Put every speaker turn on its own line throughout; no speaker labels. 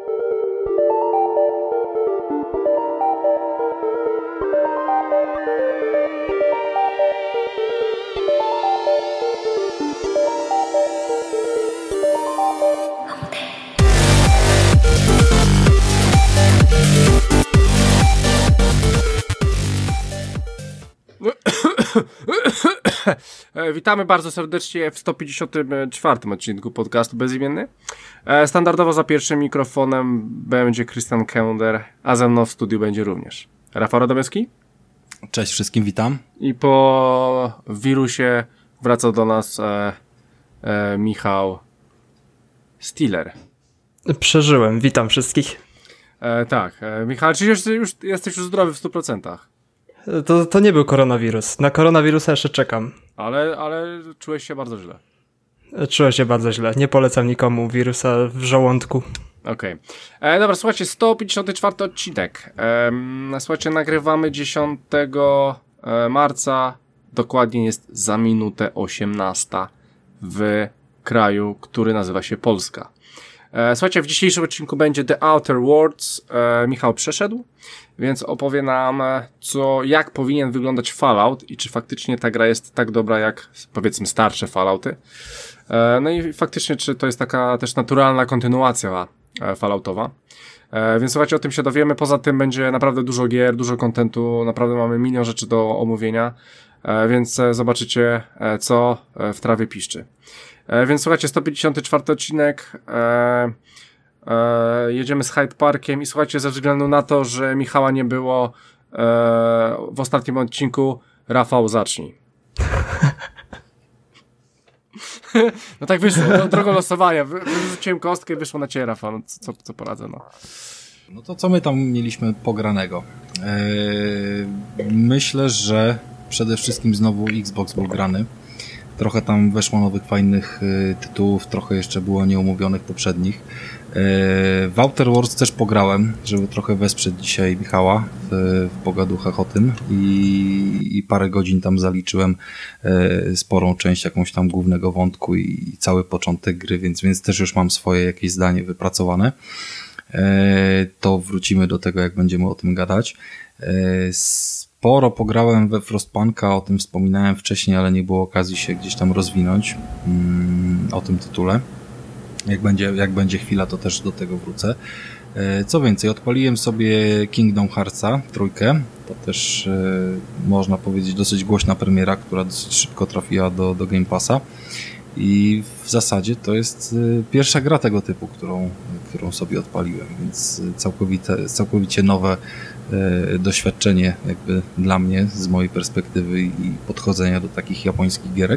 Witamy bardzo serdecznie w 154 odcinku podcastu Bezimienny. Standardowo za pierwszym mikrofonem będzie Krystian Kender, a ze mną w studiu będzie również Rafał Radomyski.
Cześć wszystkim, witam.
I po wirusie wraca do nas Michał Stiller.
Przeżyłem, witam wszystkich.
Michał, czy już jesteś już zdrowy w 100%?
To nie był koronawirus. Na koronawirusa jeszcze czekam.
Ale czułeś się bardzo źle.
Czułem się bardzo źle. Nie polecam nikomu wirusa w żołądku.
Okej. Dobra, słuchajcie, 154 odcinek. Słuchajcie, nagrywamy 10 marca. Dokładnie jest za minutę 18 w kraju, który nazywa się Polska. Słuchajcie, w dzisiejszym odcinku będzie The Outer Worlds. Michał przeszedł, więc opowie nam, jak powinien wyglądać Fallout i czy faktycznie ta gra jest tak dobra jak, powiedzmy, starsze Fallouty. No i faktycznie, czy to jest taka też naturalna kontynuacja Falloutowa. Więc słuchajcie, o tym się dowiemy. Poza tym będzie naprawdę dużo gier, dużo kontentu, naprawdę mamy milion rzeczy do omówienia, więc zobaczycie, co w trawie piszczy. Więc słuchajcie, 154 odcinek, jedziemy z Hyde Parkiem i słuchajcie, ze względu na to, że Michała nie było w ostatnim odcinku, Rafał, zacznij. No tak wyszło, drogą losowania, wyrzuciłem kostkę i wyszło na ciebie, Rafał, no, co poradzę, no.
No to co my tam mieliśmy pogranego? Myślę, że przede wszystkim znowu Xbox był grany. Trochę tam weszło nowych, fajnych tytułów, trochę jeszcze było nieomówionych poprzednich. W Outer Worlds też pograłem, żeby trochę wesprzeć dzisiaj Michała w pogaduchach o tym i parę godzin tam zaliczyłem sporą część jakąś tam głównego wątku i cały początek gry, więc też już mam swoje jakieś zdanie wypracowane. To wrócimy do tego, jak będziemy o tym gadać. Sporo pograłem we Frostpunka, o tym wspominałem wcześniej, ale nie było okazji się gdzieś tam rozwinąć o tym tytule. Jak będzie chwila, to też do tego wrócę. Co więcej, odpaliłem sobie Kingdom Heartsa, trójkę. To też można powiedzieć dosyć głośna premiera, która dosyć szybko trafiła do Game Passa. I w zasadzie to jest pierwsza gra tego typu, którą sobie odpaliłem, więc całkowicie nowe doświadczenie jakby dla mnie z mojej perspektywy i podchodzenia do takich japońskich gierek.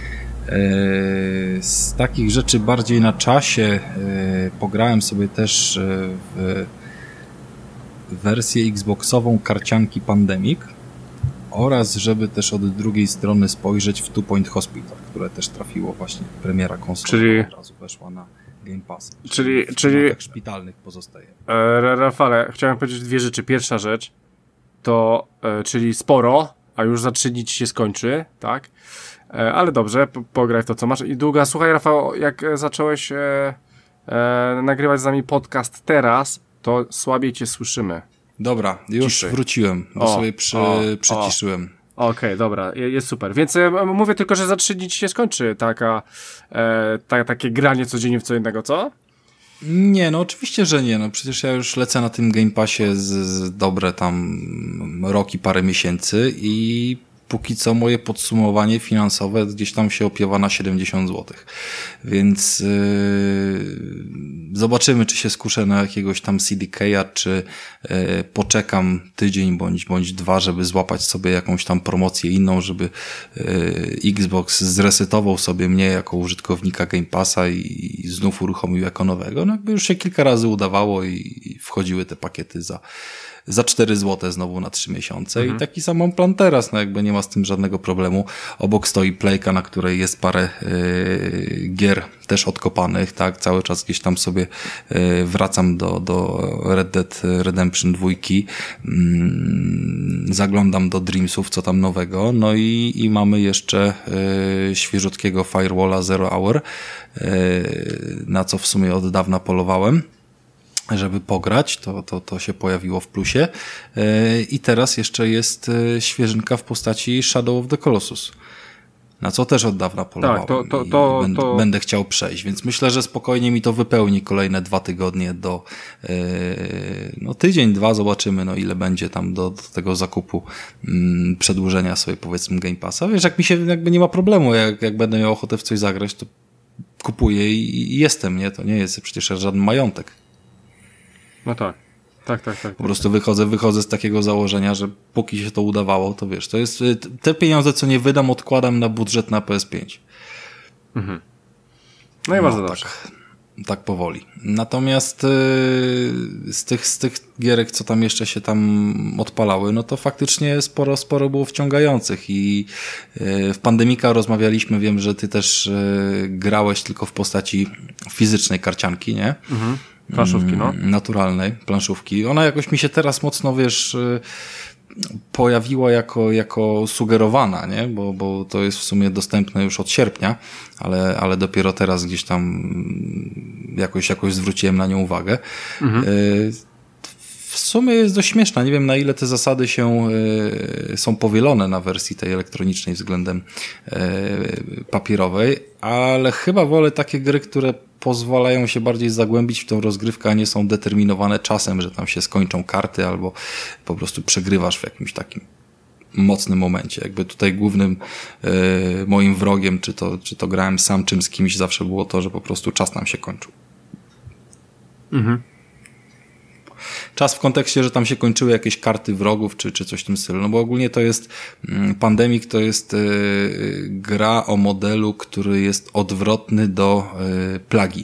Z takich rzeczy bardziej na czasie pograłem sobie też w wersję Xboxową karcianki Pandemic oraz żeby też od drugiej strony spojrzeć w Two Point Hospital, które też trafiło właśnie, premiera konsolowa od razu weszła na Game Pass.
Czyli
tak szpitalnych pozostaje.
Rafale, chciałem powiedzieć dwie rzeczy. Pierwsza rzecz to, czyli sporo, a już za 3 dni ci się skończy, tak? Ale dobrze, pograj w to, co masz. I druga, słuchaj, Rafał, jak zacząłeś nagrywać z nami podcast teraz, to słabiej cię słyszymy.
Dobra, już ciszej wróciłem, bo sobie przyciszyłem.
Okej, dobra, jest super. Więc mówię tylko, że za 3 dni ci się skończy takie granie codziennie w co innego, co?
Nie, no oczywiście, że nie. No przecież ja już lecę na tym Game Passie z dobre tam rok i parę miesięcy i póki co moje podsumowanie finansowe gdzieś tam się opiewa na 70 zł. Więc zobaczymy, czy się skuszę na jakiegoś tam CDK-a, czy poczekam tydzień bądź 2, żeby złapać sobie jakąś tam promocję inną, żeby Xbox zresetował sobie mnie jako użytkownika Game Passa i znów uruchomił jako nowego. No jakby już się kilka razy udawało i wchodziły te pakiety za 4 zł znowu na 3 miesiące i taki sam mam plan teraz, no jakby nie ma z tym żadnego problemu. Obok stoi Playka, na której jest parę gier też odkopanych, tak, cały czas gdzieś tam sobie wracam do Red Dead Redemption 2, zaglądam do Dreamsów, co tam nowego, no i mamy jeszcze świeżutkiego Firewalla Zero Hour, na co w sumie od dawna polowałem. żeby pograć, to się pojawiło w plusie. I teraz jeszcze jest świeżynka w postaci Shadow of the Colossus, na co też od dawna polowałem. Tak, będę chciał przejść, więc myślę, że spokojnie mi to wypełni kolejne 2 tygodnie do tydzień, 2, zobaczymy, ile będzie tam do tego zakupu, przedłużenia sobie, powiedzmy, Game Passa. Wiesz, jak mi się jakby nie ma problemu, jak będę miał ochotę w coś zagrać, to kupuję i jestem, nie? To nie jest przecież żaden majątek.
No tak. Tak.
Po prostu wychodzę z takiego założenia, że póki się to udawało, to wiesz, to jest te pieniądze, co nie wydam, odkładam na budżet na PS5.
Mhm. No i bardzo dobrze.
Tak powoli. Natomiast z tych gierek, co tam jeszcze się tam odpalały, no to faktycznie sporo było wciągających i w Pandemika rozmawialiśmy, wiem, że ty też grałeś tylko w postaci fizycznej karcianki, nie?
Mhm. Planszówki, no.
Naturalnej planszówki. Ona jakoś mi się teraz mocno, wiesz, pojawiła jako sugerowana, nie? Bo to jest w sumie dostępne już od sierpnia, ale dopiero teraz gdzieś tam jakoś zwróciłem na nią uwagę. Mhm. W sumie jest dość śmieszna. Nie wiem, na ile te zasady są powielone na wersji tej elektronicznej względem papierowej, ale chyba wolę takie gry, które pozwalają się bardziej zagłębić w tą rozgrywkę, a nie są determinowane czasem, że tam się skończą karty albo po prostu przegrywasz w jakimś takim mocnym momencie. Jakby tutaj głównym moim wrogiem, czy to grałem sam, czym z kimś, zawsze było to, że po prostu czas nam się kończył. Mhm. Czas w kontekście, że tam się kończyły jakieś karty wrogów, czy coś w tym stylu. No bo ogólnie to jest Pandemic, to jest gra o modelu, który jest odwrotny do plagi.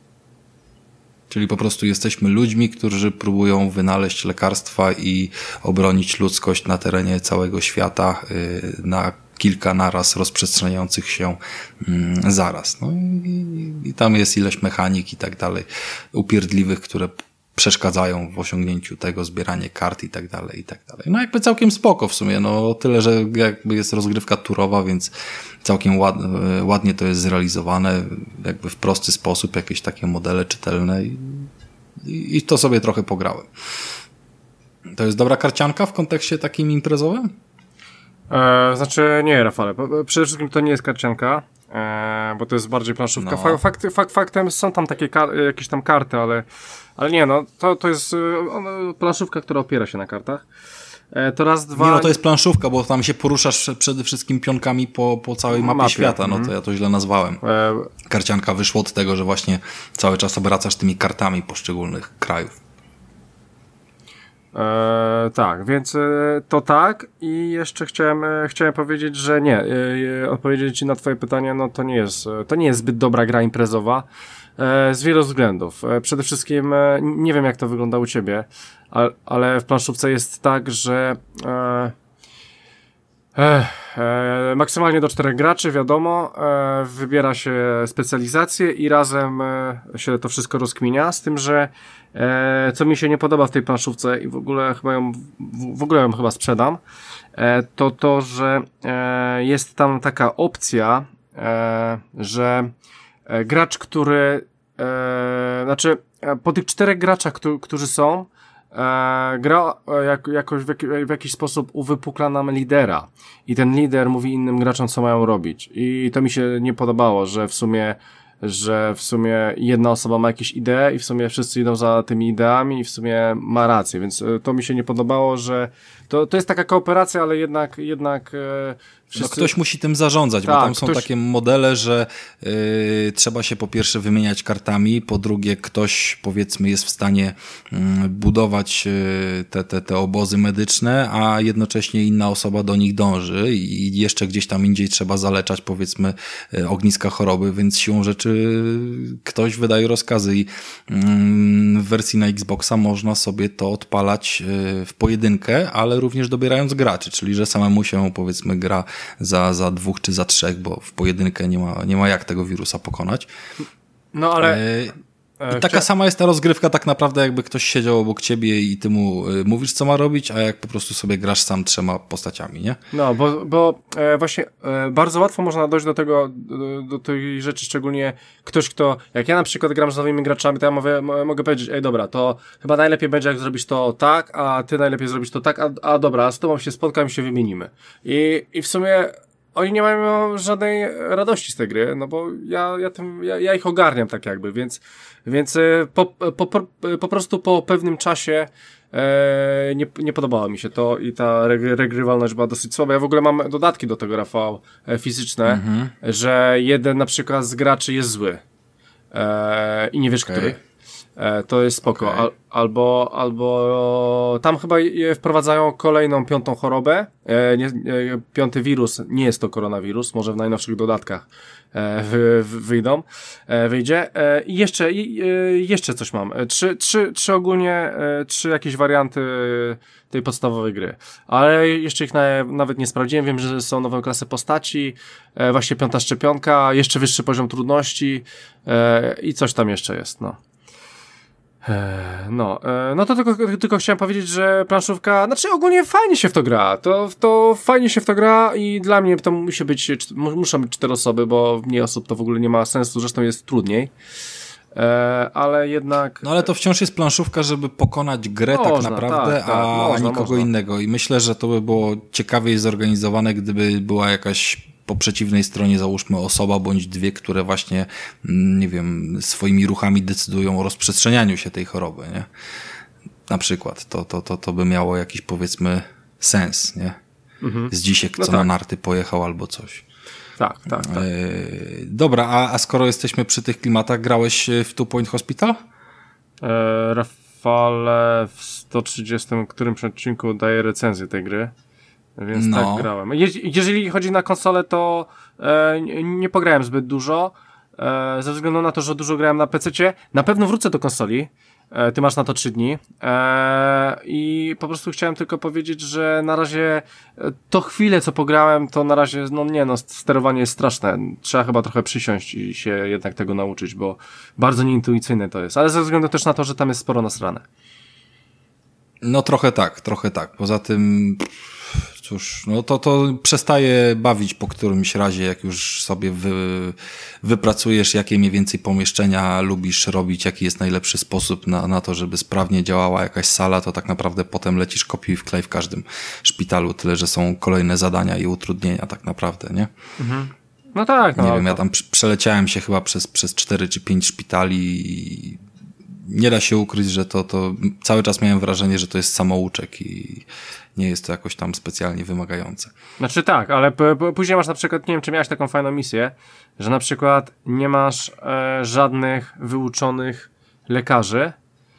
Czyli po prostu jesteśmy ludźmi, którzy próbują wynaleźć lekarstwa i obronić ludzkość na terenie całego świata na kilka naraz rozprzestrzeniających się zaraz. No i tam jest ileś mechanik i tak dalej upierdliwych, które przeszkadzają w osiągnięciu tego, zbieranie kart i tak dalej, i tak dalej. No jakby całkiem spoko w sumie, no tyle, że jakby jest rozgrywka turowa, więc całkiem ładnie to jest zrealizowane, jakby w prosty sposób, jakieś takie modele czytelne i to sobie trochę pograłem. To jest dobra karcianka w kontekście takim imprezowym?
Znaczy nie, Rafale, przede wszystkim to nie jest karcianka, bo to jest bardziej planszówka. No. Faktem są tam takie jakieś tam karty, ale nie, no to jest planszówka, która opiera się na kartach. To raz, dwa...
Nie, no to jest planszówka, bo tam się poruszasz przede wszystkim pionkami po całej mapie świata, no to ja to źle nazwałem. Karcianka wyszło od tego, że właśnie cały czas obracasz tymi kartami poszczególnych krajów.
Tak, więc to tak i jeszcze chciałem powiedzieć, że nie, odpowiedzieć ci na twoje pytanie, no to nie jest zbyt dobra gra imprezowa z wielu względów. Przede wszystkim nie wiem, jak to wygląda u ciebie, ale w planszówce jest tak, że maksymalnie do 4 graczy, wiadomo, wybiera się specjalizację i razem się to wszystko rozkminia, z tym, że co mi się nie podoba w tej planszówce i w ogóle ją chyba sprzedam, to, że jest tam taka opcja, że gracz, który znaczy po tych 4 graczach, którzy są, gra jakoś w jakiś sposób uwypukla nam lidera i ten lider mówi innym graczom, co mają robić i to mi się nie podobało, że w sumie jedna osoba ma jakieś idee i w sumie wszyscy idą za tymi ideami i w sumie ma rację, więc to mi się nie podobało, że to jest taka kooperacja, ale jednak wszyscy...
No ktoś musi tym zarządzać, bo tam są takie modele, że trzeba się po pierwsze wymieniać kartami, po drugie ktoś powiedzmy jest w stanie budować te obozy medyczne, a jednocześnie inna osoba do nich dąży i jeszcze gdzieś tam indziej trzeba zaleczać powiedzmy ogniska choroby, więc siłą rzeczy ktoś wydaje rozkazy i w wersji na Xboxa można sobie to odpalać w pojedynkę, ale również dobierając graczy, czyli że samemu się powiedzmy gra za 2 czy za 3, bo w pojedynkę nie ma jak tego wirusa pokonać.
No ale
I taka sama jest ta rozgrywka tak naprawdę, jakby ktoś siedział obok ciebie i ty mu mówisz, co ma robić, a jak po prostu sobie grasz sam 3 postaciami, nie?
No, bo właśnie bardzo łatwo można dojść do tego, do tej rzeczy, szczególnie ktoś, kto, jak ja na przykład gram z nowymi graczami, to ja mogę powiedzieć, ej dobra, to chyba najlepiej będzie, jak zrobisz to tak, a ty najlepiej zrobisz to tak, a dobra, z tobą się spotkam i się wymienimy. I w sumie oni nie mają żadnej radości z tej gry, no bo ja ich ogarniam tak jakby, więc po prostu po pewnym czasie nie podobało mi się to i ta regrywalność była dosyć słaba. Ja w ogóle mam dodatki do tego, Rafał, fizyczne, że jeden na przykład z graczy jest zły i nie wiesz, który. To jest spoko.
Okay.
Albo tam chyba wprowadzają kolejną 5. chorobę. 5. wirus, nie jest to koronawirus, może w najnowszych dodatkach wyjdzie. I jeszcze coś mam. Trzy jakieś warianty tej podstawowej gry. Ale jeszcze ich nawet nie sprawdziłem. Wiem, że są nowe klasy postaci, właśnie 5. szczepionka, jeszcze wyższy poziom trudności i coś tam jeszcze jest, no. No to tylko chciałem powiedzieć, że planszówka, znaczy ogólnie fajnie się w to gra, to fajnie się w to gra i dla mnie to muszą być 4 osoby, bo mniej osób to w ogóle nie ma sensu, zresztą jest trudniej. Ale jednak...
No ale to wciąż jest planszówka, żeby pokonać grę tak naprawdę, a nikogo innego. I myślę, że to by było ciekawiej zorganizowane, gdyby była jakaś po przeciwnej stronie, załóżmy, osoba bądź 2, które właśnie, nie wiem, swoimi ruchami decydują o rozprzestrzenianiu się tej choroby, nie? Na przykład. To by miało jakiś, powiedzmy, sens, nie? Z dzisiek, co na narty pojechał albo coś.
Tak.
Dobra, a skoro jesteśmy przy tych klimatach, grałeś w Two Point Hospital?
Rafale, w 130 którymś odcinku daję recenzję tej gry, więc tak grałem. Jeżeli chodzi na konsolę, to nie pograłem zbyt dużo, ze względu na to, że dużo grałem na PC-cie. Na pewno wrócę do konsoli. Ty masz na to 3 dni. I po prostu chciałem tylko powiedzieć, że na razie to chwilę, co pograłem, to na razie, sterowanie jest straszne. Trzeba chyba trochę przysiąść i się jednak tego nauczyć, bo bardzo nieintuicyjne to jest. Ale ze względu też na to, że tam jest sporo nasrane.
No trochę tak. Poza tym, cóż, no to przestaje bawić po którymś razie, jak już sobie wypracujesz, jakie mniej więcej pomieszczenia lubisz robić, jaki jest najlepszy sposób na to, żeby sprawnie działała jakaś sala, to tak naprawdę potem lecisz kopiuj wklej w każdym szpitalu, tyle że są kolejne zadania i utrudnienia tak naprawdę, nie?
No tak.
Nie wiem, ja tam przeleciałem się chyba przez 4 czy 5 szpitali i nie da się ukryć, że to cały czas miałem wrażenie, że to jest samouczek i nie jest to jakoś tam specjalnie wymagające.
Znaczy tak, ale później masz na przykład, nie wiem, czy miałeś taką fajną misję, że na przykład nie masz żadnych wyuczonych lekarzy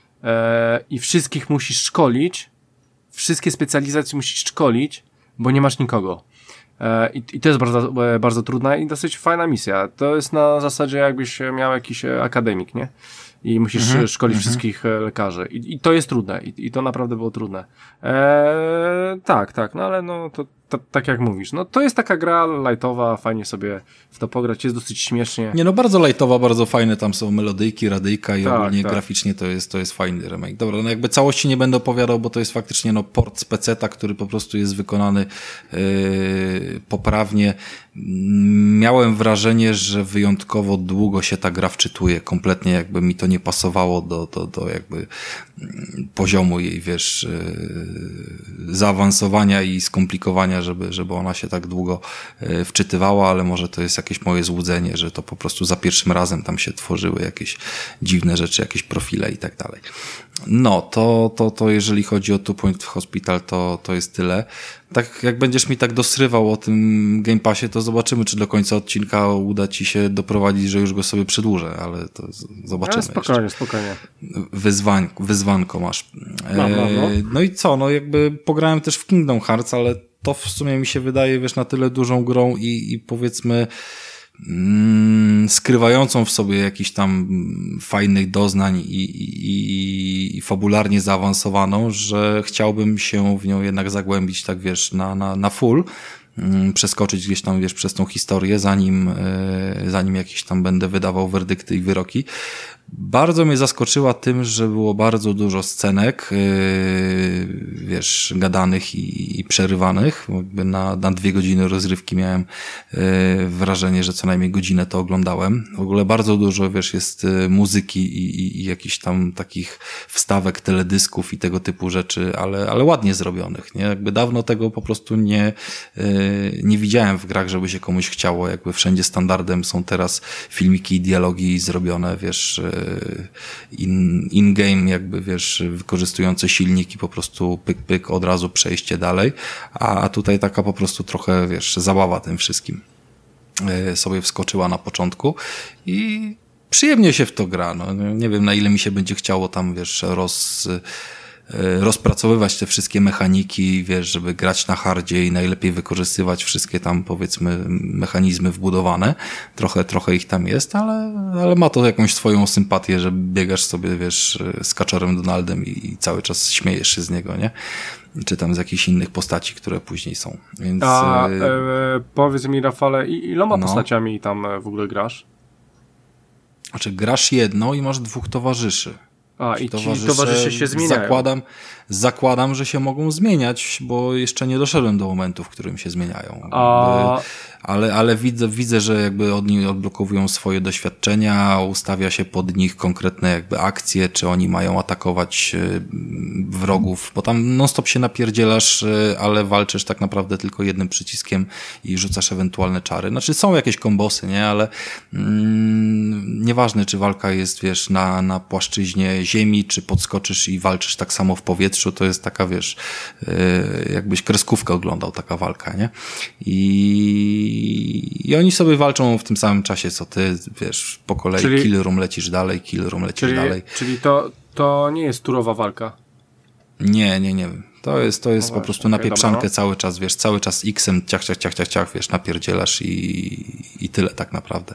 i wszystkich musisz szkolić, wszystkie specjalizacje musisz szkolić, bo nie masz nikogo. I to jest bardzo, bardzo trudna i dosyć fajna misja. To jest na zasadzie, jakbyś miał jakiś akademik, nie? I musisz szkolić wszystkich lekarzy. I to jest trudne. I to naprawdę było trudne. Tak, no ale to tak jak mówisz. No to jest taka gra lightowa, fajnie sobie w to pograć, jest dosyć śmiesznie.
Nie, bardzo lightowa, bardzo fajne, tam są melodyjki, radyjka i ogólnie graficznie to jest fajny remake. Dobra, no jakby całości nie będę opowiadał, bo to jest faktycznie port z PC-ta, który po prostu jest wykonany poprawnie. Miałem wrażenie, że wyjątkowo długo się ta gra wczytuje, kompletnie jakby mi to nie pasowało do jakby poziomu jej, wiesz, zaawansowania i skomplikowania, żeby ona się tak długo wczytywała, ale może to jest jakieś moje złudzenie, że to po prostu za pierwszym razem tam się tworzyły jakieś dziwne rzeczy, jakieś profile i tak dalej. No, to jeżeli chodzi o Two Point Hospital, to jest tyle. Tak jak będziesz mi tak dosrywał o tym Game Passie, to zobaczymy, czy do końca odcinka uda ci się doprowadzić, że już go sobie przedłużę, ale to zobaczymy.
Spokojnie.
Wyzwanko masz.
No.
No i co? No jakby pograłem też w Kingdom Hearts, ale to w sumie mi się wydaje, wiesz, na tyle dużą grą i powiedzmy skrywającą w sobie jakiś tam fajnych doznań i fabularnie zaawansowaną, że chciałbym się w nią jednak zagłębić, tak wiesz, na full, przeskoczyć gdzieś tam, wiesz, przez tą historię, zanim jakiś tam będę wydawał werdykty i wyroki, Bardzo mnie zaskoczyła tym, że było bardzo dużo scenek, wiesz, gadanych i przerywanych. Jakby na 2 godziny rozrywki miałem wrażenie, że co najmniej godzinę to oglądałem. W ogóle bardzo dużo, wiesz, jest muzyki i jakichś tam takich wstawek, teledysków i tego typu rzeczy, ale ładnie zrobionych, nie? Jakby dawno tego po prostu nie widziałem w grach, żeby się komuś chciało. Jakby wszędzie standardem są teraz filmiki i dialogi zrobione, wiesz, in-game jakby, wiesz, wykorzystujące silnik i po prostu pyk, od razu przejście dalej, a tutaj taka po prostu trochę, wiesz, zabawa tym wszystkim sobie wskoczyła na początku i przyjemnie się w to gra, no. Nie wiem, na ile mi się będzie chciało tam, wiesz, rozpracowywać te wszystkie mechaniki, wiesz, żeby grać na hardzie i najlepiej wykorzystywać wszystkie tam, powiedzmy, mechanizmy wbudowane. Trochę ich tam jest, ale ma to jakąś swoją sympatię, że biegasz sobie, wiesz, z Kaczorem Donaldem i cały czas śmiejesz się z niego, nie? Czy tam z jakichś innych postaci, które później są. Więc,
powiedz mi, Rafale, iloma postaciami tam w ogóle grasz?
Znaczy, grasz jedną i masz 2 towarzyszy.
I ci towarzysze się zmieniają.
Zakładam, że się mogą zmieniać, bo jeszcze nie doszedłem do momentu, w którym się zmieniają. Ale widzę, że jakby oni odblokowują swoje doświadczenia, ustawia się pod nich konkretne jakby akcje, czy oni mają atakować wrogów, bo tam non-stop się napierdzielasz, ale walczysz tak naprawdę tylko jednym przyciskiem i rzucasz ewentualne czary. Znaczy są jakieś kombosy, nie? Ale nieważne, czy walka jest, wiesz, na płaszczyźnie ziemi, czy podskoczysz i walczysz tak samo w powietrzu, to jest taka, wiesz, jakbyś kreskówkę oglądał, taka walka, nie? I oni sobie walczą w tym samym czasie, co ty, wiesz, po kolei kill room lecisz dalej, dalej.
Czyli to nie jest turowa walka?
Nie. To jest po prostu na pieprzankę cały czas, wiesz, cały czas X-em ciach, wiesz, napierdzielasz i tyle tak naprawdę.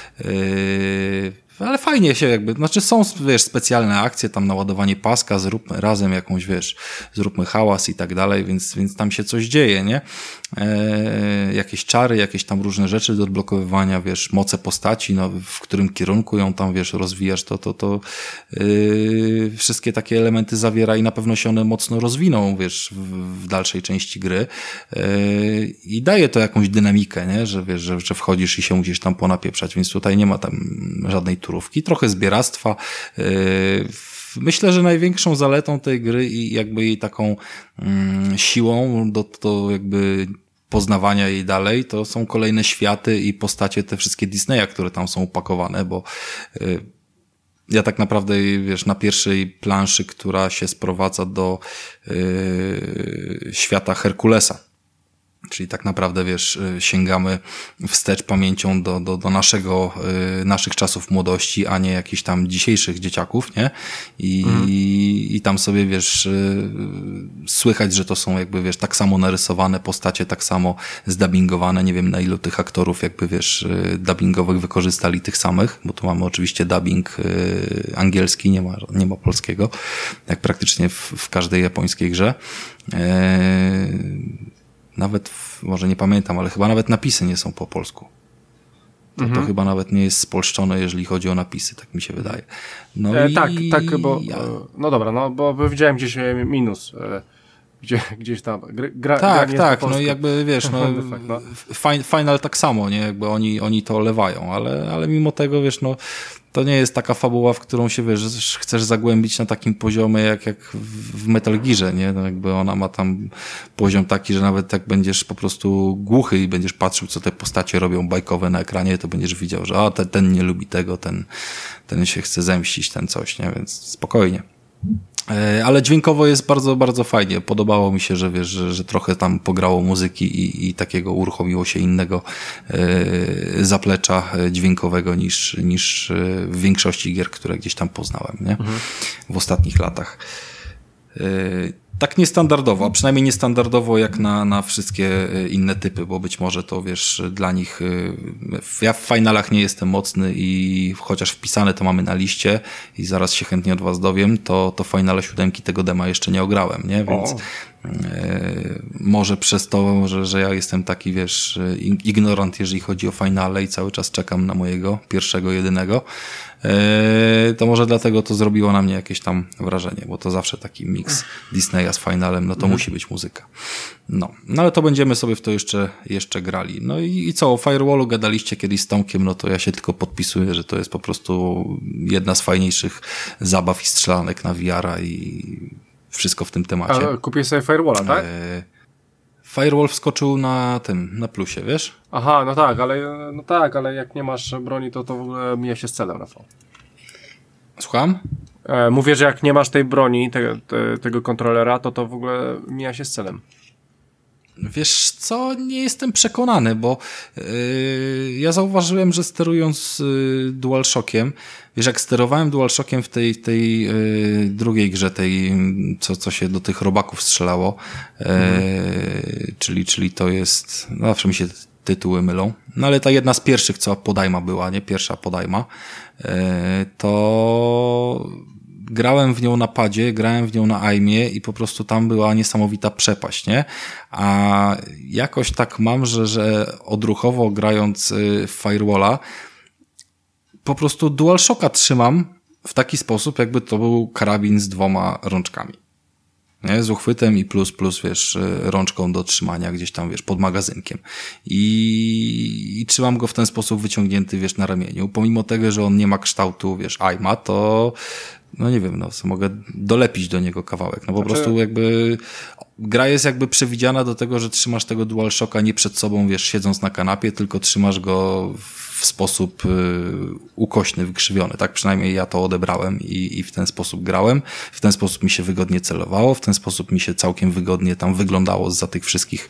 Ale fajnie się jakby, znaczy są, wiesz, specjalne akcje, tam naładowanie paska, zróbmy razem jakąś, wiesz, zróbmy hałas i tak dalej, więc tam się coś dzieje, nie? Jakieś czary, jakieś tam różne rzeczy do odblokowywania, wiesz, moce postaci, no, w którym kierunku ją tam, wiesz, rozwijasz, to wszystkie takie elementy zawiera i na pewno się one mocno rozwiną, wiesz, w dalszej części gry i daje to jakąś dynamikę, nie? Że wiesz, że wchodzisz i się musisz tam ponapieprzać, więc tutaj nie ma tam żadnej turówki, trochę zbieractwa. Myślę, że największą zaletą tej gry i jakby jej taką siłą do jakby poznawania jej dalej, to są kolejne światy i postacie, te wszystkie Disneya, które tam są upakowane, bo ja tak naprawdę, wiesz, na pierwszej planszy, która się sprowadza do świata Herkulesa, czyli tak naprawdę, wiesz, sięgamy wstecz pamięcią do naszych czasów młodości, a nie jakichś tam dzisiejszych dzieciaków, nie? I tam sobie, wiesz, słychać, że to są jakby, wiesz, tak samo narysowane postacie, tak samo zdubbingowane. Nie wiem, na ilu tych aktorów jakby, wiesz, dubbingowych wykorzystali tych samych, bo tu mamy oczywiście dubbing angielski, nie ma polskiego, jak praktycznie w każdej japońskiej grze. Nawet, może nie pamiętam, ale chyba nawet napisy nie są po polsku. To chyba nawet nie jest spolszczone, jeżeli chodzi o napisy, tak mi się wydaje. No
tak, bo no dobra, no bo widziałem gdzieś minus, gdzieś tam gra
tak, no i jakby wiesz, no, Final tak samo, nie, jakby oni to olewają, ale mimo tego, wiesz, no to nie jest taka fabuła, w którą się, wiesz, chcesz zagłębić na takim poziomie jak w Metal Gearze, nie? No jakby ona ma tam poziom taki, że nawet jak będziesz po prostu głuchy i będziesz patrzył, co te postacie robią bajkowe na ekranie, to będziesz widział, że ten nie lubi tego, ten się chce zemścić, ten coś, nie? Więc spokojnie. Ale dźwiękowo jest bardzo, bardzo fajnie. Podobało mi się, że wiesz, że trochę tam pograło muzyki i takiego uruchomiło się innego zaplecza dźwiękowego niż w większości gier, które gdzieś tam poznałem, nie? W ostatnich latach. Tak niestandardowo, a przynajmniej niestandardowo jak na wszystkie inne typy, bo być może to, wiesz, dla nich, ja w finalach nie jestem mocny i chociaż wpisane to mamy na liście i zaraz się chętnie od was dowiem, to Finale 7 tego dema jeszcze nie ograłem, nie? Może przez to, że ja jestem taki, wiesz, ignorant, jeżeli chodzi o finale i cały czas czekam na mojego pierwszego, jedynego, to może dlatego to zrobiło na mnie jakieś tam wrażenie, bo to zawsze taki mix Disneya z finalem, no to musi być muzyka. No ale to będziemy sobie w to jeszcze grali. No i co, o Firewallu gadaliście kiedyś z Tomkiem, no to ja się tylko podpisuję, że to jest po prostu jedna z fajniejszych zabaw i strzelanek na VR-a i wszystko w tym temacie.
A kupię sobie Firewalla, tak?
Firewall wskoczył na plusie, wiesz?
Aha, no tak, ale jak nie masz broni, to w ogóle mija się z celem, Rafał.
Słucham?
Mówię, że jak nie masz tej broni, tego kontrolera, to w ogóle mija się z celem.
Wiesz co, nie jestem przekonany, bo ja zauważyłem, że sterując DualShockiem, wiesz, jak sterowałem DualShockiem w tej drugiej grze, tej, co się do tych robaków strzelało, czyli to jest, no zawsze mi się tytuły mylą, no ale ta jedna z pierwszych, co podajma była, nie? Pierwsza podajma, to grałem w nią na padzie, grałem w nią na aimie i po prostu tam była niesamowita przepaść, nie? A jakoś tak mam, że odruchowo grając w Firewalla po prostu DualShocka trzymam w taki sposób, jakby to był karabin z 2 rączkami. Nie? Z uchwytem i plus, wiesz, rączką do trzymania gdzieś tam, wiesz, pod magazynkiem. I trzymam go w ten sposób wyciągnięty, wiesz, na ramieniu. Pomimo tego, że on nie ma kształtu, wiesz, aima, to no nie wiem, no mogę dolepić do niego kawałek. No po prostu jakby gra jest jakby przewidziana do tego, że trzymasz tego DualShocka nie przed sobą, wiesz, siedząc na kanapie, tylko trzymasz go w sposób ukośny, wykrzywiony. Tak przynajmniej ja to odebrałem i w ten sposób grałem. W ten sposób mi się wygodnie celowało, w ten sposób mi się całkiem wygodnie tam wyglądało zza tych wszystkich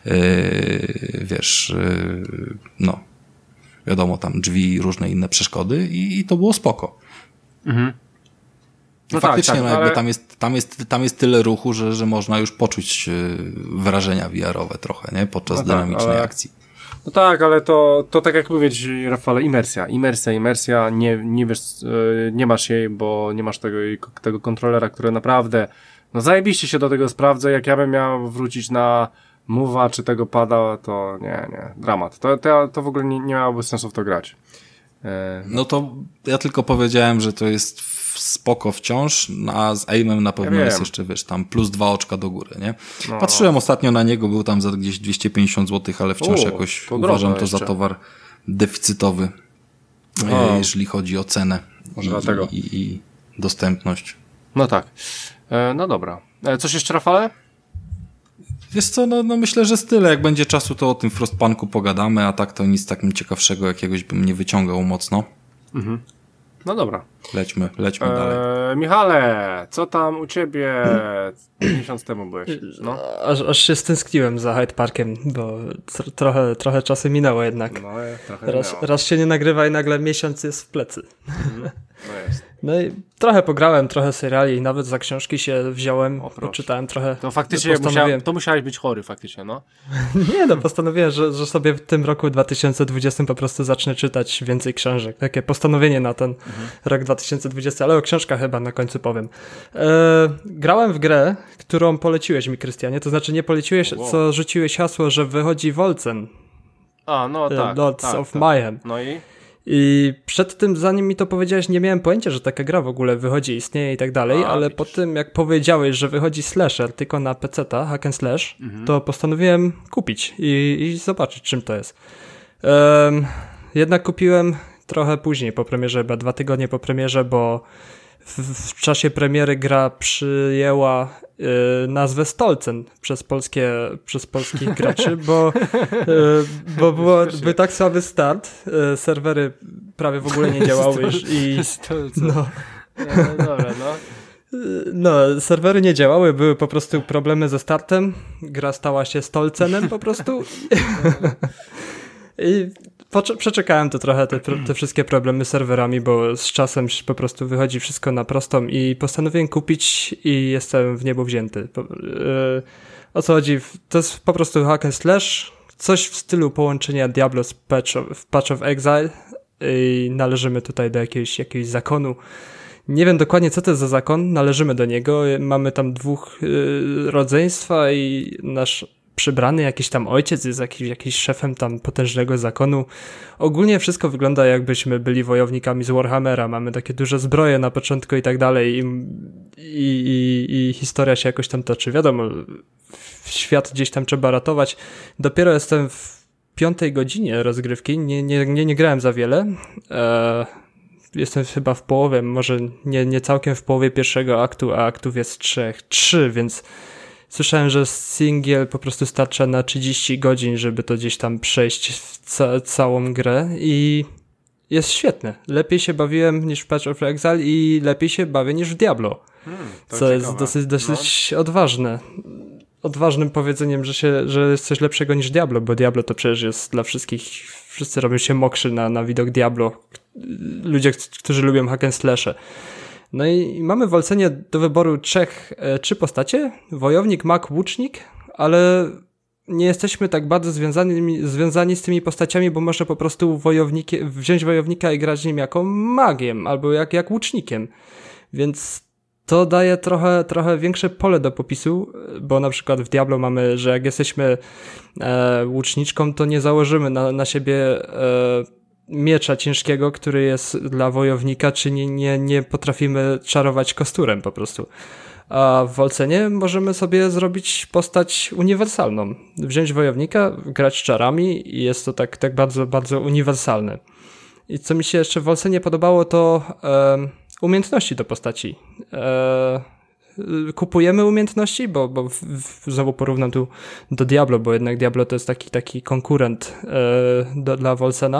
wiesz, no wiadomo, tam drzwi i różne inne przeszkody i to było spoko.
Mhm.
No faktycznie, tak, no jakby ale tam jest tyle ruchu, że można już poczuć wrażenia VR-owe trochę, nie? Podczas dynamicznej akcji.
No tak, ale to tak jak mówić, Rafale, imersja, nie wiesz, nie masz jej, bo nie masz tego kontrolera, który naprawdę, no zajebiście się do tego sprawdza. Jak ja bym miał wrócić na Move'a czy tego pada, to nie, dramat. To w ogóle nie miałoby sensu w to grać.
No to ja tylko powiedziałem, że to jest spoko wciąż, a z aimem na pewno jest jeszcze, wiesz, tam plus 2 oczka do góry, nie? Patrzyłem ostatnio na niego, był tam za gdzieś 250 zł, ale wciąż jakoś uważam to za towar deficytowy, jeżeli chodzi o cenę i dostępność.
No tak. No dobra. Coś jeszcze, Rafale?
Wiesz co, no myślę, że tyle. Jak będzie czasu, to o tym Frostpunku pogadamy, a tak to nic takim ciekawszego jakiegoś bym nie wyciągał mocno.
Mhm. No dobra.
Lećmy dalej.
Michale, co tam u ciebie? Miesiąc temu byłeś. No.
Aż się stęskniłem za Hyde Parkiem, bo trochę czasu minęło jednak.
No, trochę
raz się nie nagrywa i nagle miesiąc jest w plecy.
No jest.
No i trochę pograłem, trochę seriali, nawet za książki się wziąłem, poczytałem trochę.
To faktycznie musiałeś być chory faktycznie, no.
Nie, no postanowiłem, że sobie w tym roku 2020 po prostu zacznę czytać więcej książek. Takie postanowienie na ten rok 2020, ale o książkach chyba na końcu powiem. Grałem w grę, którą poleciłeś mi, Krystianie, to znaczy nie poleciłeś, co rzuciłeś hasło, że wychodzi Wolcen.
A, no tak.
Lords of Mayhem.
No
i przed tym, zanim mi to powiedziałeś, nie miałem pojęcia, że taka gra w ogóle wychodzi, istnieje i tak dalej, ale po tym, jak powiedziałeś, że wychodzi slasher tylko na PC-ta, hack and slash, to postanowiłem kupić i zobaczyć, czym to jest. Jednak kupiłem trochę później po premierze, chyba 2 tygodnie po premierze, bo w czasie premiery gra przyjęła nazwę Stolcen przez polskich graczy, bo był tak słaby start, serwery prawie w ogóle nie działały i no, serwery nie działały, były po prostu problemy ze startem, gra stała się Stolcenem po prostu i przeczekałem to trochę, te wszystkie problemy z serwerami, bo z czasem po prostu wychodzi wszystko na prostą i postanowiłem kupić i jestem w niebo wzięty. O co chodzi? To jest po prostu hack and slash, coś w stylu połączenia Diablo z Patch of Exile i należymy tutaj do jakiegoś zakonu. Nie wiem dokładnie, co to jest za zakon, należymy do niego, mamy tam 2 rodzeństwa i nasz przybrany jakiś tam ojciec jest jakiś szefem tam potężnego zakonu. Ogólnie wszystko wygląda, jakbyśmy byli wojownikami z Warhammera, mamy takie duże zbroje na początku i tak dalej i historia się jakoś tam toczy. Wiadomo, świat gdzieś tam trzeba ratować. Dopiero jestem w 5. godzinie rozgrywki, nie grałem za wiele. Jestem chyba w połowie, może nie całkiem w połowie pierwszego aktu, a aktów jest 3, więc słyszałem, że singiel po prostu starcza na 30 godzin, żeby to gdzieś tam przejść w całą grę i jest świetne. Lepiej się bawiłem niż w Path of Exile i lepiej się bawię niż w Diablo, co ciekawe. Jest dosyć odważne. Odważnym powiedzeniem, że jest coś lepszego niż Diablo, bo Diablo to przecież jest dla wszystkich, wszyscy robią się mokrzy na widok Diablo. Ludzie, którzy lubią hack and slashe. No i mamy w Wolcenie do wyboru 3 postacie. Wojownik, mag, łucznik, ale nie jesteśmy tak bardzo związani z tymi postaciami, bo można po prostu wziąć wojownika i grać nim jako magiem albo jak łucznikiem. Więc to daje trochę większe pole do popisu, bo na przykład w Diablo mamy, że jak jesteśmy łuczniczką, to nie założymy na siebie miecza ciężkiego, który jest dla wojownika, czy nie potrafimy czarować kosturem po prostu. A w Wolcenie możemy sobie zrobić postać uniwersalną. Wziąć wojownika, grać czarami i jest to tak bardzo, bardzo uniwersalne. I co mi się jeszcze w Wolcenie podobało, to umiejętności do postaci. Kupujemy umiejętności, bo znowu porównam tu do Diablo, bo jednak Diablo to jest taki konkurent dla Wolcena.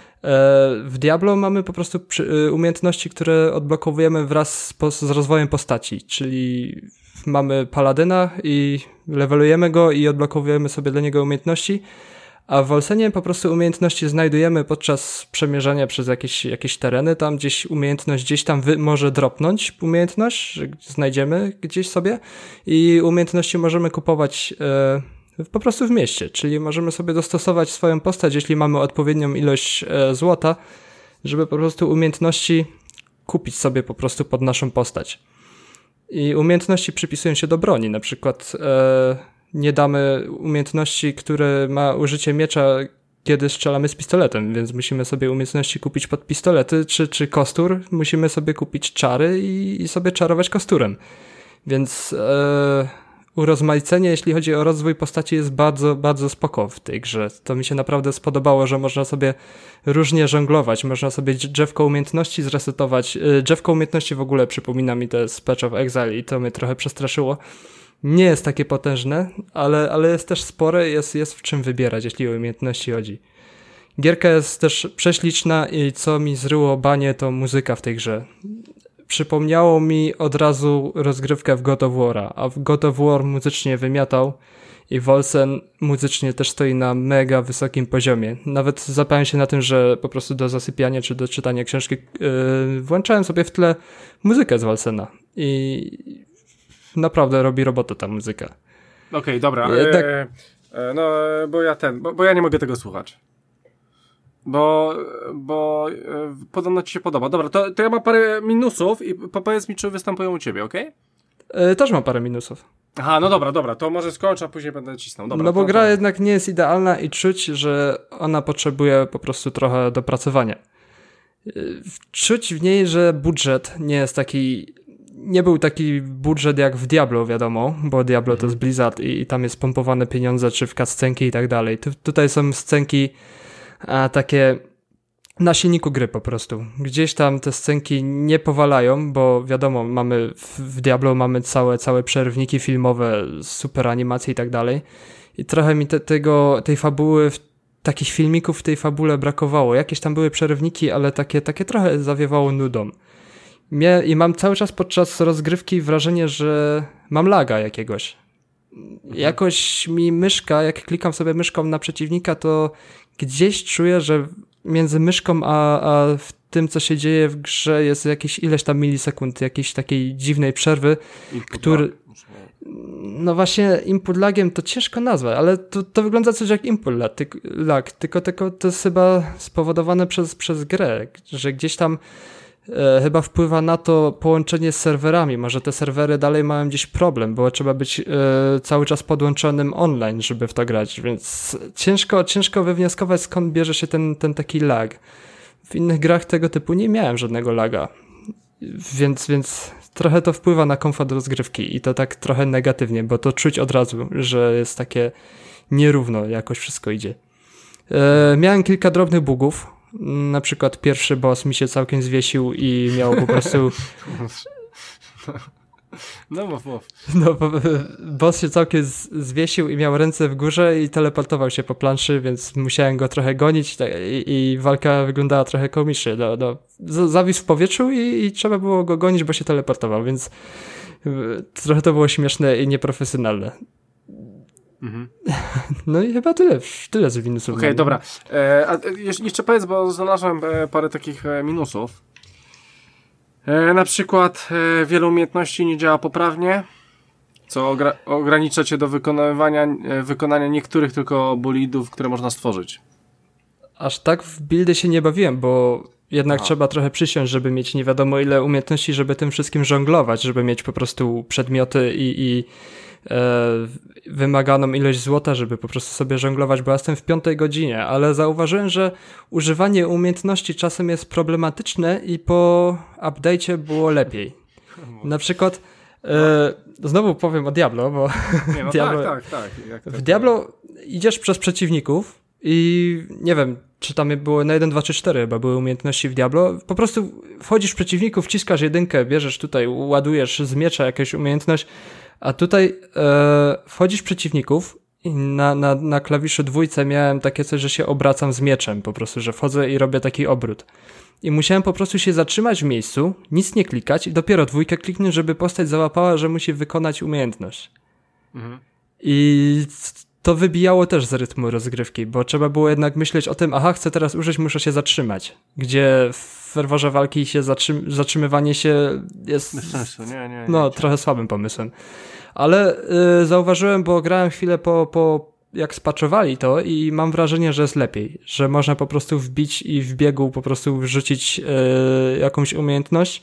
W Diablo mamy po prostu umiejętności, które odblokowujemy wraz z rozwojem postaci, czyli mamy paladyna i levelujemy go i odblokowujemy sobie dla niego umiejętności, a w Wolcenie po prostu umiejętności znajdujemy podczas przemierzania przez jakieś tereny, tam gdzieś umiejętność gdzieś tam może dropnąć umiejętność, że znajdziemy gdzieś sobie i umiejętności możemy kupować po prostu w mieście, czyli możemy sobie dostosować swoją postać, jeśli mamy odpowiednią ilość złota, żeby po prostu umiejętności kupić sobie po prostu pod naszą postać. I umiejętności przypisują się do broni, na przykład nie damy umiejętności, które ma użycie miecza, kiedy strzelamy z pistoletem, więc musimy sobie umiejętności kupić pod pistolety, czy kostur, musimy sobie kupić czary i sobie czarować kosturem. Więc urozmaicenie, jeśli chodzi o rozwój postaci, jest bardzo, bardzo spoko w tej grze. To mi się naprawdę spodobało, że można sobie różnie żonglować, można sobie drzewko umiejętności zresetować. Drzewko umiejętności w ogóle przypomina mi to z Path of Exile i to mnie trochę przestraszyło. Nie jest takie potężne, ale jest też spore, jest w czym wybierać, jeśli o umiejętności chodzi. Gierka jest też prześliczna i co mi zryło banie, to muzyka w tej grze. Przypomniało mi od razu rozgrywkę w God of War'a, a w God of War muzycznie wymiatał i Wolcen muzycznie też stoi na mega wysokim poziomie. Nawet zapałem się na tym, że po prostu do zasypiania czy do czytania książki włączałem sobie w tle muzykę z Wolcena i naprawdę robi robotę ta muzyka.
Okej, dobra. Bo ja nie mogę tego słuchać. Bo podobno ci się podoba. Dobra, to ja mam parę minusów i powiedz mi, czy występują u ciebie, okej?
Też mam parę minusów.
Aha, no dobra, to może skończę, a później będę cisnął. Dobra,
no bo gra jednak nie jest idealna i czuć, że ona potrzebuje po prostu trochę dopracowania. Czuć w niej, że budżet nie był taki budżet jak w Diablo, wiadomo, bo Diablo to jest Blizzard i tam jest pompowane pieniądze, czy w cutscenki i tak dalej. Tutaj są scenki takie na silniku gry po prostu. Gdzieś tam te scenki nie powalają, bo wiadomo, w Diablo mamy całe przerywniki filmowe, super animacje i tak dalej. I trochę mi tej fabuły, takich filmików w tej fabule brakowało. Jakieś tam były przerywniki, ale takie trochę zawiewało nudą. I mam cały czas podczas rozgrywki wrażenie, że mam laga jakiegoś. Jakoś mi myszka, jak klikam sobie myszką na przeciwnika, to gdzieś czuję, że między myszką a w tym, co się dzieje w grze, jest jakieś ileś tam milisekund, jakiejś takiej dziwnej przerwy, no właśnie input lagiem to ciężko nazwać, ale to wygląda coś jak input lag, tylko to jest chyba spowodowane przez grę, że gdzieś tam chyba wpływa na to połączenie z serwerami. Może te serwery dalej mają gdzieś problem, bo trzeba być cały czas podłączonym online, żeby w to grać, więc ciężko wywnioskować, skąd bierze się ten taki lag. W innych grach tego typu nie miałem żadnego laga, więc trochę to wpływa na komfort rozgrywki i to tak trochę negatywnie, bo to czuć od razu, że jest takie nierówno jakoś wszystko idzie. Miałem kilka drobnych bugów. Na przykład pierwszy boss mi się całkiem zwiesił i miał po prostu...
No mów.
No, boss się całkiem zwiesił i miał ręce w górze i teleportował się po planszy, więc musiałem go trochę gonić i walka wyglądała trochę komicznie. Zawisł w powietrzu i trzeba było go gonić, bo się teleportował, więc trochę to było śmieszne i nieprofesjonalne. Mhm. No i chyba tyle z minusów.
Okej, dobra. A jeszcze powiedz, bo znalazłem parę takich minusów. Na przykład wiele umiejętności nie działa poprawnie, co ogranicza cię do wykonania niektórych tylko bolidów, które można stworzyć.
Aż tak w buildy się nie bawiłem, bo jednak trzeba trochę przysiąść, żeby mieć nie wiadomo ile umiejętności, żeby tym wszystkim żonglować, żeby mieć po prostu przedmioty i wymaganą ilość złota, żeby po prostu sobie żonglować, bo ja jestem w 5. godzinie, ale zauważyłem, że używanie umiejętności czasem jest problematyczne i po update'cie było lepiej. Na przykład znowu powiem o Diablo, bo
nie, no
Diablo,
tak.
w Diablo idziesz przez przeciwników i nie wiem, czy tam było na 1, 2, 3, 4 chyba były umiejętności w Diablo. Po prostu wchodzisz w przeciwników, wciskasz jedynkę, bierzesz tutaj, ładujesz z miecza jakąś umiejętność, a tutaj wchodzisz w przeciwników i na klawiszu 2 miałem takie coś, że się obracam z mieczem po prostu, że wchodzę i robię taki obrót. I musiałem po prostu się zatrzymać w miejscu, nic nie klikać i dopiero 2 kliknąć, żeby postać załapała, że musi wykonać umiejętność. Mhm. I to wybijało też z rytmu rozgrywki, bo trzeba było jednak myśleć o tym, chcę teraz użyć, muszę się zatrzymać. Gdzie w ferworze walki się zatrzymywanie się jest
bez sensu. Nie.
Trochę słabym pomysłem. Ale zauważyłem, bo grałem chwilę po jak spaczowali to i mam wrażenie, że jest lepiej, że można po prostu wbić i w biegu po prostu wrzucić jakąś umiejętność.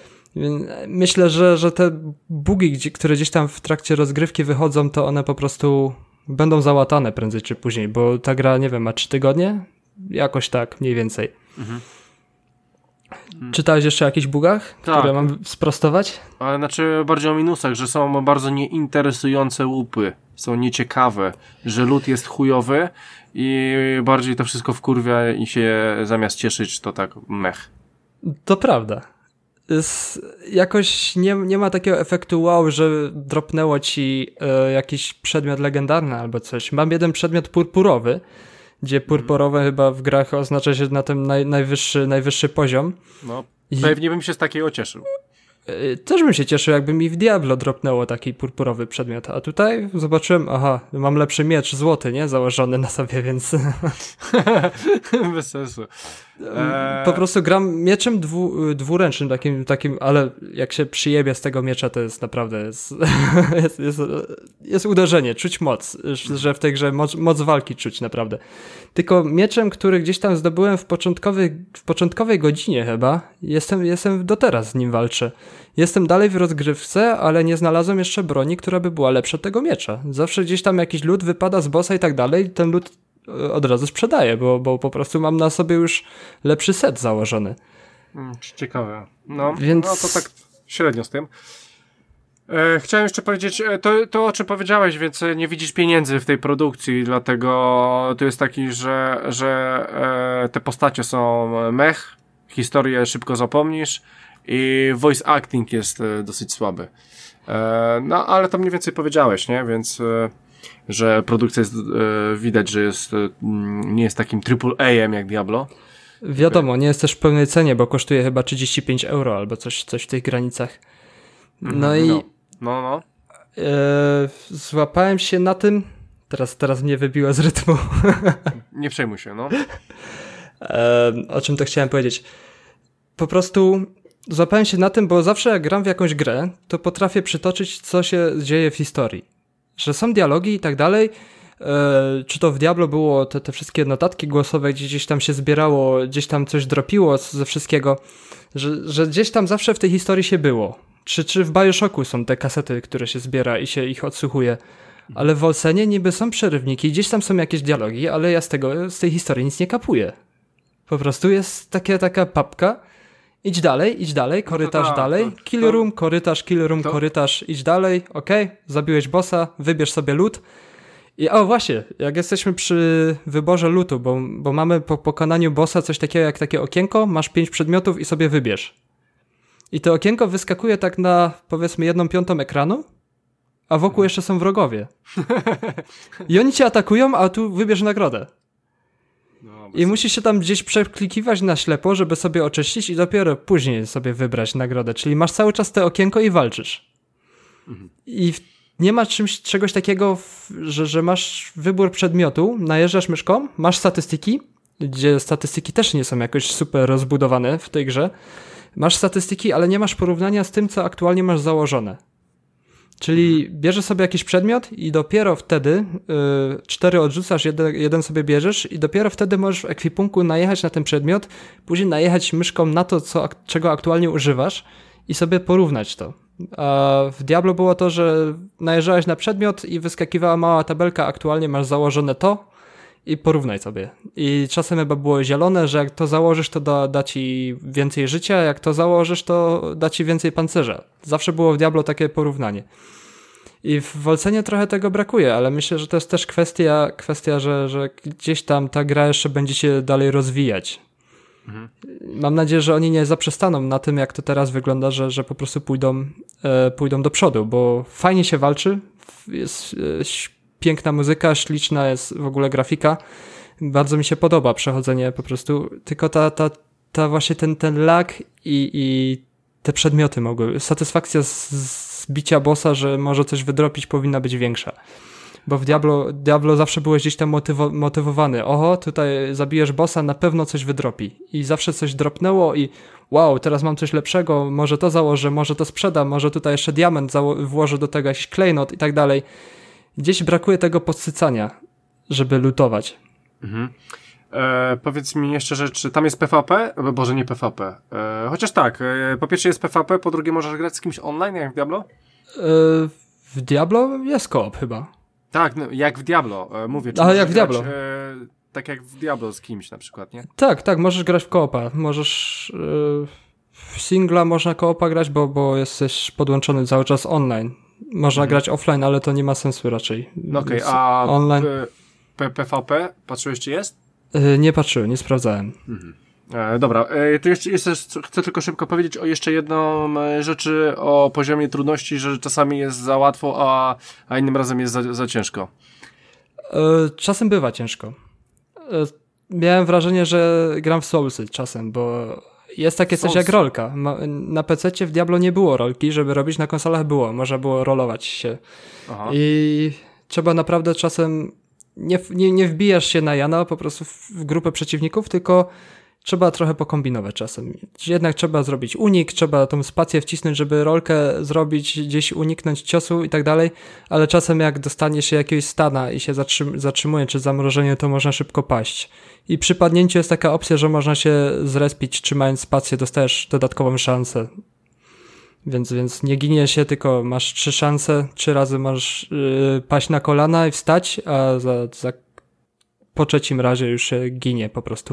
Myślę, że te bugi, które gdzieś tam w trakcie rozgrywki wychodzą, to one po prostu będą załatane prędzej czy później, bo ta gra, nie wiem, ma 3 tygodnie? Jakoś tak, mniej więcej. Mhm. Czytałeś jeszcze o jakichś bugach, które mam sprostować?
Ale znaczy bardziej o minusach, że są bardzo nieinteresujące łupy, są nieciekawe, że lód jest chujowy i bardziej to wszystko wkurwia i się zamiast cieszyć to tak mech.
To prawda. Jakoś nie ma takiego efektu wow, że dropnęło ci jakiś przedmiot legendarny albo coś. Mam jeden przedmiot purpurowy, gdzie purpurowe chyba w grach oznacza się na tym najwyższy poziom.
No, pewnie bym się z takiego cieszył.
Też bym się cieszył, jakby mi w Diablo dropnęło taki purpurowy przedmiot, a tutaj zobaczyłem, mam lepszy miecz złoty, nie? Założony na sobie, więc...
Bez sensu.
Po prostu gram mieczem dwuręcznym, takim, ale jak się przyjebie z tego miecza, to jest naprawdę jest uderzenie, czuć moc, że w tej grze moc walki czuć naprawdę. Tylko mieczem, który gdzieś tam zdobyłem w początkowej godzinie chyba, jestem do teraz z nim walczę. Jestem dalej w rozgrywce, ale nie znalazłem jeszcze broni, która by była lepsza od tego miecza. Zawsze gdzieś tam jakiś lód wypada z bossa i tak dalej, ten lód od razu sprzedaję, bo po prostu mam na sobie już lepszy set założony.
Ciekawe. No to tak średnio z tym. Chciałem jeszcze powiedzieć, to o czym powiedziałeś, więc nie widzisz pieniędzy w tej produkcji, dlatego to jest taki, że te postacie są mech, historię szybko zapomnisz i voice acting jest dosyć słaby. No, ale to mniej więcej powiedziałeś, nie? Więc że produkcja jest, widać, że nie jest takim AAA-em jak Diablo.
Wiadomo, nie jest też w pełnej cenie, bo kosztuje chyba 35 euro albo coś w tych granicach.
No.
Złapałem się na tym, teraz mnie wybiło z rytmu.
Nie przejmuj się, no.
O czym to chciałem powiedzieć? Po prostu złapałem się na tym, bo zawsze jak gram w jakąś grę, to potrafię przytoczyć, co się dzieje w historii. Że są dialogi i tak dalej, czy to w Diablo było te wszystkie notatki głosowe, gdzieś tam się zbierało, gdzieś tam coś dropiło ze wszystkiego. że gdzieś tam zawsze w tej historii się było. Czy w Bioshocku są te kasety, które się zbiera i się ich odsłuchuje. Ale w Wolcenie niby są przerywniki, gdzieś tam są jakieś dialogi, ale ja z tej historii nic nie kapuję. Po prostu jest taka papka. Idź dalej, korytarz dalej, kill room, korytarz, idź dalej, okej, zabiłeś bossa, wybierz sobie loot. I właśnie, jak jesteśmy przy wyborze lootu, bo mamy po pokonaniu bossa coś takiego jak takie okienko, masz 5 przedmiotów i sobie wybierz. I to okienko wyskakuje tak na, powiedzmy, 1/5 ekranu, a wokół jeszcze są wrogowie. I oni cię atakują, a tu wybierz nagrodę. I musisz się tam gdzieś przeklikiwać na ślepo, żeby sobie oczyścić i dopiero później sobie wybrać nagrodę. Czyli masz cały czas te okienko i walczysz. I nie ma czegoś takiego, że masz wybór przedmiotu, najeżdżasz myszką, masz statystyki, gdzie statystyki też nie są jakoś super rozbudowane w tej grze. Masz statystyki, ale nie masz porównania z tym, co aktualnie masz założone. Czyli bierzesz sobie jakiś przedmiot i dopiero wtedy 4 odrzucasz, jeden sobie bierzesz i dopiero wtedy możesz w ekwipunku najechać na ten przedmiot, później najechać myszką na to, czego aktualnie używasz i sobie porównać to. A w Diablo było to, że najeżdżałeś na przedmiot i wyskakiwała mała tabelka, aktualnie masz założone to i porównaj sobie. I czasem chyba było zielone, że jak to założysz, to da ci więcej życia, jak to założysz, to da ci więcej pancerza. Zawsze było w Diablo takie porównanie. I w Wolcenie trochę tego brakuje, ale myślę, że to jest też kwestia, że gdzieś tam ta gra jeszcze będzie się dalej rozwijać. Mam nadzieję, że oni nie zaprzestaną na tym, jak to teraz wygląda, że po prostu pójdą do przodu, bo fajnie się walczy, jest piękna muzyka, śliczna jest w ogóle grafika. Bardzo mi się podoba przechodzenie po prostu, tylko ta właśnie ten lag i te przedmioty satysfakcja z bicia bossa, że może coś wydropić, powinna być większa. Bo w Diablo zawsze byłeś gdzieś tam motywowany. Oho, tutaj zabijesz bossa, na pewno coś wydropi. I zawsze coś dropnęło i wow, teraz mam coś lepszego, może to założę, może to sprzedam, może tutaj jeszcze diament włożę do tego jakiś klejnot i tak dalej. Gdzieś brakuje tego podsycania, żeby lootować.
Powiedz mi jeszcze, że czy tam jest PvP? Boże, nie PvP. Chociaż tak, po pierwsze jest PvP, po drugie możesz grać z kimś online, jak w Diablo?
W Diablo jest koop chyba.
Tak, no, jak w Diablo, mówię.
Ale jak w Diablo.
Tak jak w Diablo z kimś na przykład, nie?
Tak, możesz grać w koopa. Możesz w singla można koopa grać, bo jesteś podłączony cały czas online. Można grać offline, ale to nie ma sensu raczej.
Okej, a
online.
PvP patrzyłeś, czy jest?
Nie patrzyłem, nie sprawdzałem.
Dobra, to jeszcze chcę tylko szybko powiedzieć o jeszcze jedną rzeczy o poziomie trudności, że czasami jest za łatwo, a innym razem jest za ciężko.
Czasem bywa ciężko. Miałem wrażenie, że gram w Soulsy czasem, bo jest takie coś jak rolka. Na PC-cie w Diablo nie było rolki, żeby robić, na konsolach było. Można było rolować się. Aha. I trzeba naprawdę czasem nie wbijasz się na Jana po prostu w grupę przeciwników, tylko trzeba trochę pokombinować czasem. Jednak trzeba zrobić unik, trzeba tą spację wcisnąć, żeby rolkę zrobić, gdzieś uniknąć ciosu i tak dalej, ale czasem jak dostanie się jakiegoś stana i się zatrzymuje, czy zamrożenie, to można szybko paść. I przy padnięciu jest taka opcja, że można się zrespić, trzymając spację, dostajesz dodatkową szansę. Więc nie ginie się, tylko masz 3 szanse, 3 razy możesz paść na kolana i wstać, a po trzecim razie już się ginie po prostu.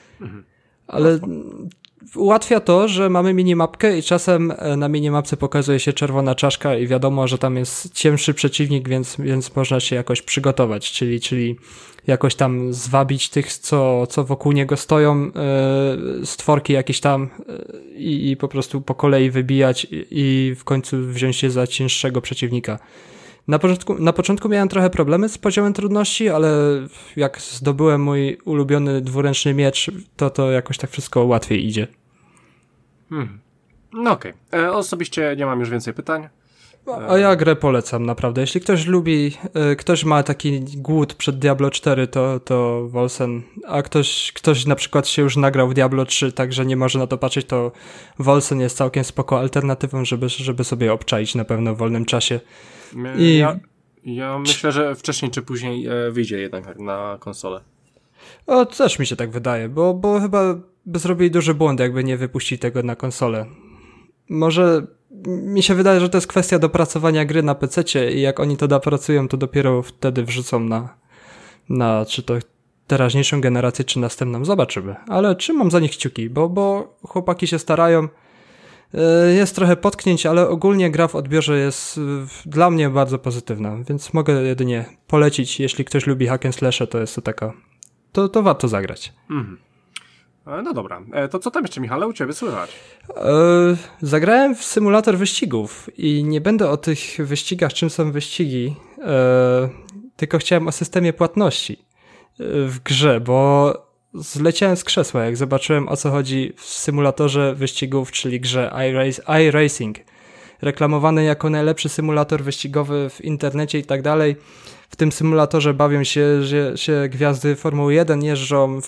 Ale ułatwia to, że mamy minimapkę i czasem na minimapce pokazuje się czerwona czaszka i wiadomo, że tam jest cięższy przeciwnik, więc można się jakoś przygotować, czyli jakoś tam zwabić tych, co wokół niego stoją, stworki jakieś tam i po prostu po kolei wybijać i w końcu wziąć się za cięższego przeciwnika. Na początku miałem trochę problemy z poziomem trudności, ale jak zdobyłem mój ulubiony dwuręczny miecz, to jakoś tak wszystko łatwiej idzie.
No okej. Osobiście nie mam już więcej pytań.
A ja grę polecam naprawdę. Jeśli ktoś lubi, ktoś ma taki głód przed Diablo 4, to Wolcen, a ktoś na przykład się już nagrał w Diablo 3, także nie może na to patrzeć, to Wolcen jest całkiem spoko alternatywą, żeby sobie obczaić na pewno w wolnym czasie.
Ja myślę, że wcześniej czy później wyjdzie jednak na konsolę.
O, też mi się tak wydaje, bo chyba by zrobili duży błąd, jakby nie wypuścili tego na konsolę. Może mi się wydaje, że to jest kwestia dopracowania gry na PC-cie i jak oni to dopracują, to dopiero wtedy wrzucą na czy to teraźniejszą generację, czy następną. Zobaczymy. Ale trzymam za nich kciuki, bo chłopaki się starają. Jest trochę potknięć, ale ogólnie gra w odbiorze jest dla mnie bardzo pozytywna, więc mogę jedynie polecić, jeśli ktoś lubi hack and slashe, to jest to taka, to warto zagrać.
No dobra, to co tam jeszcze, Michale, u ciebie słychać?
Zagrałem w symulator wyścigów i nie będę o tych wyścigach, czym są wyścigi, tylko chciałem o systemie płatności w grze, bo zleciałem z krzesła, jak zobaczyłem, o co chodzi w symulatorze wyścigów, czyli grze iRacing, reklamowany jako najlepszy symulator wyścigowy w internecie i tak dalej. W tym symulatorze bawią się gwiazdy Formuły 1, jeżdżą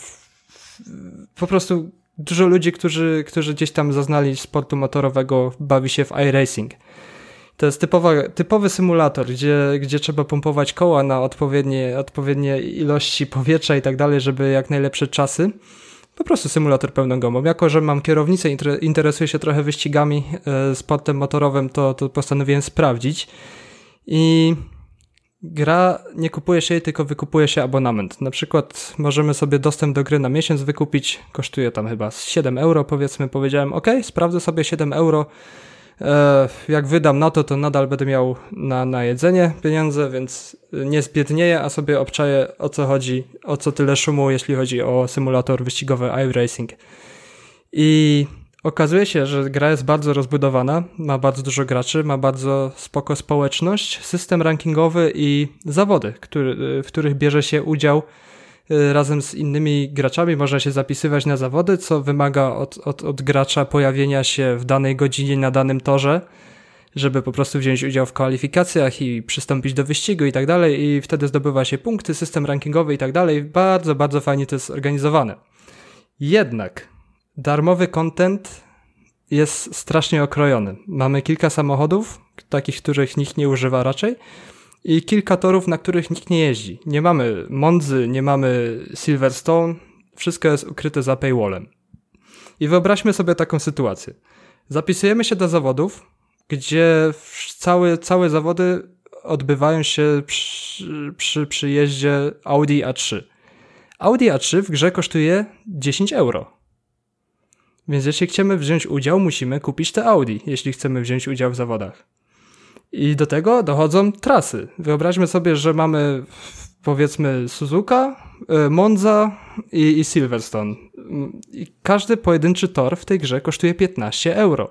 po prostu dużo ludzi, którzy gdzieś tam zaznali sportu motorowego, bawi się w iRacing. To jest typowy symulator, gdzie trzeba pompować koła na odpowiednie ilości powietrza i tak dalej, żeby jak najlepsze czasy. Po prostu symulator pełną gębą. Jako że mam kierownicę, interesuję się trochę wyścigami, sportem motorowym, to postanowiłem sprawdzić. I gra, nie kupuje się jej, tylko wykupuje się abonament. Na przykład możemy sobie dostęp do gry na miesiąc wykupić, kosztuje tam chyba 7 euro, powiedzmy. Powiedziałem, ok, sprawdzę sobie 7 euro, jak wydam na to nadal będę miał na jedzenie pieniądze, więc nie zbiednieję, a sobie obczaję, o co chodzi, o co tyle szumu, jeśli chodzi o symulator wyścigowy iRacing. I okazuje się, że gra jest bardzo rozbudowana, ma bardzo dużo graczy, ma bardzo spoko społeczność, system rankingowy i zawody, w których bierze się udział razem z innymi graczami. Można się zapisywać na zawody, co wymaga od gracza pojawienia się w danej godzinie na danym torze, żeby po prostu wziąć udział w kwalifikacjach i przystąpić do wyścigu i tak dalej, i wtedy zdobywa się punkty, system rankingowy i tak dalej. Bardzo, bardzo fajnie to jest zorganizowane. Jednak darmowy content jest strasznie okrojony. Mamy kilka samochodów, takich, których nikt nie używa raczej, i kilka torów, na których nikt nie jeździ. Nie mamy Monzy, nie mamy Silverstone, wszystko jest ukryte za paywallem. I wyobraźmy sobie taką sytuację. Zapisujemy się do zawodów, gdzie całe zawody odbywają się przy przyjeździe Audi A3. Audi A3 w grze kosztuje 10 euro. Więc jeśli chcemy wziąć udział, musimy kupić te Audi, jeśli chcemy wziąć udział w zawodach. I do tego dochodzą trasy. Wyobraźmy sobie, że mamy powiedzmy Suzuka, Monza i Silverstone. I każdy pojedynczy tor w tej grze kosztuje 15 euro.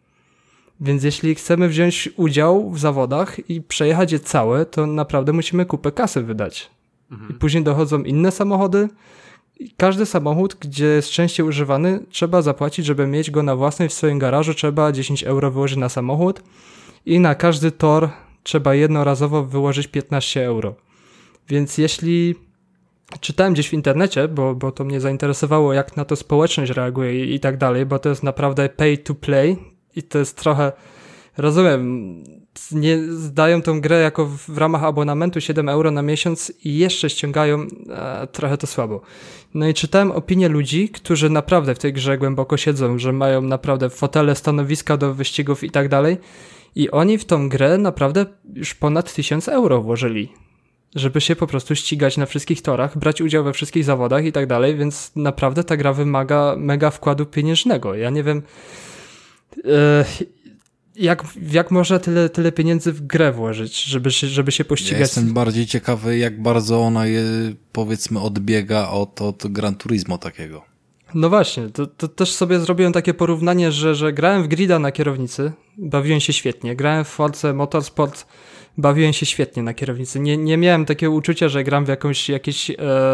Więc jeśli chcemy wziąć udział w zawodach i przejechać je całe, to naprawdę musimy kupę kasy wydać. I później dochodzą inne samochody. I każdy samochód, gdzie jest częściej używany, trzeba zapłacić, żeby mieć go na własnej w swoim garażu. Trzeba 10 euro wyłożyć na samochód. I na każdy tor trzeba jednorazowo wyłożyć 15 euro. Więc jeśli czytałem gdzieś w internecie, bo to mnie zainteresowało, jak na to społeczność reaguje i tak dalej, bo to jest naprawdę pay to play i to jest trochę, rozumiem, nie zdają tą grę jako w ramach abonamentu 7 euro na miesiąc i jeszcze ściągają, trochę to słabo. No i czytałem opinie ludzi, którzy naprawdę w tej grze głęboko siedzą, że mają naprawdę fotele, stanowiska do wyścigów i tak dalej. I oni w tą grę naprawdę już ponad 1000 euro włożyli, żeby się po prostu ścigać na wszystkich torach, brać udział we wszystkich zawodach i tak dalej, więc naprawdę ta gra wymaga mega wkładu pieniężnego. Ja nie wiem, jak można tyle pieniędzy w grę włożyć, żeby się pościgać.
Ja jestem bardziej ciekawy, jak bardzo ona powiedzmy odbiega od Gran Turismo takiego.
No właśnie, to też sobie zrobiłem takie porównanie, że grałem w Grida na kierownicy, bawiłem się świetnie, grałem w Forza Motorsport, bawiłem się świetnie na kierownicy. Nie miałem takiego uczucia, że gram w jakieś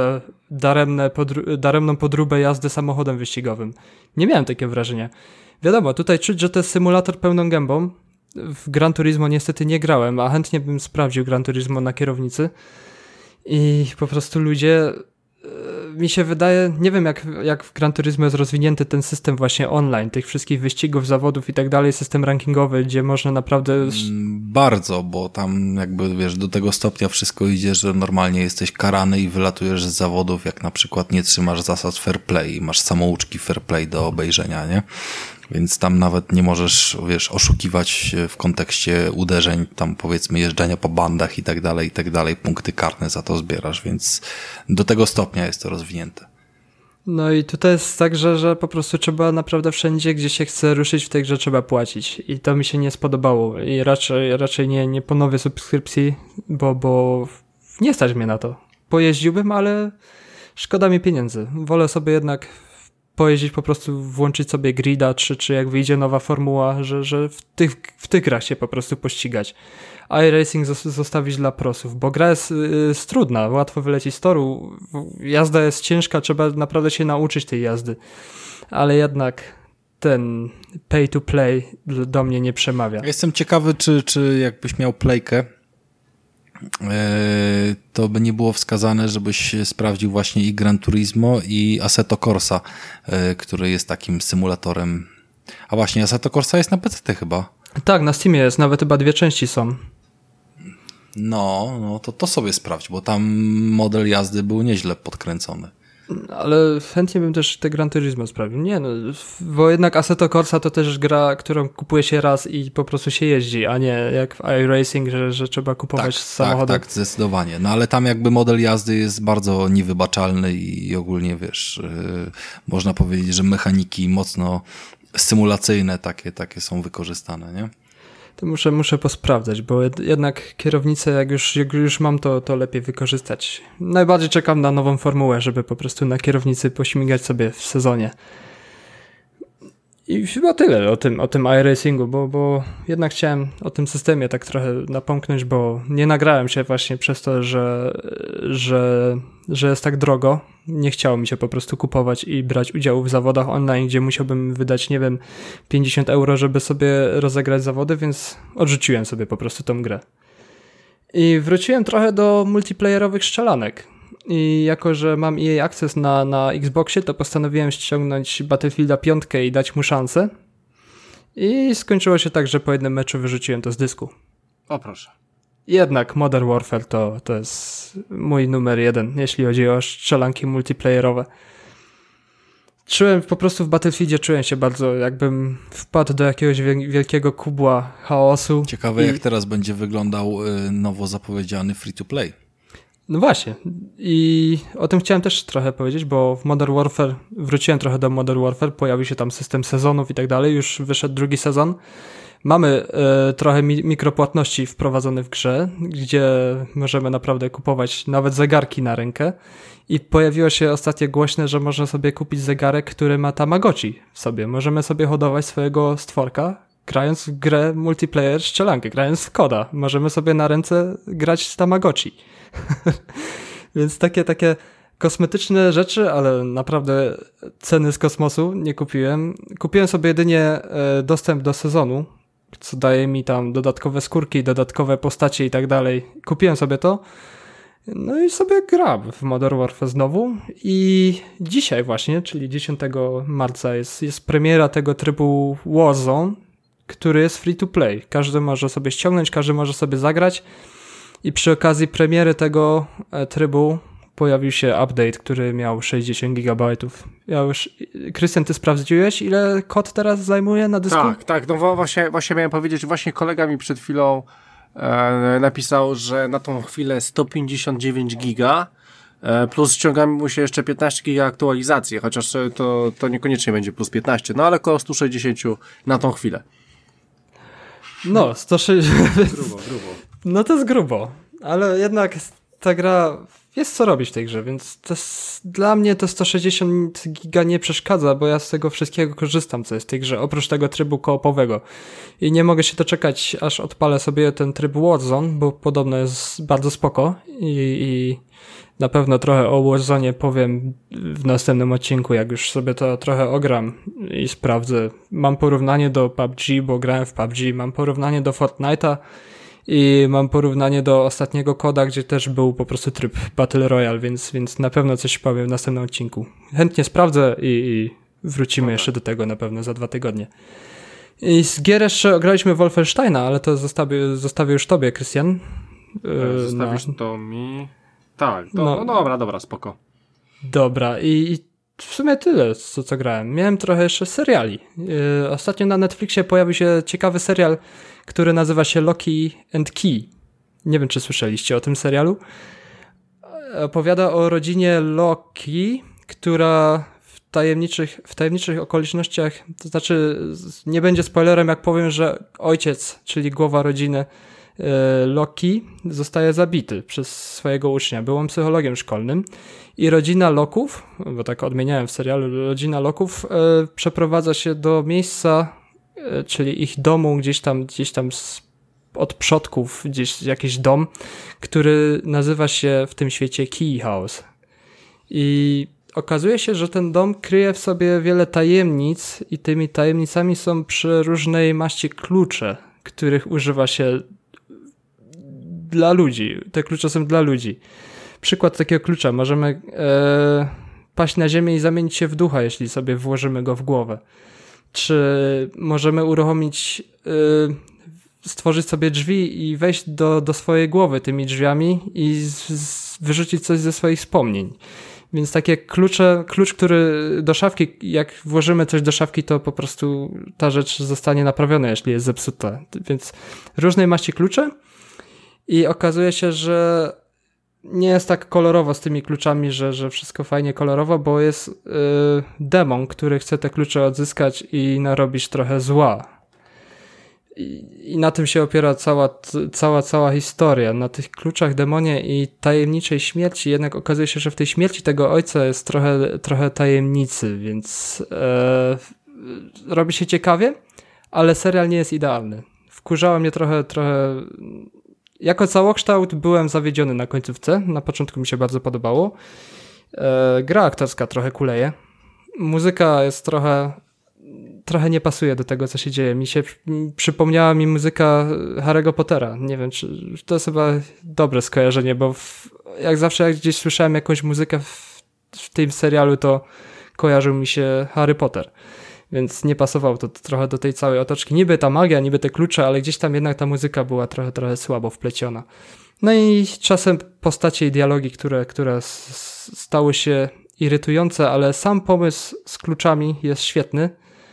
daremną podróbę jazdy samochodem wyścigowym. Nie miałem takiego wrażenia. Wiadomo, tutaj czuć, że to jest symulator pełną gębą. W Gran Turismo niestety nie grałem, a chętnie bym sprawdził Gran Turismo na kierownicy. I po prostu ludzie mi się wydaje, nie wiem jak w Gran Turismo jest rozwinięty ten system właśnie online, tych wszystkich wyścigów, zawodów i tak dalej, system rankingowy, gdzie można naprawdę...
Bardzo, bo tam jakby wiesz, do tego stopnia wszystko idzie, że normalnie jesteś karany i wylatujesz z zawodów, jak na przykład nie trzymasz zasad fair play i masz samouczki fair play do obejrzenia, nie? Więc tam nawet nie możesz, wiesz, oszukiwać w kontekście uderzeń, tam powiedzmy jeżdżenia po bandach i tak dalej, punkty karne za to zbierasz, więc do tego stopnia jest to rozwinięte.
No i tutaj jest tak, że po prostu trzeba naprawdę wszędzie, gdzie się chce ruszyć w tej grze, trzeba płacić i to mi się nie spodobało i raczej nie ponowię subskrypcji, bo nie stać mnie na to. Pojeździłbym, ale szkoda mi pieniędzy. Wolę sobie jednak pojeździć, po prostu włączyć sobie grida, czy jak wyjdzie nowa formuła, że w tych grach się po prostu pościgać. iRacing zostawić dla prosów, bo gra jest trudna, łatwo wylecieć z toru, jazda jest ciężka, trzeba naprawdę się nauczyć tej jazdy, ale jednak ten pay to play do mnie nie przemawia.
Jestem ciekawy, czy jakbyś miał playkę, to by nie było wskazane, żebyś sprawdził właśnie i Gran Turismo i Assetto Corsa, który jest takim symulatorem. A właśnie Assetto Corsa jest na PC chyba.
Tak, na Steamie jest, nawet chyba 2 części są.
No to sobie sprawdź, bo tam model jazdy był nieźle podkręcony.
Ale chętnie bym też te Gran Turismo sprawdził. Nie no, bo jednak Assetto Corsa to też gra, którą kupuje się raz i po prostu się jeździ, a nie jak w iRacing, że trzeba kupować samochody.
Tak, zdecydowanie. No ale tam jakby model jazdy jest bardzo niewybaczalny i ogólnie wiesz, można powiedzieć, że mechaniki mocno symulacyjne takie są wykorzystane, nie?
To muszę posprawdzać, bo jednak kierownicę, jak już mam, to lepiej wykorzystać. Najbardziej czekam na nową formułę, żeby po prostu na kierownicy pośmigać sobie w sezonie. I chyba tyle o tym iRacingu, bo jednak chciałem o tym systemie tak trochę napomknąć, bo nie nagrałem się właśnie przez to, że jest tak drogo. Nie chciało mi się po prostu kupować i brać udziału w zawodach online, gdzie musiałbym wydać, nie wiem, 50 euro, żeby sobie rozegrać zawody, więc odrzuciłem sobie po prostu tą grę. I wróciłem trochę do multiplayerowych strzelanek. I jako, że mam EA Access na Xboxie, to postanowiłem ściągnąć Battlefielda 5 i dać mu szansę. I skończyło się tak, że po jednym meczu wyrzuciłem to z dysku.
O proszę.
Jednak Modern Warfare to jest mój numer 1, jeśli chodzi o strzelanki multiplayerowe. Po prostu w Battlefieldzie czułem się bardzo, jakbym wpadł do jakiegoś wielkiego kubła chaosu.
Ciekawe jak teraz będzie wyglądał nowo zapowiedziany free-to-play.
No właśnie. I o tym chciałem też trochę powiedzieć, bo w Modern Warfare, wróciłem trochę do Modern Warfare, pojawił się tam system sezonów i tak dalej, już wyszedł drugi sezon. Mamy trochę mikropłatności wprowadzone w grze, gdzie możemy naprawdę kupować nawet zegarki na rękę i pojawiło się ostatnio głośne, że można sobie kupić zegarek, który ma Tamagotchi w sobie. Możemy sobie hodować swojego stworka, grając w grę multiplayer strzelankę, grając w koda. Możemy sobie na ręce grać z Tamagotchi. Więc takie kosmetyczne rzeczy, ale naprawdę ceny z kosmosu nie kupiłem. Kupiłem sobie jedynie dostęp do sezonu, co daje mi tam dodatkowe skórki, dodatkowe postacie i tak dalej. Kupiłem sobie to. No i sobie gram w Modern Warfare znowu i dzisiaj właśnie, czyli 10 marca jest premiera tego trybu Warzone, który jest free to play. Każdy może sobie ściągnąć, każdy może sobie zagrać i przy okazji premiery tego trybu pojawił się update, który miał 60 GB. Krystian, ty sprawdziłeś, ile kod teraz zajmuje na dysku?
Tak, no właśnie miałem powiedzieć, właśnie kolega mi przed chwilą napisał, że na tą chwilę 159 giga, plus ściąga mu się jeszcze 15 giga aktualizacji, chociaż to niekoniecznie będzie plus 15, no ale około 160 na tą chwilę.
No, 160.
Grubo.
No to jest grubo, ale jednak ta gra jest co robić w tej grze, więc dla mnie to 160 giga nie przeszkadza, bo ja z tego wszystkiego korzystam, co jest w tej grze, oprócz tego trybu koopowego. I nie mogę się doczekać, aż odpalę sobie ten tryb Warzone, bo podobno jest bardzo spoko i na pewno trochę o Warzone powiem w następnym odcinku, jak już sobie to trochę ogram i sprawdzę. Mam porównanie do PUBG, bo grałem w PUBG, mam porównanie do Fortnite'a I mam porównanie do ostatniego Koda, gdzie też był po prostu tryb Battle Royale, więc na pewno coś powiem w następnym odcinku. Chętnie sprawdzę i wrócimy jeszcze do tego na pewno za 2 tygodnie. I z gier jeszcze graliśmy Wolfensteina, ale to zostawię już tobie, Krystian.
Zostawisz to mi? Tak, to, no dobra, spoko.
Dobra, i w sumie tyle, co grałem. Miałem trochę jeszcze seriali. Ostatnio na Netflixie pojawił się ciekawy serial, który nazywa się Loki and Key. Nie wiem, czy słyszeliście o tym serialu. Opowiada o rodzinie Loki, która w tajemniczych okolicznościach, to znaczy nie będzie spoilerem, jak powiem, że ojciec, czyli głowa rodziny Loki, zostaje zabity przez swojego ucznia. Był on psychologiem szkolnym i rodzina Loków, bo tak odmieniałem w serialu, rodzina Loków przeprowadza się do miejsca, czyli ich domu gdzieś tam od przodków, gdzieś jakiś dom, który nazywa się w tym świecie Key House. I okazuje się, że ten dom kryje w sobie wiele tajemnic i tymi tajemnicami są przeróżnej maści klucze, których używa się dla ludzi. Te klucze są dla ludzi. Przykład takiego klucza. Możemy paść na ziemię i zamienić się w ducha, jeśli sobie włożymy go w głowę. Czy możemy uruchomić, stworzyć sobie drzwi i wejść do swojej głowy tymi drzwiami i wyrzucić coś ze swoich wspomnień. Więc takie klucz, który do szafki, jak włożymy coś do szafki, to po prostu ta rzecz zostanie naprawiona, jeśli jest zepsuta. Więc różnej maści klucze i okazuje się, że nie jest tak kolorowo z tymi kluczami, że wszystko fajnie kolorowo, bo jest demon, który chce te klucze odzyskać i narobić trochę zła. I na tym się opiera cała historia, na tych kluczach, demonie i tajemniczej śmierci. Jednak okazuje się, że w tej śmierci tego ojca jest trochę tajemnicy, więc robi się ciekawie, ale serial nie jest idealny. Wkurzało mnie trochę. Jako całokształt byłem zawiedziony na końcówce. Na początku mi się bardzo podobało. Gra aktorska trochę kuleje. Muzyka jest trochę nie pasuje do tego, co się dzieje. Przypomniała mi muzyka Harry'ego Pottera. Nie wiem, czy to jest chyba dobre skojarzenie, bo jak zawsze jak gdzieś słyszałem jakąś muzykę w tym serialu, to kojarzył mi się Harry Potter. Więc nie pasowało to trochę do tej całej otoczki. Niby ta magia, niby te klucze, ale gdzieś tam jednak ta muzyka była trochę słabo wpleciona. No i czasem postacie i dialogi, które stały się irytujące, ale sam pomysł z kluczami jest świetny.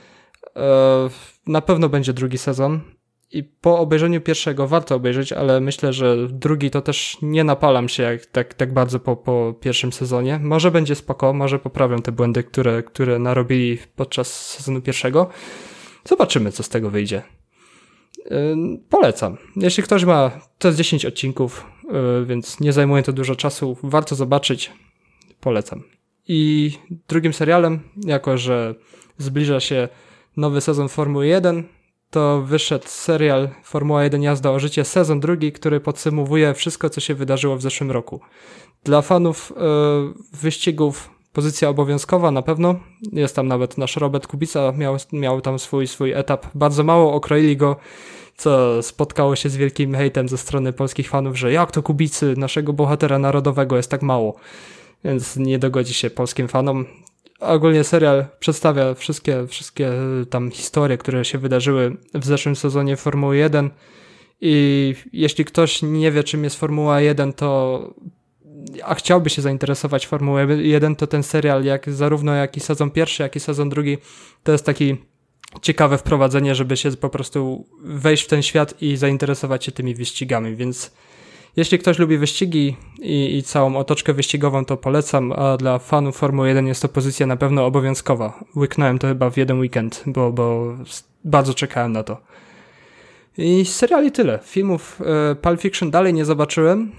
Na pewno będzie drugi sezon i po obejrzeniu pierwszego warto obejrzeć, ale myślę, że drugi to też nie napalam się jak tak bardzo po pierwszym sezonie. Może będzie spoko, może poprawią te błędy, które narobili podczas sezonu pierwszego. Zobaczymy, co z tego wyjdzie. Polecam. Jeśli ktoś ma, to jest 10 odcinków, więc nie zajmuje to dużo czasu. Warto zobaczyć. Polecam. I drugim serialem, jako że zbliża się nowy sezon Formuły 1, to wyszedł serial Formuła 1 Jazda o życie, sezon drugi, który podsumowuje wszystko, co się wydarzyło w zeszłym roku. Dla fanów wyścigów pozycja obowiązkowa na pewno. Jest tam nawet nasz Robert Kubica, miał tam swój etap. Bardzo mało okroili go, co spotkało się z wielkim hejtem ze strony polskich fanów, że jak to Kubicy, naszego bohatera narodowego jest tak mało. Więc nie dogodzi się polskim fanom. Ogólnie serial przedstawia wszystkie tam historie, które się wydarzyły w zeszłym sezonie Formuły 1 i jeśli ktoś nie wie, czym jest Formuła 1, a chciałby się zainteresować Formułą 1, to ten serial, zarówno jak i sezon pierwszy, jak i sezon drugi, to jest taki ciekawe wprowadzenie, żeby się po prostu wejść w ten świat i zainteresować się tymi wyścigami, więc jeśli ktoś lubi wyścigi i całą otoczkę wyścigową, to polecam, a dla fanów Formuły 1 jest to pozycja na pewno obowiązkowa. Łyknąłem to chyba w jeden weekend, bo bardzo czekałem na to. I z seriali tyle. Filmów Pulp Fiction dalej nie zobaczyłem.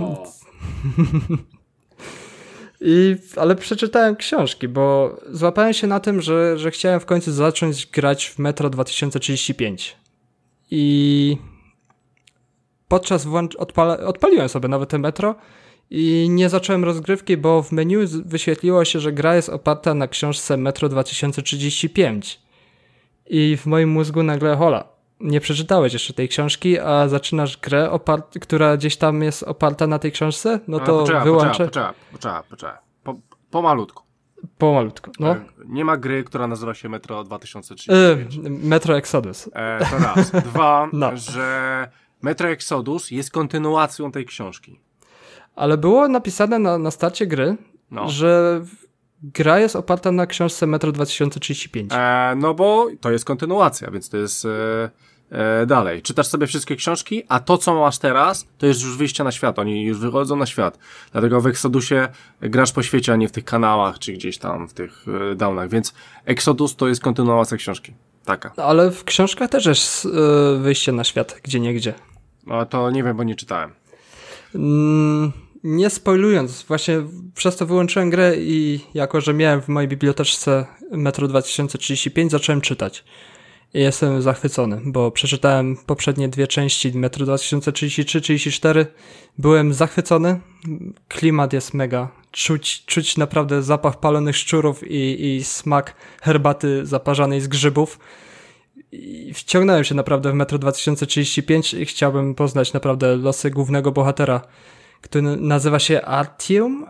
Ale przeczytałem książki, bo złapałem się na tym, że chciałem w końcu zacząć grać w Metro 2035. I podczas odpaliłem sobie nawet te Metro i nie zacząłem rozgrywki, bo w menu wyświetliło się, że gra jest oparta na książce Metro 2035. I w moim mózgu nagle hola. nie przeczytałeś jeszcze tej książki, a zaczynasz grę, która gdzieś tam jest oparta na tej książce, no to wyłączę.
Poczekaj. Pomalutku.
Pomalutku, no.
Nie ma gry, która nazywa się Metro 2035.
Metro Exodus.
To raz. Dwa,
no.
że Metro Exodus jest kontynuacją tej książki.
Ale było napisane na starcie gry, że gra jest oparta na książce Metro 2035.
No bo to jest kontynuacja, więc to jest dalej. Czytasz sobie wszystkie książki, a to, co masz teraz, to jest już wyjście na świat. Oni już wychodzą na świat. Dlatego w Exodusie grasz po świecie, a nie w tych kanałach, czy gdzieś tam w tych downach. Więc Exodus to jest kontynuacja książki. Taka.
Ale w książkach też jest wyjście na świat, gdzieniegdzie.
No to nie wiem, bo nie czytałem.
Nie spoilując, właśnie przez to wyłączyłem grę i jako, że miałem w mojej biblioteczce Metro 2035, zacząłem czytać. I jestem zachwycony, bo przeczytałem poprzednie 2 części Metro 2033-34. Byłem zachwycony. Klimat jest mega. Czuć naprawdę zapach palonych szczurów i smak herbaty zaparzanej z grzybów. I wciągnąłem się naprawdę w Metro 2035 i chciałbym poznać naprawdę losy głównego bohatera, który nazywa się Artyom?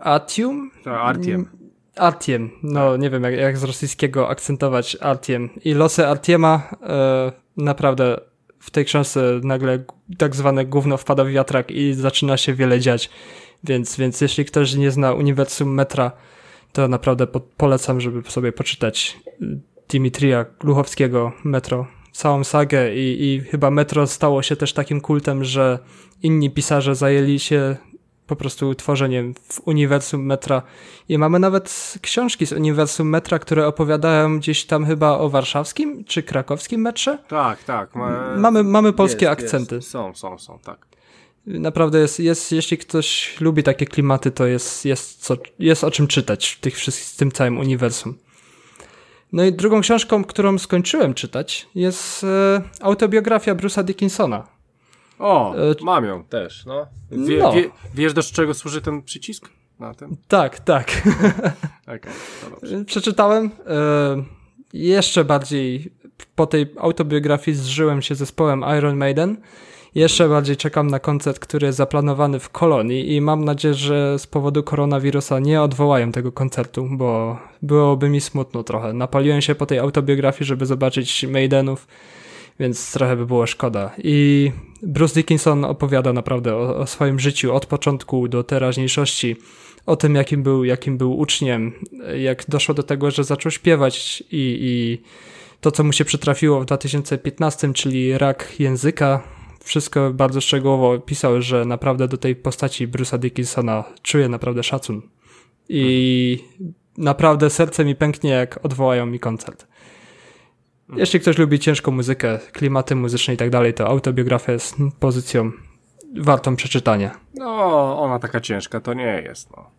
Artiem. No nie wiem jak z rosyjskiego akcentować Artiem. I losy Artiema naprawdę w tej książce nagle tak zwane gówno wpada w wiatrak i zaczyna się wiele dziać. Więc jeśli ktoś nie zna uniwersum Metra, to naprawdę polecam, żeby sobie poczytać Dimitrija Gluchowskiego Metro, całą sagę i chyba Metro stało się też takim kultem, że inni pisarze zajęli się po prostu tworzeniem w uniwersum Metra i mamy nawet książki z uniwersum Metra, które opowiadają gdzieś tam chyba o warszawskim czy krakowskim metrze.
Tak.
Mamy polskie akcenty.
Są, tak.
Naprawdę jest, jeśli ktoś lubi takie klimaty, to jest o czym czytać w tym całym uniwersum. No i drugą książką, którą skończyłem czytać, jest autobiografia Bruce'a Dickinsona.
O, mam ją też, no. Wiesz, do czego służy ten przycisk na tym?
Tak.
Okay, to dobrze.
Przeczytałem. Jeszcze bardziej po tej autobiografii zżyłem się z zespołem Iron Maiden. Jeszcze bardziej czekam na koncert, który jest zaplanowany w Kolonii i mam nadzieję, że z powodu koronawirusa nie odwołają tego koncertu, bo byłoby mi smutno trochę. Napaliłem się po tej autobiografii, żeby zobaczyć Maidenów, więc trochę by było szkoda. I Bruce Dickinson opowiada naprawdę o swoim życiu od początku do teraźniejszości, o tym jakim był uczniem, jak doszło do tego, że zaczął śpiewać i to, co mu się przytrafiło w 2015, czyli rak języka. Wszystko bardzo szczegółowo pisał, że naprawdę do tej postaci Bruce'a Dickinsona czuję naprawdę szacun. I naprawdę serce mi pęknie, jak odwołają mi koncert. Jeśli ktoś lubi ciężką muzykę, klimaty muzyczne i tak dalej, to autobiografia jest pozycją wartą przeczytania.
No, ona taka ciężka to nie jest, no.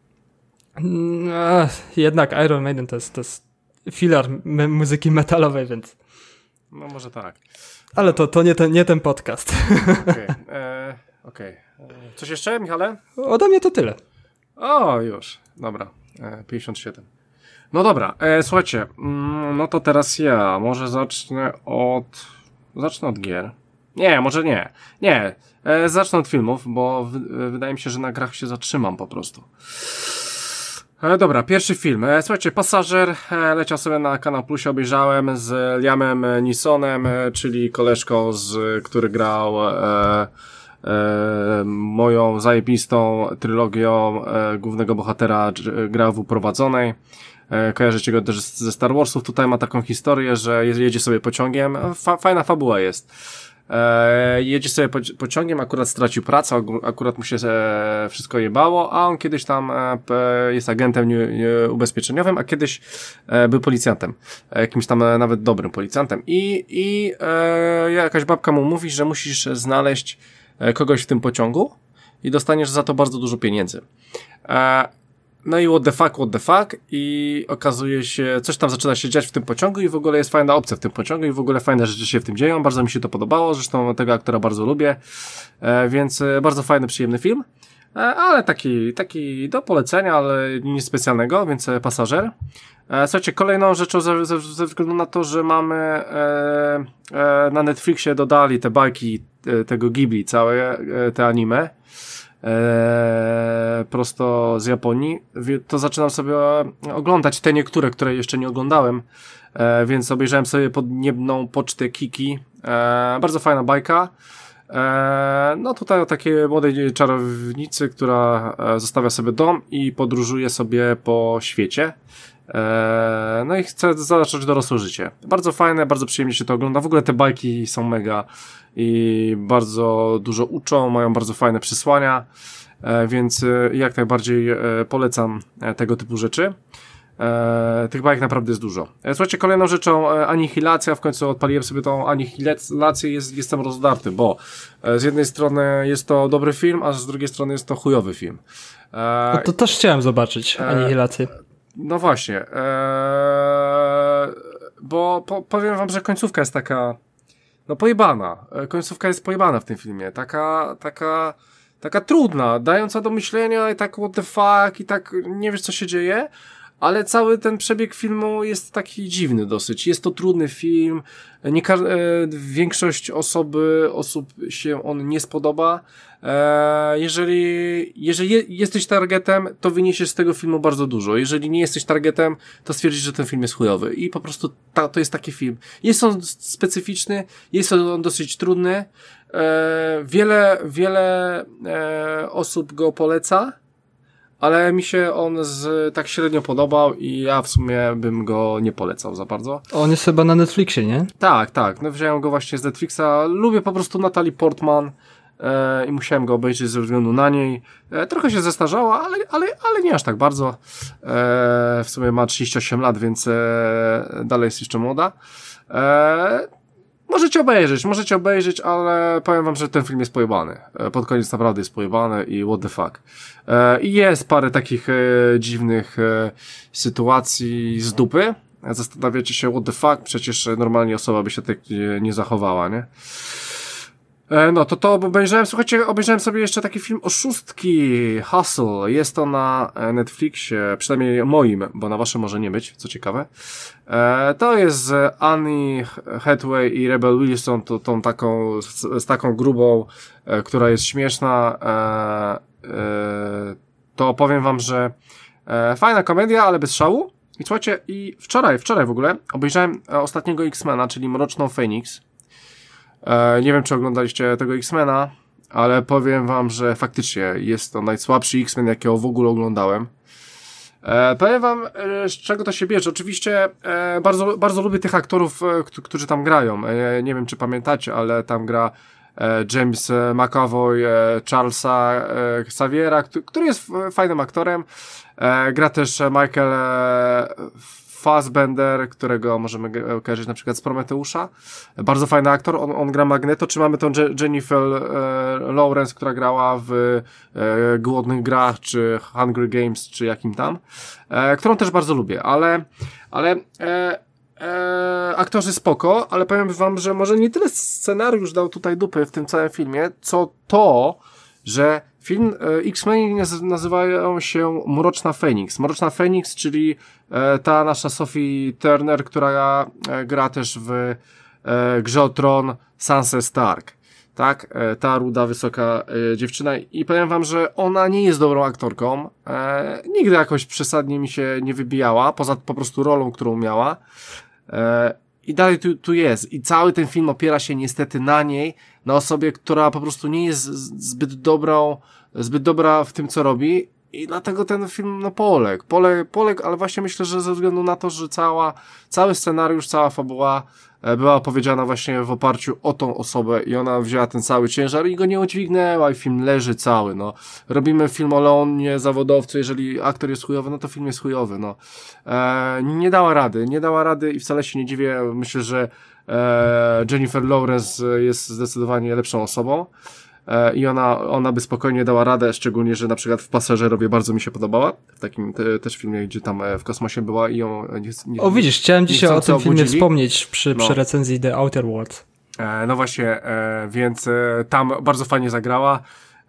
Jednak Iron Maiden to jest filar muzyki metalowej, więc...
No może tak.
Ale to nie ten podcast.
Okej. Coś jeszcze, Michale?
Ode mnie to tyle.
O, już. Dobra. 57. No dobra, słuchajcie, no to teraz ja może zacznę od gier. Nie, może nie. Nie, zacznę od filmów, bo wydaje mi się, że na grach się zatrzymam po prostu. Dobra, pierwszy film. Słuchajcie, Pasażer leciał sobie na Kanal Plusie, obejrzałem z Liamem Neesonem, czyli koleżką, który grał moją zajebistą trylogią głównego bohatera, grał w Uprowadzonej. Kojarzycie go też ze Star Warsów. Tutaj ma taką historię, że jedzie sobie pociągiem. Fajna fabuła jest. Jedzie sobie pociągiem, akurat stracił pracę, akurat mu się wszystko jebało, a on kiedyś tam jest agentem ubezpieczeniowym, a kiedyś był policjantem. Jakimś tam nawet dobrym policjantem. I jakaś babka mu mówi, że musisz znaleźć kogoś w tym pociągu i dostaniesz za to bardzo dużo pieniędzy. No i what the fuck i okazuje się, coś tam zaczyna się dziać w tym pociągu i w ogóle jest fajna opcja w tym pociągu i w ogóle fajne rzeczy się w tym dzieją, bardzo mi się to podobało, zresztą tego aktora bardzo lubię, więc bardzo fajny, przyjemny film. ale taki do polecenia, ale nic specjalnego, więc Pasażer. Słuchajcie, kolejną rzeczą ze względu na to, że mamy na Netflixie dodali te bajki tego Ghibli, całe te anime, prosto z Japonii, to zaczynam sobie oglądać te niektóre, które jeszcze nie oglądałem, więc obejrzałem sobie Podniebną pocztę Kiki, bardzo fajna bajka. No tutaj o takiej młodej czarownicy, która zostawia sobie dom i podróżuje sobie po świecie. No i chce zacząć dorosłe życie. Bardzo fajne, bardzo przyjemnie się to ogląda. W ogóle te bajki są mega i bardzo dużo uczą, mają bardzo fajne przesłania, więc jak najbardziej polecam tego typu rzeczy. Tych bajek naprawdę jest dużo. Słuchajcie, kolejną rzeczą Anihilacja, w końcu odpaliłem sobie tą Anihilację, jestem rozdarty, bo z jednej strony jest to dobry film, a z drugiej strony jest to chujowy film.
No to też chciałem zobaczyć Anihilację.
No właśnie, bo powiem wam, że końcówka jest taka, no pojebana. Końcówka jest pojebana w tym filmie, taka trudna, dająca do myślenia i tak what the fuck i tak nie wiesz co się dzieje, ale cały ten przebieg filmu jest taki dziwny dosyć. Jest to trudny film, większość osób się on nie spodoba. Jeżeli jesteś targetem, to wyniesiesz z tego filmu bardzo dużo. Jeżeli nie jesteś targetem, to stwierdzisz, że ten film jest chujowy. I po prostu to jest taki film. Jest on specyficzny, jest on dosyć trudny. Wiele osób go poleca, ale mi się on tak średnio podobał i ja w sumie bym go nie polecał za bardzo.
On jest chyba na Netflixie, nie?
Tak. No wziąłem go właśnie z Netflixa. Lubię po prostu Natalie Portman i musiałem go obejrzeć ze względu na niej. Trochę się zestarzała, ale nie aż tak bardzo. W sumie ma 38 lat, więc dalej jest jeszcze młoda. Możecie obejrzeć, ale powiem wam, że ten film jest pojebany. Pod koniec naprawdę jest pojebany i what the fuck. I jest parę takich dziwnych sytuacji z dupy. Zastanawiacie się, what the fuck, przecież normalnie osoba by się tak nie zachowała, nie? No to obejrzałem, słuchajcie, obejrzałem sobie jeszcze taki film Oszustki, Hustle, jest to na Netflixie, przynajmniej moim, bo na waszym może nie być, co ciekawe. To jest z Annie Hathaway i Rebel Wilson, z taką grubą, która jest śmieszna, to powiem wam, że fajna komedia, ale bez szału. I słuchajcie, i wczoraj w ogóle obejrzałem ostatniego X-Mena, czyli Mroczną Feniks. Nie wiem, czy oglądaliście tego X-Mena, ale powiem wam, że faktycznie jest to najsłabszy X-Men, jakiego w ogóle oglądałem. Powiem wam, z czego to się bierze. Oczywiście bardzo lubię tych aktorów, którzy tam grają. Nie wiem, czy pamiętacie, ale tam gra James McAvoy, Charlesa Xaviera, który jest fajnym aktorem. Gra też Michael Fassbender, którego możemy kojarzyć na przykład z Prometeusza. Bardzo fajny aktor, on gra Magneto. Czy mamy tą Jennifer Lawrence, która grała w Głodnych Grach, czy Hunger Games, czy jakim tam, którą też bardzo lubię, ale aktorzy spoko, ale powiem wam, że może nie tyle scenariusz dał tutaj dupy w tym całym filmie, co to, że film X-Men nazywają się Mroczna Feniks. Mroczna Feniks, czyli ta nasza Sophie Turner, która gra też w Grze o Tron Sansa Stark. Tak? Ta ruda, wysoka dziewczyna. I powiem wam, że ona nie jest dobrą aktorką. Nigdy jakoś przesadnie mi się nie wybijała, poza po prostu rolą, którą miała. I dalej tu jest. I cały ten film opiera się niestety na niej, na osobie, która po prostu nie jest zbyt dobra w tym, co robi. I dlatego ten film, poległ, ale właśnie myślę, że ze względu na to, że cały scenariusz, cała fabuła była opowiedziana właśnie w oparciu o tą osobę i ona wzięła ten cały ciężar i go nie udźwignęła i film leży cały, no. Robimy film o Leonie, zawodowcu, jeżeli aktor jest chujowy, no to film jest chujowy, no. Nie dała rady i wcale się nie dziwię, myślę, że Jennifer Lawrence jest zdecydowanie lepszą osobą. I ona by spokojnie dała radę, szczególnie, że na przykład w Pasażerowie bardzo mi się podobała, w takim też filmie, gdzie tam w kosmosie była i ją
widzisz, chciałem dzisiaj o tym filmie wspomnieć przy recenzji The Outer Worlds.
No właśnie, więc tam bardzo fajnie zagrała.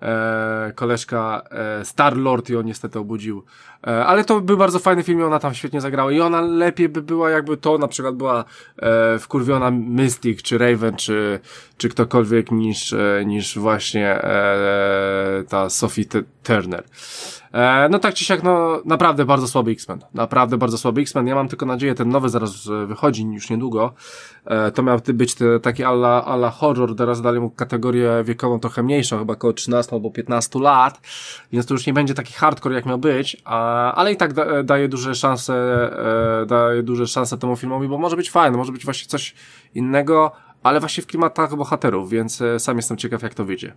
koleżka Star-Lord ją niestety obudził. Ale to był bardzo fajny film i ona tam świetnie zagrała i ona lepiej by była, jakby to na przykład była wkurwiona Mystic, czy Raven, czy ktokolwiek niż właśnie ta Sophie Turner. No tak czy siak, no naprawdę bardzo słaby X-Men. Naprawdę bardzo słaby X-Men. Ja mam tylko nadzieję, ten nowy zaraz wychodzi już niedługo. To miał być taki ala horror, teraz dali mu kategorię wiekową trochę mniejszą, chyba około 13 albo 15 lat, więc to już nie będzie taki hardcore jak miał być, ale i tak daje duże szanse temu filmowi, bo może być fajny, może być właśnie coś innego, ale właśnie w klimatach bohaterów, więc sam jestem ciekaw, jak to wyjdzie.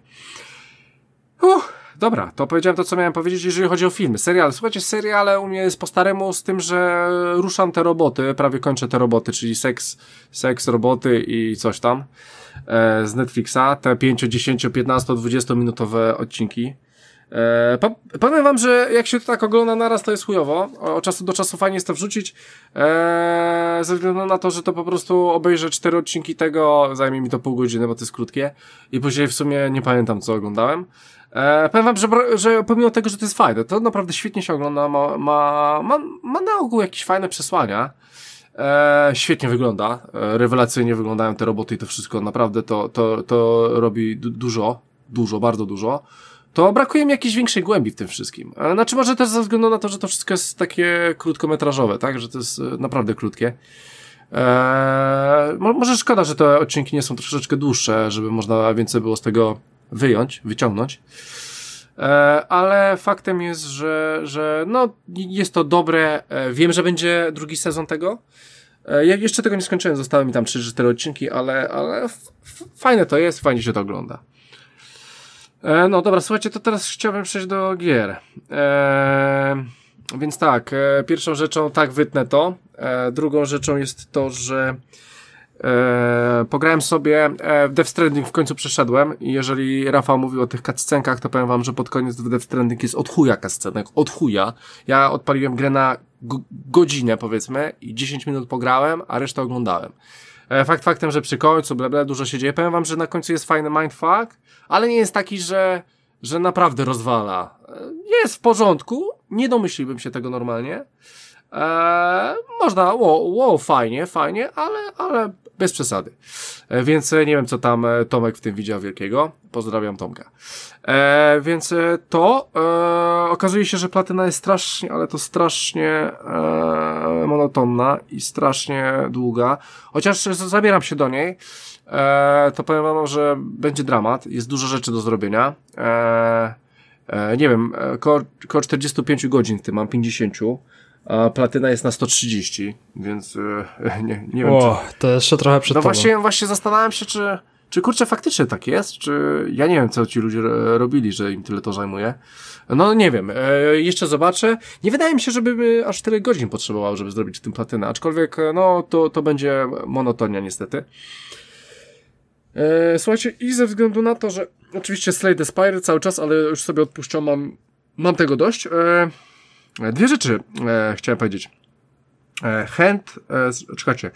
Dobra, to powiedziałem to, co miałem powiedzieć, jeżeli chodzi o filmy. Seriale. Słuchajcie, seriale u mnie jest po staremu z tym, że ruszam te roboty, prawie kończę te roboty, czyli seks, roboty i coś tam z Netflixa, te 5, 10, 15, 20 minutowe odcinki. Powiem wam, że jak się to tak ogląda naraz, to jest chujowo. Od czasu do czasu fajnie jest to wrzucić, ze względu na to, że to po prostu obejrzę 4 odcinki tego, zajmie mi to pół godziny, bo to jest krótkie i później w sumie nie pamiętam, co oglądałem. Powiem wam, że pomimo tego, że to jest fajne, to naprawdę świetnie się ogląda, ma na ogół jakieś fajne przesłania. Świetnie wygląda, rewelacyjnie wyglądają te roboty i to wszystko, naprawdę to robi dużo, bardzo dużo. To brakuje mi jakiejś większej głębi w tym wszystkim. Znaczy może też ze względu na to, że to wszystko jest takie krótkometrażowe, tak? Że to jest naprawdę krótkie. Może szkoda, że te odcinki nie są troszeczkę dłuższe, żeby można więcej było z tego wyciągnąć. Ale faktem jest, że no, jest to dobre. Wiem, że będzie drugi sezon tego. Ja jeszcze tego nie skończyłem, zostały mi tam 3-4 odcinki, ale fajne to jest, fajnie się to ogląda. No dobra, słuchajcie, to teraz chciałbym przejść do gier. Więc tak, pierwszą rzeczą, tak, wytnę to. Drugą rzeczą jest to, że pograłem sobie w Death Stranding, w końcu przeszedłem i jeżeli Rafał mówił o tych cutscenkach, to powiem wam, że pod koniec w Death Stranding jest od chuja cutscenek, od chuja. Ja odpaliłem grę na godzinę, powiedzmy, i 10 minut pograłem, a resztę oglądałem. Faktem, że przy końcu dużo się dzieje. Powiem wam, że na końcu jest fajny mindfuck, ale nie jest taki, że naprawdę rozwala. Jest w porządku, nie domyśliłbym się tego normalnie. Można, fajnie, ale bez przesady. Więc nie wiem, co tam Tomek w tym widział wielkiego. Pozdrawiam Tomka. Więc okazuje się, że platyna jest strasznie, ale to strasznie monotonna i strasznie długa. Chociaż zabieram się do niej, to powiem wam, że będzie dramat. Jest dużo rzeczy do zrobienia. Nie wiem, koło 45 godzin w tym mam, 50. A platyna jest na 130, więc nie wiem.
To jeszcze trochę przed tobą.
Właśnie zastanawiam się, czy kurczę faktycznie tak jest, czy ja nie wiem, co ci ludzie robili, że im tyle to zajmuje. No nie wiem, jeszcze zobaczę. Nie wydaje mi się, żeby aż 4 godzin potrzebował, żeby zrobić w tym platynę, aczkolwiek no to będzie monotonia niestety. Słuchajcie, i ze względu na to, że oczywiście Slay the Spire cały czas, ale już sobie odpuszczam, mam tego dość. Dwie rzeczy chciałem powiedzieć. Czekajcie.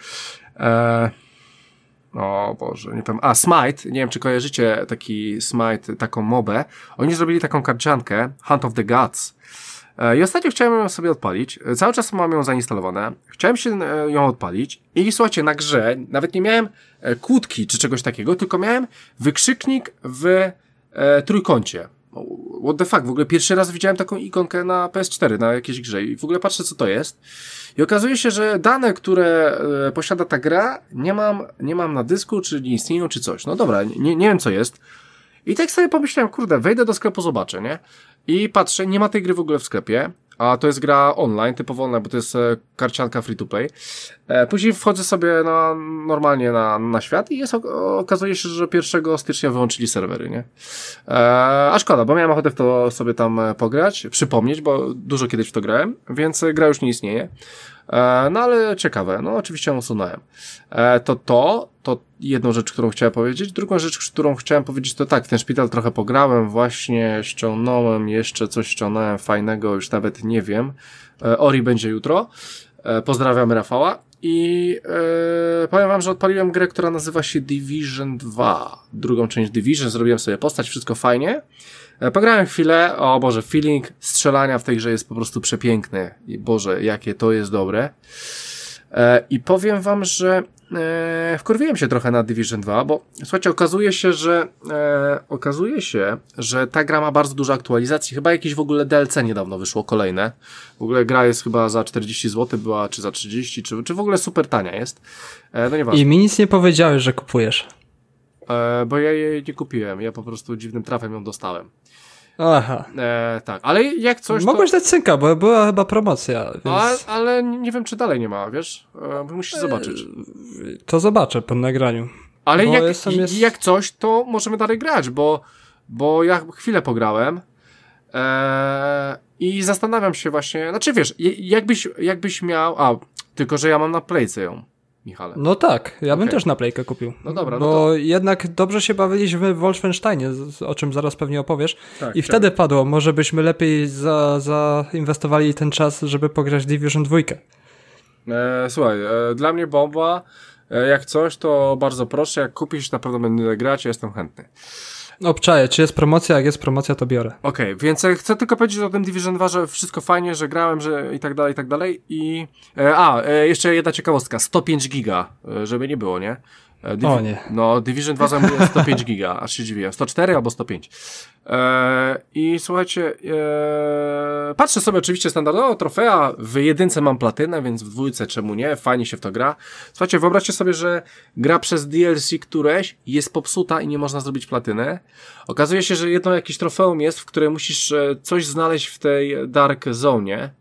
O Boże, nie powiem. Smite. Nie wiem, czy kojarzycie taki Smite, taką mobę. Oni zrobili taką karciankę, Hunt of the Gods. I ostatnio chciałem ją sobie odpalić. Cały czas mam ją zainstalowane. Chciałem się ją odpalić i słuchajcie, na grze nawet nie miałem kłódki czy czegoś takiego, tylko miałem wykrzyknik w trójkącie. What the fuck, w ogóle pierwszy raz widziałem taką ikonkę na PS4, na jakiejś grze i w ogóle patrzę, co to jest. I okazuje się, że dane, które posiada ta gra, nie mam na dysku, czy nie istnieją, czy coś. No dobra, nie wiem, co jest. I tak sobie pomyślałem, kurde, wejdę do sklepu, zobaczę, nie? I patrzę, nie ma tej gry w ogóle w sklepie, a to jest gra online, typowo online, bo to jest karcianka free to play. Później wchodzę sobie normalnie na świat i okazuje się, że 1 stycznia wyłączyli serwery, nie? A szkoda, bo miałem ochotę w to sobie tam pograć, przypomnieć, bo dużo kiedyś w to grałem, więc gra już nie istnieje. No ale ciekawe, no oczywiście ją usunąłem. To jedną rzecz, którą chciałem powiedzieć. Drugą rzecz, którą chciałem powiedzieć, to tak, w ten szpital trochę pograłem, właśnie ściągnąłem jeszcze coś fajnego, już nawet nie wiem. Ori będzie jutro. Pozdrawiamy Rafała. I powiem wam, że odpaliłem grę, która nazywa się Division 2. Drugą część Division, zrobiłem sobie postać, wszystko fajnie. Pograłem chwilę, o Boże, feeling strzelania w tej grze jest po prostu przepiękny. I Boże, jakie to jest dobre. I powiem wam, że wkurwiłem się trochę na Division 2, bo słuchajcie, okazuje się, że ta gra ma bardzo dużo aktualizacji. Chyba jakieś w ogóle DLC niedawno wyszło, kolejne. W ogóle gra jest chyba za 40 zł była, czy za 30, czy w ogóle super tania jest. No nieważne.
I mi nic nie powiedziałeś, że kupujesz.
Bo ja jej nie kupiłem, ja po prostu dziwnym trafem ją dostałem.
Aha.
Tak, ale jak coś
mogłeś dać synka, bo była chyba promocja. Więc...
Ale nie wiem, czy dalej nie ma, wiesz? Musisz zobaczyć.
To zobaczę po nagraniu.
Ale jak coś, to możemy dalej grać, bo ja chwilę pograłem i zastanawiam się właśnie, znaczy wiesz, jakbyś miał, tylko że ja mam na Playce ją, Michale.
No tak, ja bym też na Playkę kupił.
No dobra.
Bo jednak dobrze się bawiliśmy w Wolfensteinie, o czym zaraz pewnie opowiesz.
Tak,
i wtedy padło, może byśmy lepiej zainwestowali ten czas, żeby pograć Division 2.
Słuchaj, dla mnie bomba, jak coś, to bardzo proszę, jak kupisz, na pewno będę grać, ja jestem chętny.
Obczaję, czy jest promocja, jak jest promocja, to biorę.
Okej, więc chcę tylko powiedzieć o tym Division 2, że wszystko fajnie, że grałem, że i tak dalej. I jeszcze jedna ciekawostka, 105 giga, żeby nie było, nie?
O nie.
No, Division 2 zajmuje 105 giga, aż się dziwię. 104 albo 105. I słuchajcie, patrzę sobie oczywiście standardowo trofea, w jedynce mam platynę, więc w dwójce czemu nie? Fajnie się w to gra. Słuchajcie, wyobraźcie sobie, że gra przez DLC któreś jest popsuta i nie można zrobić platyny. Okazuje się, że jedno jakieś trofeum jest, w której musisz coś znaleźć w tej Dark Zone,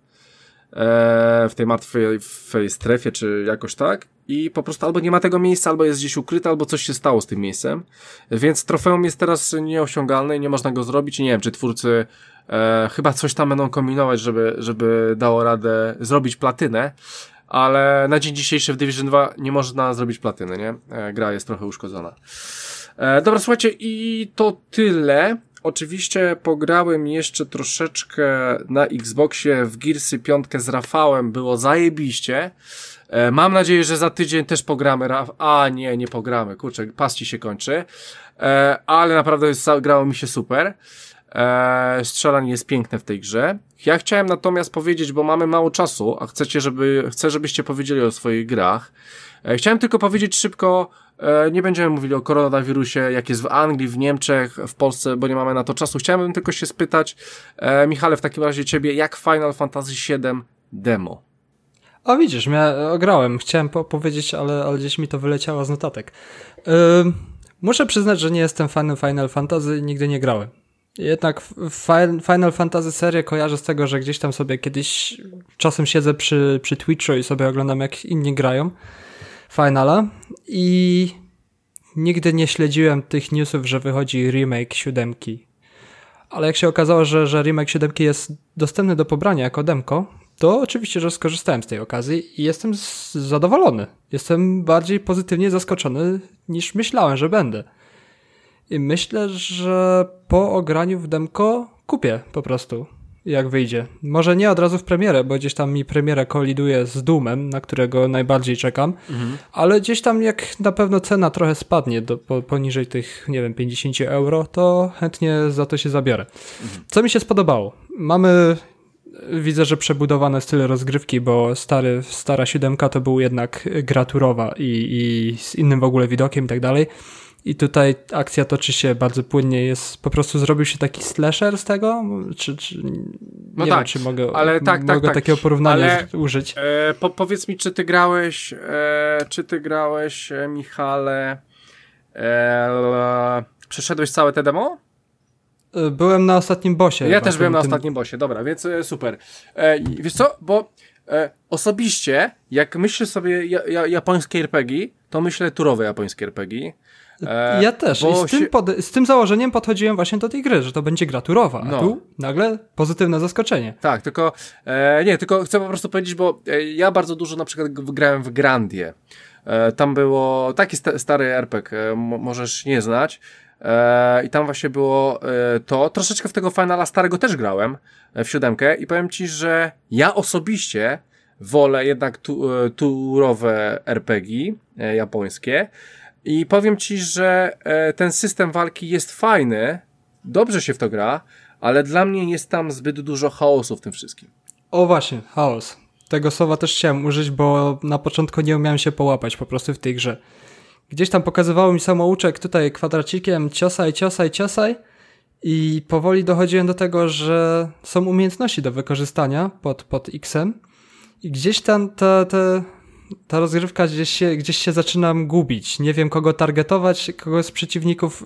w tej martwej strefie, czy jakoś tak. I po prostu albo nie ma tego miejsca, albo jest gdzieś ukryte, albo coś się stało z tym miejscem. Więc trofeum jest teraz nieosiągalne i nie można go zrobić. I nie wiem, czy twórcy chyba coś tam będą kombinować, żeby dało radę zrobić platynę. Ale na dzień dzisiejszy w Division 2 nie można zrobić platyny, nie? Gra jest trochę uszkodzona. Dobra, słuchajcie, i to tyle. Oczywiście pograłem jeszcze troszeczkę na Xboxie w Gearsy 5 z Rafałem, było zajebiście. Mam nadzieję, że za tydzień też pogramy. Nie pogramy, kurczę, pas ci się kończy. Ale naprawdę grało mi się super. Strzelanie jest piękne w tej grze. Ja chciałem natomiast powiedzieć, bo mamy mało czasu, a chcę, żebyście powiedzieli o swoich grach. Chciałem tylko powiedzieć szybko, nie będziemy mówili o koronawirusie, jak jest w Anglii, w Niemczech, w Polsce, bo nie mamy na to czasu. Chciałem tylko się spytać, Michale, w takim razie ciebie, jak Final Fantasy VII demo?
O widzisz, grałem, chciałem powiedzieć, ale gdzieś mi to wyleciało z notatek. Muszę przyznać, że nie jestem fanem Final Fantasy, nigdy nie grałem. Jednak Final Fantasy serię kojarzę z tego, że gdzieś tam sobie kiedyś czasem siedzę przy Twitchu i sobie oglądam, jak inni grają Finala i nigdy nie śledziłem tych newsów, że wychodzi remake 7. Ale jak się okazało, że remake 7 jest dostępny do pobrania jako demko, to oczywiście, że skorzystałem z tej okazji i jestem zadowolony. Jestem bardziej pozytywnie zaskoczony niż myślałem, że będę. I myślę, że po ograniu w demko kupię po prostu, jak wyjdzie. Może nie od razu w premierę, bo gdzieś tam mi premiera koliduje z Doomem, na którego najbardziej czekam, ale gdzieś tam jak na pewno cena trochę spadnie poniżej tych, nie wiem, 50 euro, to chętnie za to się zabiorę. Co mi się spodobało? Widzę, że przebudowane styl rozgrywki, bo stara 7 to był jednak gra turowa i z innym w ogóle widokiem i tak dalej. I tutaj akcja toczy się bardzo płynnie, po prostu zrobił się taki slasher z tego, nie wiem, czy mogę takiego porównania użyć.
Powiedz mi, czy ty grałeś, Michale, przeszedłeś całe te demo?
Byłem na ostatnim bossie.
Ja też byłem na ostatnim bossie, dobra, więc super. Wiesz co, bo osobiście, jak myślę sobie japońskie RPG, to myślę turowe japońskie RPG.
Ja też. I z tym założeniem podchodziłem właśnie do tej gry, że to będzie gra turowa, a tu nagle pozytywne zaskoczenie.
Tak, tylko chcę po prostu powiedzieć, bo ja bardzo dużo na przykład grałem w Grandię. Tam było taki stary RPG, możesz nie znać. I tam właśnie było to. Troszeczkę w tego Finala starego też grałem w 7 i powiem ci, że ja osobiście wolę jednak turowe RPG japońskie i powiem ci, że ten system walki jest fajny, dobrze się w to gra, ale dla mnie jest tam zbyt dużo chaosu w tym wszystkim.
O właśnie, chaos. Tego słowa też chciałem użyć, bo na początku nie umiałem się połapać po prostu w tej grze. Gdzieś tam pokazywało mi samouczek tutaj kwadracikiem ciosaj i powoli dochodziłem do tego, że są umiejętności do wykorzystania pod X-em i gdzieś tam ta rozgrywka gdzieś się zaczynam gubić. Nie wiem kogo targetować, kogo z przeciwników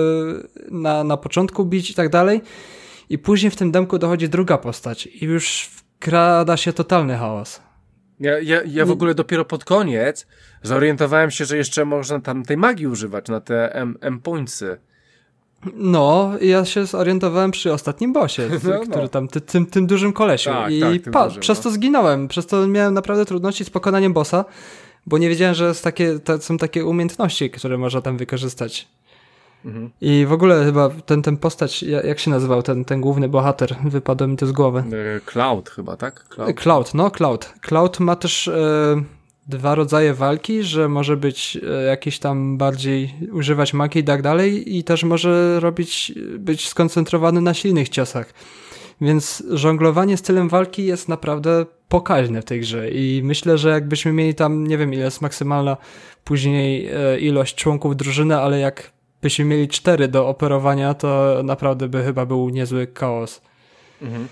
na początku bić i tak dalej. I później w tym demku dochodzi druga postać i już wkrada się totalny chaos.
Ja w ogóle dopiero pod koniec zorientowałem się, że jeszcze można tam tej magii używać na te M-pointsy.
No, ja się zorientowałem przy ostatnim bossie, który tam, tym dużym kolesiu.
Tak,
i
dużym,
przez to zginąłem, przez to miałem naprawdę trudności z pokonaniem bossa, bo nie wiedziałem, że są takie umiejętności, które można tam wykorzystać. Mhm. I w ogóle chyba ten postać, jak się nazywał ten główny bohater? Wypadło mi to z głowy.
Cloud chyba, tak?
Cloud. Cloud ma też dwa rodzaje walki, że może być jakiś tam bardziej używać magii i tak dalej i też może być skoncentrowany na silnych ciosach. Więc żonglowanie stylem walki jest naprawdę pokaźne w tej grze i myślę, że jakbyśmy mieli tam, nie wiem ile jest maksymalna później ilość członków drużyny, ale jak byśmy mieli 4 do operowania, to naprawdę by chyba był niezły chaos.
Mhm.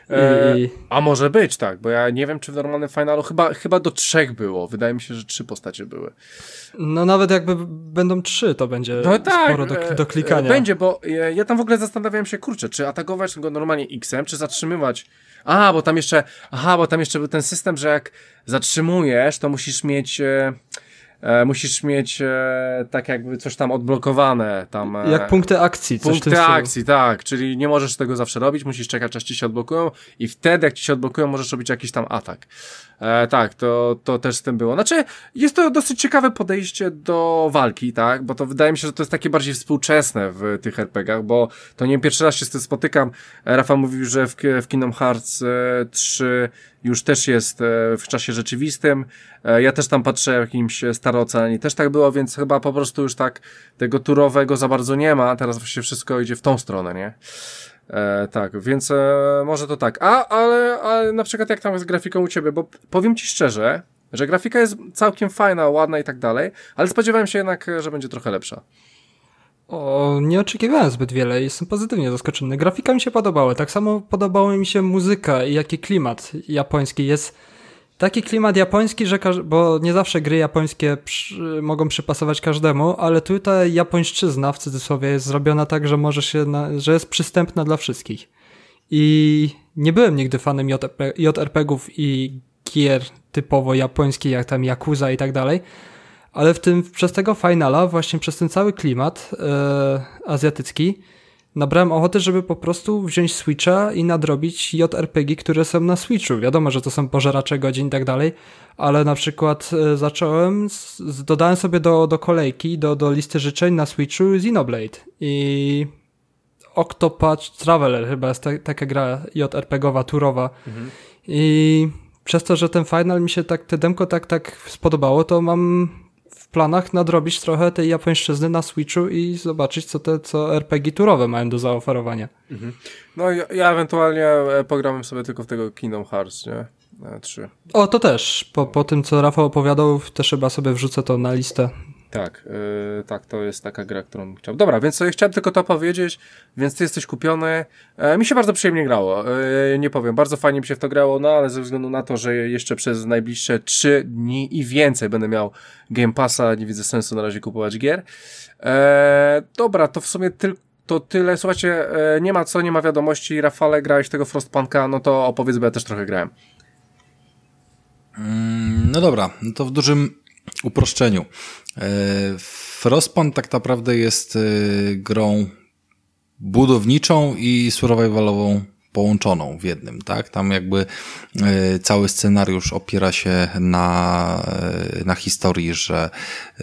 A może być, tak, bo ja nie wiem, czy w normalnym finalu chyba do 3 było. Wydaje mi się, że 3 postacie były.
No nawet jakby będą 3, to będzie sporo do klikania.
Będzie, bo ja tam w ogóle zastanawiałem się, kurczę, czy atakować go normalnie X-em, czy zatrzymywać. Bo tam jeszcze był ten system, że jak zatrzymujesz, to musisz mieć tak jakby coś tam odblokowane.
Jak punkty akcji.
Punkty akcji, tak. Czyli nie możesz tego zawsze robić, musisz czekać, aż ci się odblokują i wtedy, jak ci się odblokują, możesz robić jakiś tam atak. Tak, to też z tym było. Znaczy, jest to dosyć ciekawe podejście do walki, tak, bo to wydaje mi się, że to jest takie bardziej współczesne w tych RPG-ach, bo to nie pierwszy raz się z tym spotykam. Rafał mówił, że w Kingdom Hearts 3 już też jest w czasie rzeczywistym. Ja też tam patrzę w jakimś Starooceanie, też tak było, więc chyba po prostu już tak tego turowego za bardzo nie ma. Teraz właśnie wszystko idzie w tą stronę, nie? Tak, więc może to tak. Ale na przykład jak tam jest z grafiką u ciebie, bo powiem ci szczerze, że grafika jest całkiem fajna, ładna i tak dalej, ale spodziewałem się jednak, że będzie trochę lepsza.
Nie oczekiwałem zbyt wiele i jestem pozytywnie zaskoczony. Grafika mi się podobała, tak samo podobała mi się muzyka i jaki klimat japoński jest. Taki klimat japoński, że bo nie zawsze gry japońskie mogą przypasować każdemu, ale tutaj japońszczyzna w cudzysłowie jest zrobiona tak, że że jest przystępna dla wszystkich. I nie byłem nigdy fanem JRPG-ów i gier typowo japońskich, jak tam Yakuza i tak dalej, ale przez tego finala, właśnie przez ten cały klimat azjatycki, nabrałem ochoty, żeby po prostu wziąć Switcha i nadrobić JRPG, które są na Switchu. Wiadomo, że to są pożeracze godzin i tak dalej, ale na przykład dodałem sobie do kolejki, do listy życzeń na Switchu Xenoblade i Octopath Traveler chyba jest taka gra JRPG-owa, turowa. Mhm. I przez to, że ten final mi się te demko tak spodobało, to mam w planach nadrobić trochę tej japońszczyzny na Switchu i zobaczyć, co RPG turowe mają do zaoferowania. Mhm.
No ja ewentualnie pogram sobie tylko w tego Kingdom Hearts, nie? 3.
O, to też. Po tym, co Rafał opowiadał, też chyba sobie wrzucę to na listę.
Tak, to jest taka gra, którą chciałem. Dobra, więc chciałem tylko to powiedzieć, więc ty jesteś kupiony. Mi się bardzo przyjemnie grało, nie powiem, bardzo fajnie mi się w to grało, no ale ze względu na to, że jeszcze przez najbliższe 3 dni i więcej będę miał Game Passa, nie widzę sensu na razie kupować gier. Dobra, to w sumie to tyle. Słuchajcie, nie ma wiadomości. Rafale, grałeś w tego Frostpunka, no to opowiedz, bo ja też trochę grałem.
No dobra, no to w dużym uproszczeniu. Frostpunk tak naprawdę jest grą budowniczą i survivalową połączoną w jednym, tak? Tam jakby cały scenariusz opiera się na historii, że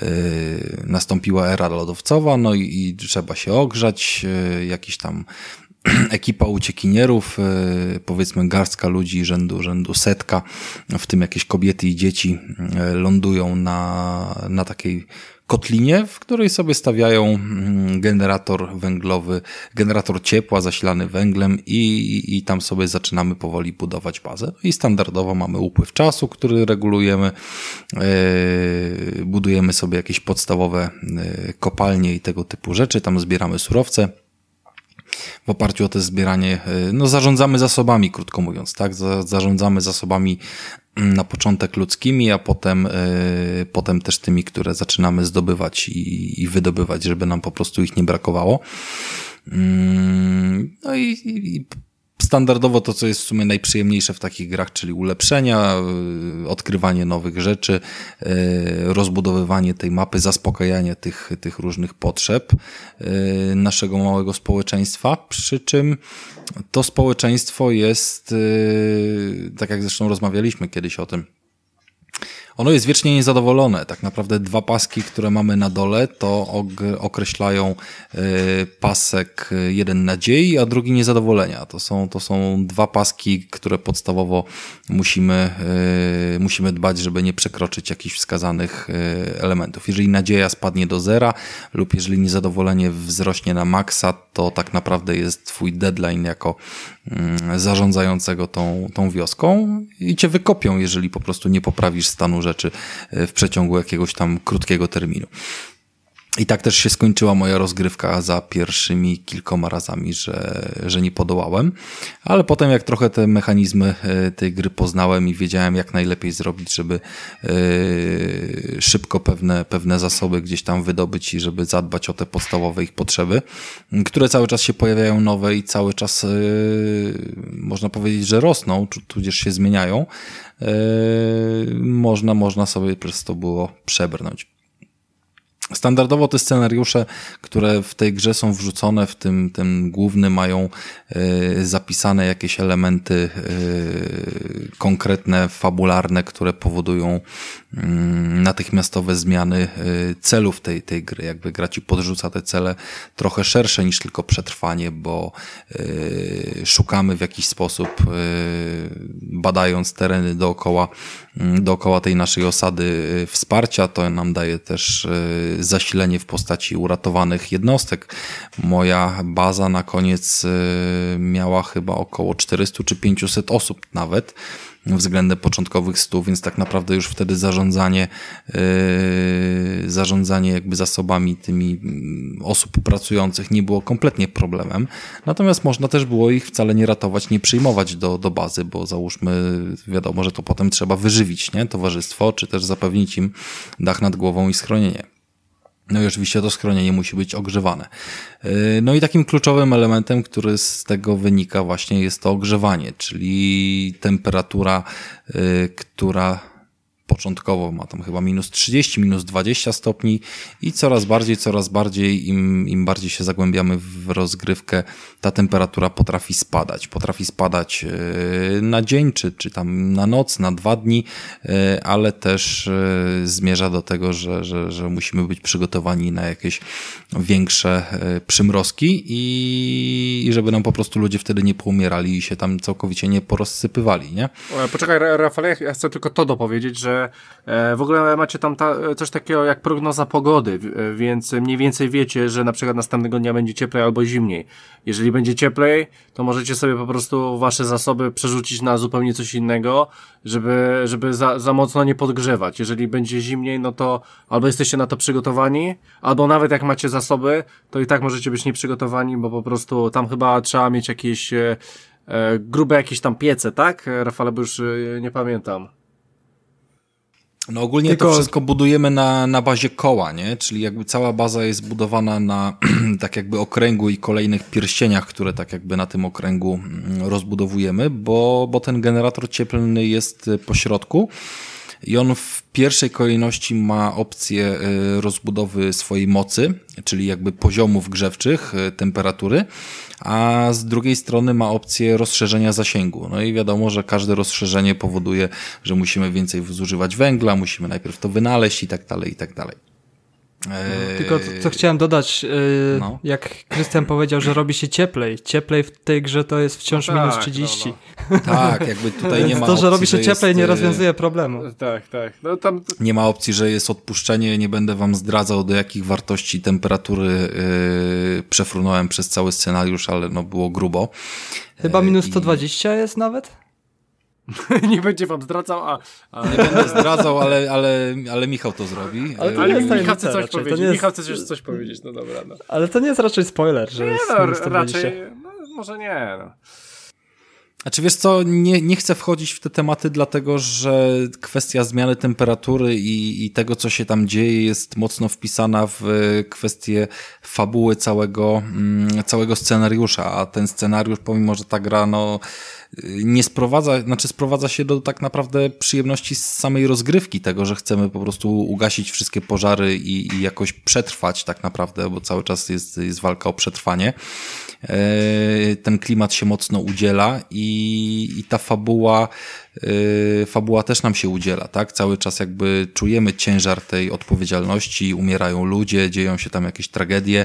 nastąpiła era lodowcowa, no i trzeba się ogrzać, jakiś tam ekipa uciekinierów, powiedzmy garstka ludzi rzędu setka, w tym jakieś kobiety i dzieci, lądują na takiej kotlinie, w której sobie stawiają generator węglowy, generator ciepła zasilany węglem i tam sobie zaczynamy powoli budować bazę. No i standardowo mamy upływ czasu, który regulujemy, budujemy sobie jakieś podstawowe kopalnie i tego typu rzeczy, tam zbieramy surowce. W oparciu o to zbieranie, no zarządzamy zasobami, krótko mówiąc, tak? Zarządzamy zasobami na początek ludzkimi, a potem też tymi, które zaczynamy zdobywać i wydobywać, żeby nam po prostu ich nie brakowało. No i standardowo to, co jest w sumie najprzyjemniejsze w takich grach, czyli ulepszenia, odkrywanie nowych rzeczy, rozbudowywanie tej mapy, zaspokajanie tych różnych potrzeb naszego małego społeczeństwa, przy czym to społeczeństwo jest, tak jak zresztą rozmawialiśmy kiedyś o tym, ono jest wiecznie niezadowolone. Tak naprawdę 2 paski, które mamy na dole, to określają pasek, jeden nadziei, a drugi niezadowolenia. To są 2 paski, które podstawowo musimy dbać, żeby nie przekroczyć jakichś wskazanych elementów. Jeżeli nadzieja spadnie do 0 lub jeżeli niezadowolenie wzrośnie na maksa, to tak naprawdę jest twój deadline jako zarządzającego tą wioską i cię wykopią, jeżeli po prostu nie poprawisz stanu rzeczy w przeciągu jakiegoś tam krótkiego terminu. I tak też się skończyła moja rozgrywka za pierwszymi kilkoma razami, że nie podołałem, ale potem jak trochę te mechanizmy tej gry poznałem i wiedziałem, jak najlepiej zrobić, żeby szybko pewne zasoby gdzieś tam wydobyć i żeby zadbać o te podstawowe ich potrzeby, które cały czas się pojawiają nowe i cały czas można powiedzieć, że rosną, tudzież się zmieniają, można sobie przez to było przebrnąć. Standardowo te scenariusze, które w tej grze są wrzucone, w tym główny, mają zapisane jakieś elementy konkretne, fabularne, które powodują natychmiastowe zmiany celów tej gry. Jakby gra ci podrzuca te cele trochę szersze niż tylko przetrwanie, bo szukamy w jakiś sposób, badając tereny dookoła tej naszej osady, wsparcia. To nam daje też zasilenie w postaci uratowanych jednostek. Moja baza na koniec miała chyba około 400 czy 500 osób nawet, względem początkowych 100, więc tak naprawdę już wtedy zarządzanie jakby zasobami tymi osób pracujących nie było kompletnie problemem. Natomiast można też było ich wcale nie ratować, nie przyjmować do bazy, bo załóżmy, wiadomo, że to potem trzeba wyżywić, nie? Towarzystwo, czy też zapewnić im dach nad głową i schronienie. No i oczywiście to schronienie musi być ogrzewane. No i takim kluczowym elementem, który z tego wynika właśnie, jest to ogrzewanie, czyli temperatura, która początkowo ma tam chyba minus 30, minus 20 stopni i coraz bardziej, im bardziej się zagłębiamy w rozgrywkę, ta temperatura potrafi spadać. Potrafi spadać na dzień, czy tam na noc, na 2 dni, ale też zmierza do tego, że musimy być przygotowani na jakieś większe przymrozki i żeby nam po prostu ludzie wtedy nie poumierali i się tam całkowicie nie porozsypywali, nie?
Poczekaj, Rafale, ja chcę tylko to dopowiedzieć, że w ogóle macie tam coś takiego jak prognoza pogody, więc mniej więcej wiecie, że na przykład następnego dnia będzie cieplej albo zimniej. Jeżeli będzie cieplej, to możecie sobie po prostu wasze zasoby przerzucić na zupełnie coś innego, żeby za mocno nie podgrzewać. Jeżeli będzie zimniej, no to albo jesteście na to przygotowani, albo nawet jak macie zasoby, to i tak możecie być nieprzygotowani, bo po prostu tam chyba trzeba mieć jakieś grube jakieś tam piece, tak? Rafale, bo już nie pamiętam.
No ogólnie to wszystko budujemy na bazie koła, nie? Czyli jakby cała baza jest budowana na tak jakby okręgu i kolejnych pierścieniach, które tak jakby na tym okręgu rozbudowujemy, bo ten generator cieplny jest po środku i on w pierwszej kolejności ma opcję rozbudowy swojej mocy, czyli jakby poziomów grzewczych, temperatury, a z drugiej strony ma opcję rozszerzenia zasięgu. No i wiadomo, że każde rozszerzenie powoduje, że musimy więcej zużywać węgla, musimy najpierw to wynaleźć i tak dalej, i tak dalej.
Tylko co chciałem dodać, jak Krystian powiedział, że robi się cieplej. Cieplej w tej grze to jest wciąż minus 30.
Tak, jakby tutaj nie ma
to,
opcji,
że robi się cieplej,
jest,
nie rozwiązuje problemu.
Tak. No, tam...
Nie ma opcji, że jest odpuszczenie. Nie będę wam zdradzał, do jakich wartości temperatury przefrunąłem przez cały scenariusz, ale no było grubo.
Chyba minus 120 jest nawet?
Nie będzie wam zdradzał,
Nie będę zdradzał, ale Michał to zrobi.
Ale Michał chce coś powiedzieć. Michał chce coś powiedzieć, no dobra. No.
Ale to nie jest raczej spoiler, że jest minus 120.
Raczej, może nie. No.
Znaczy wiesz co, nie chcę wchodzić w te tematy, dlatego że kwestia zmiany temperatury i tego, co się tam dzieje, jest mocno wpisana w kwestię fabuły całego scenariusza, a ten scenariusz, pomimo że ta gra nie sprowadza się do tak naprawdę przyjemności z samej rozgrywki, tego, że chcemy po prostu ugasić wszystkie pożary i jakoś przetrwać tak naprawdę, bo cały czas jest walka o przetrwanie. Ten klimat się mocno udziela i ta fabuła też nam się udziela, tak? Cały czas jakby czujemy ciężar tej odpowiedzialności, umierają ludzie, dzieją się tam jakieś tragedie.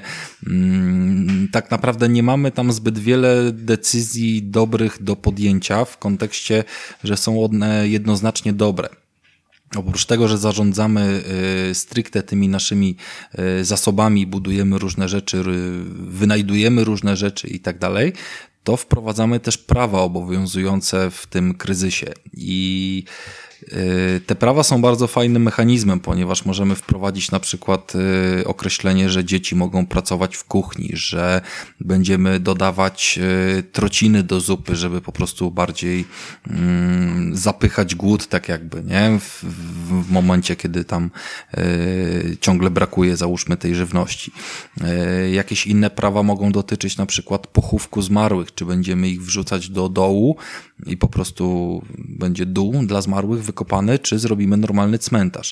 Tak naprawdę nie mamy tam zbyt wiele decyzji dobrych do podjęcia w kontekście, że są one jednoznacznie dobre. Oprócz tego, że zarządzamy stricte tymi naszymi zasobami, budujemy różne rzeczy, wynajdujemy różne rzeczy i tak dalej, to wprowadzamy też prawa obowiązujące w tym kryzysie. I te prawa są bardzo fajnym mechanizmem, ponieważ możemy wprowadzić na przykład określenie, że dzieci mogą pracować w kuchni, że będziemy dodawać trociny do zupy, żeby po prostu bardziej zapychać głód, tak jakby, nie? W momencie, kiedy tam ciągle brakuje, załóżmy, tej żywności. Jakieś inne prawa mogą dotyczyć na przykład pochówku zmarłych, czy będziemy ich wrzucać do dołu i po prostu będzie dół dla zmarłych wykopany, czy zrobimy normalny cmentarz.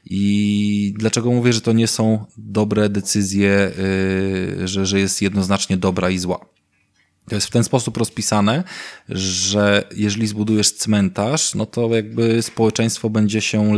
I dlaczego mówię, że to nie są dobre decyzje, że jest jednoznacznie dobra i zła? To jest w ten sposób rozpisane, że jeżeli zbudujesz cmentarz, no to jakby społeczeństwo będzie się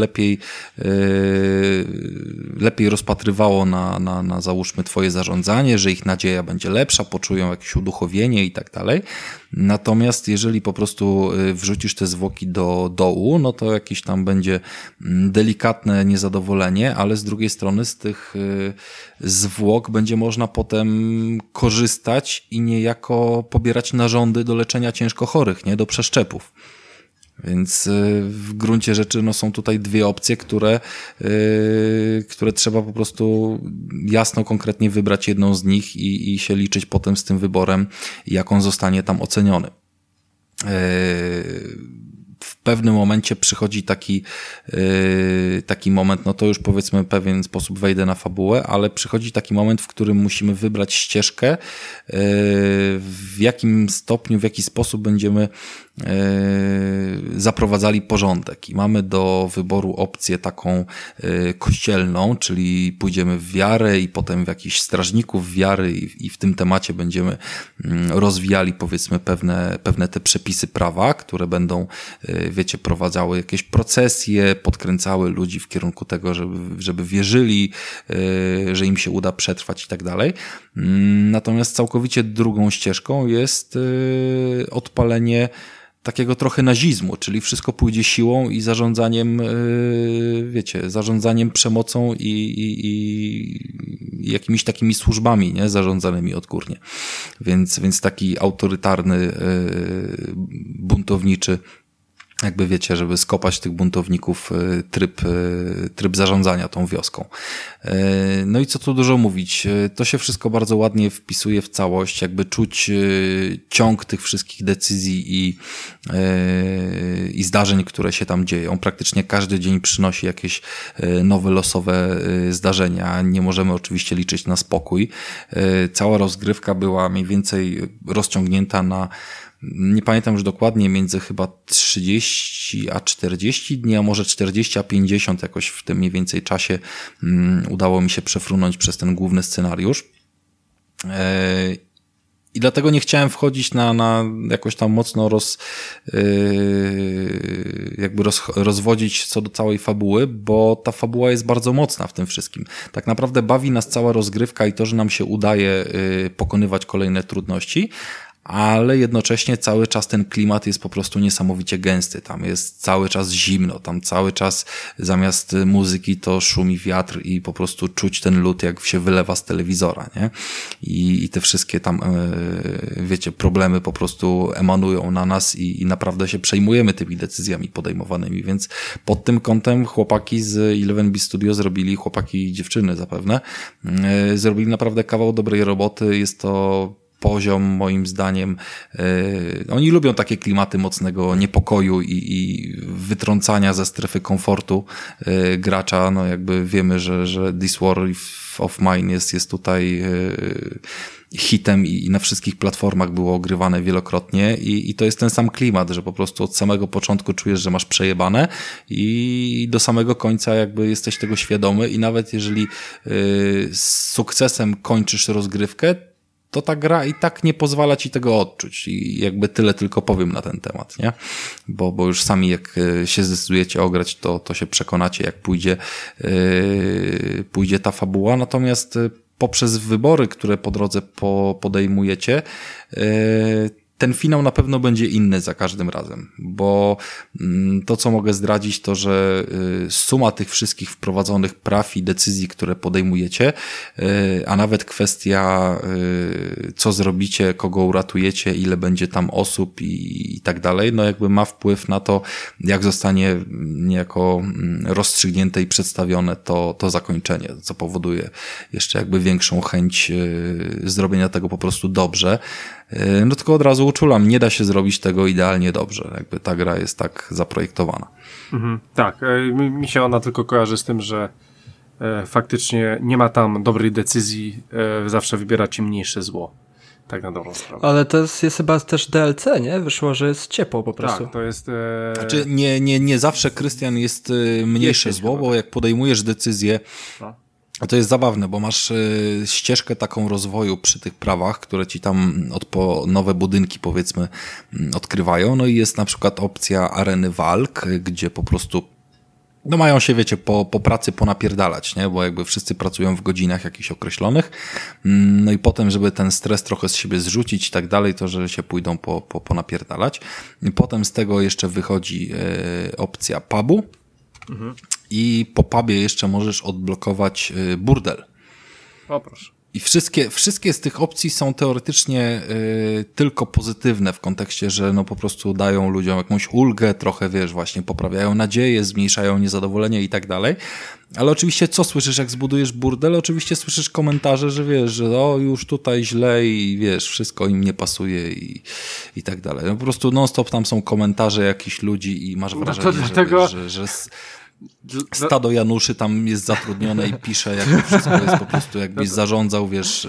lepiej rozpatrywało na załóżmy twoje zarządzanie, że ich nadzieja będzie lepsza, poczują jakieś uduchowienie i tak dalej. Natomiast jeżeli po prostu wrzucisz te zwłoki do dołu, no to jakieś tam będzie delikatne niezadowolenie, ale z drugiej strony z tych zwłok będzie można potem korzystać i niejako pobierać narządy do leczenia ciężko chorych, nie? Do przeszczepów. Więc w gruncie rzeczy są tutaj dwie opcje, które trzeba po prostu jasno, konkretnie wybrać jedną z nich i się liczyć potem z tym wyborem, jak on zostanie tam oceniony. W pewnym momencie przychodzi taki moment, no to już powiedzmy w pewien sposób wejdę na fabułę, ale przychodzi taki moment, w którym musimy wybrać ścieżkę, w jakim stopniu, w jaki sposób będziemy zaprowadzali porządek i mamy do wyboru opcję taką kościelną, czyli pójdziemy w wiarę i potem w jakichś strażników wiary i w tym temacie będziemy rozwijali powiedzmy pewne te przepisy prawa, które będą, wiecie, prowadzały jakieś procesje, podkręcały ludzi w kierunku tego, żeby wierzyli, że im się uda przetrwać i tak dalej. Natomiast całkowicie drugą ścieżką jest odpalenie takiego trochę nazizmu, czyli wszystko pójdzie siłą i zarządzaniem, wiecie, zarządzaniem przemocą i jakimiś takimi służbami, nie, zarządzanymi odgórnie. Więc taki autorytarny, buntowniczy, jakby wiecie, żeby skopać tych buntowników, tryb zarządzania tą wioską. No i co tu dużo mówić, to się wszystko bardzo ładnie wpisuje w całość, jakby czuć ciąg tych wszystkich decyzji i zdarzeń, które się tam dzieją. Praktycznie każdy dzień przynosi jakieś nowe losowe zdarzenia. Nie możemy oczywiście liczyć na spokój. Cała rozgrywka była mniej więcej rozciągnięta na, nie pamiętam już dokładnie, między chyba 30 a 40 dni, a może 40 a 50, jakoś w tym mniej więcej czasie udało mi się przefrunąć przez ten główny scenariusz. I dlatego nie chciałem wchodzić na jakoś tam mocno rozwodzić co do całej fabuły, bo ta fabuła jest bardzo mocna w tym wszystkim. Tak naprawdę bawi nas cała rozgrywka i to, że nam się udaje pokonywać kolejne trudności, ale jednocześnie cały czas ten klimat jest po prostu niesamowicie gęsty. Tam jest cały czas zimno, tam cały czas zamiast muzyki to szumi wiatr i po prostu czuć ten lód, jak się wylewa z telewizora, nie? I te wszystkie tam, wiecie, problemy po prostu emanują na nas i naprawdę się przejmujemy tymi decyzjami podejmowanymi, więc pod tym kątem chłopaki z 11 Studio zrobili, chłopaki i dziewczyny zapewne, zrobili naprawdę kawał dobrej roboty. Jest to poziom, moim zdaniem, oni lubią takie klimaty mocnego niepokoju i wytrącania ze strefy komfortu gracza. No jakby wiemy, że This War of Mine jest tutaj hitem i na wszystkich platformach było ogrywane wielokrotnie i to jest ten sam klimat, że po prostu od samego początku czujesz, że masz przejebane i do samego końca jakby jesteś tego świadomy i nawet jeżeli z sukcesem kończysz rozgrywkę, to ta gra i tak nie pozwala ci tego odczuć i jakby tyle tylko powiem na ten temat, nie? Bo już sami jak się zdecydujecie ograć, to się przekonacie, jak pójdzie ta fabuła, natomiast poprzez wybory, które po drodze podejmujecie, ten finał na pewno będzie inny za każdym razem, bo to, co mogę zdradzić, to, że suma tych wszystkich wprowadzonych praw i decyzji, które podejmujecie, a nawet kwestia, co zrobicie, kogo uratujecie, ile będzie tam osób i tak dalej, no jakby ma wpływ na to, jak zostanie niejako rozstrzygnięte i przedstawione to zakończenie, co powoduje jeszcze jakby większą chęć zrobienia tego po prostu dobrze. No tylko od razu uczulam, nie da się zrobić tego idealnie dobrze. Jakby ta gra jest tak zaprojektowana.
Tak, mi się ona tylko kojarzy z tym, że faktycznie nie ma tam dobrej decyzji, zawsze wybieracie mniejsze zło. Tak na dobrą sprawę.
Ale to jest chyba też DLC, nie? Wyszło, że jest ciepło po prostu.
Tak, to jest...
Znaczy nie zawsze, Krystian, jest mniejsze zło, bo jak podejmujesz decyzję, a to jest zabawne, bo masz ścieżkę taką rozwoju przy tych prawach, które ci tam nowe budynki, powiedzmy, odkrywają. No i jest na przykład opcja areny walk, gdzie po prostu no mają się, wiecie, po pracy ponapierdalać, nie? Bo jakby wszyscy pracują w godzinach jakichś określonych. No i potem, żeby ten stres trochę z siebie zrzucić i tak dalej, to że się pójdą ponapierdalać. I potem z tego jeszcze wychodzi opcja pubu. I po pubie jeszcze możesz odblokować burdel.
O proszę.
I wszystkie z tych opcji są teoretycznie tylko pozytywne w kontekście, że no po prostu dają ludziom jakąś ulgę, trochę wiesz, właśnie poprawiają nadzieję, zmniejszają niezadowolenie i tak dalej. Ale oczywiście co słyszysz, jak zbudujesz burdel? Oczywiście słyszysz komentarze, że wiesz, że już tutaj źle i wiesz, wszystko im nie pasuje i tak dalej. No po prostu non-stop tam są komentarze jakichś ludzi i masz wrażenie, że stado Januszy tam jest zatrudnione i pisze, jakby wszystko jest po prostu jakbyś zarządzał, wiesz,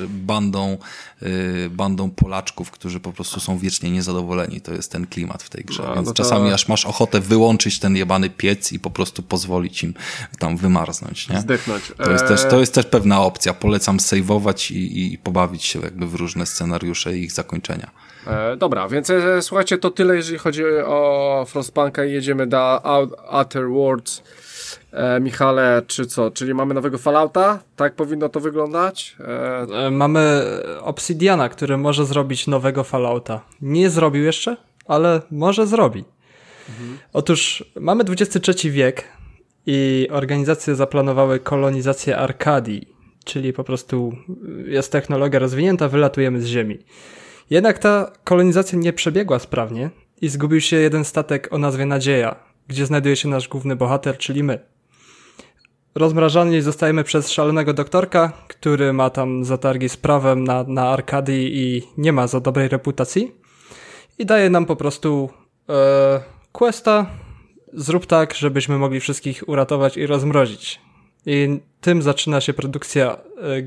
bandą Polaczków, którzy po prostu są wiecznie niezadowoleni. To jest ten klimat w tej grze. Więc czasami aż masz ochotę wyłączyć ten jebany piec i po prostu pozwolić im tam wymarznąć, nie?
Zdechnąć.
To jest też pewna opcja. Polecam sejwować i pobawić się jakby w różne scenariusze i ich zakończenia.
Dobra, więc słuchajcie, to tyle, jeżeli chodzi o Frostpunka i jedziemy do Outer Worlds. Michale, czy co? Czyli mamy nowego Fallouta? Tak powinno to wyglądać?
Mamy Obsidiana, który może zrobić nowego Fallouta. Nie zrobił jeszcze, ale może zrobi. Otóż mamy XXIII wiek i organizacje zaplanowały kolonizację Arkadii, czyli po prostu jest technologia rozwinięta, wylatujemy z Ziemi. Jednak ta kolonizacja nie przebiegła sprawnie i zgubił się jeden statek o nazwie Nadzieja, gdzie znajduje się nasz główny bohater, czyli my. Rozmrażani zostajemy przez szalonego doktorka, który ma tam zatargi z prawem na Arkadii i nie ma za dobrej reputacji. I daje nam po prostu questa, zrób tak, żebyśmy mogli wszystkich uratować i rozmrozić. I tym zaczyna się produkcja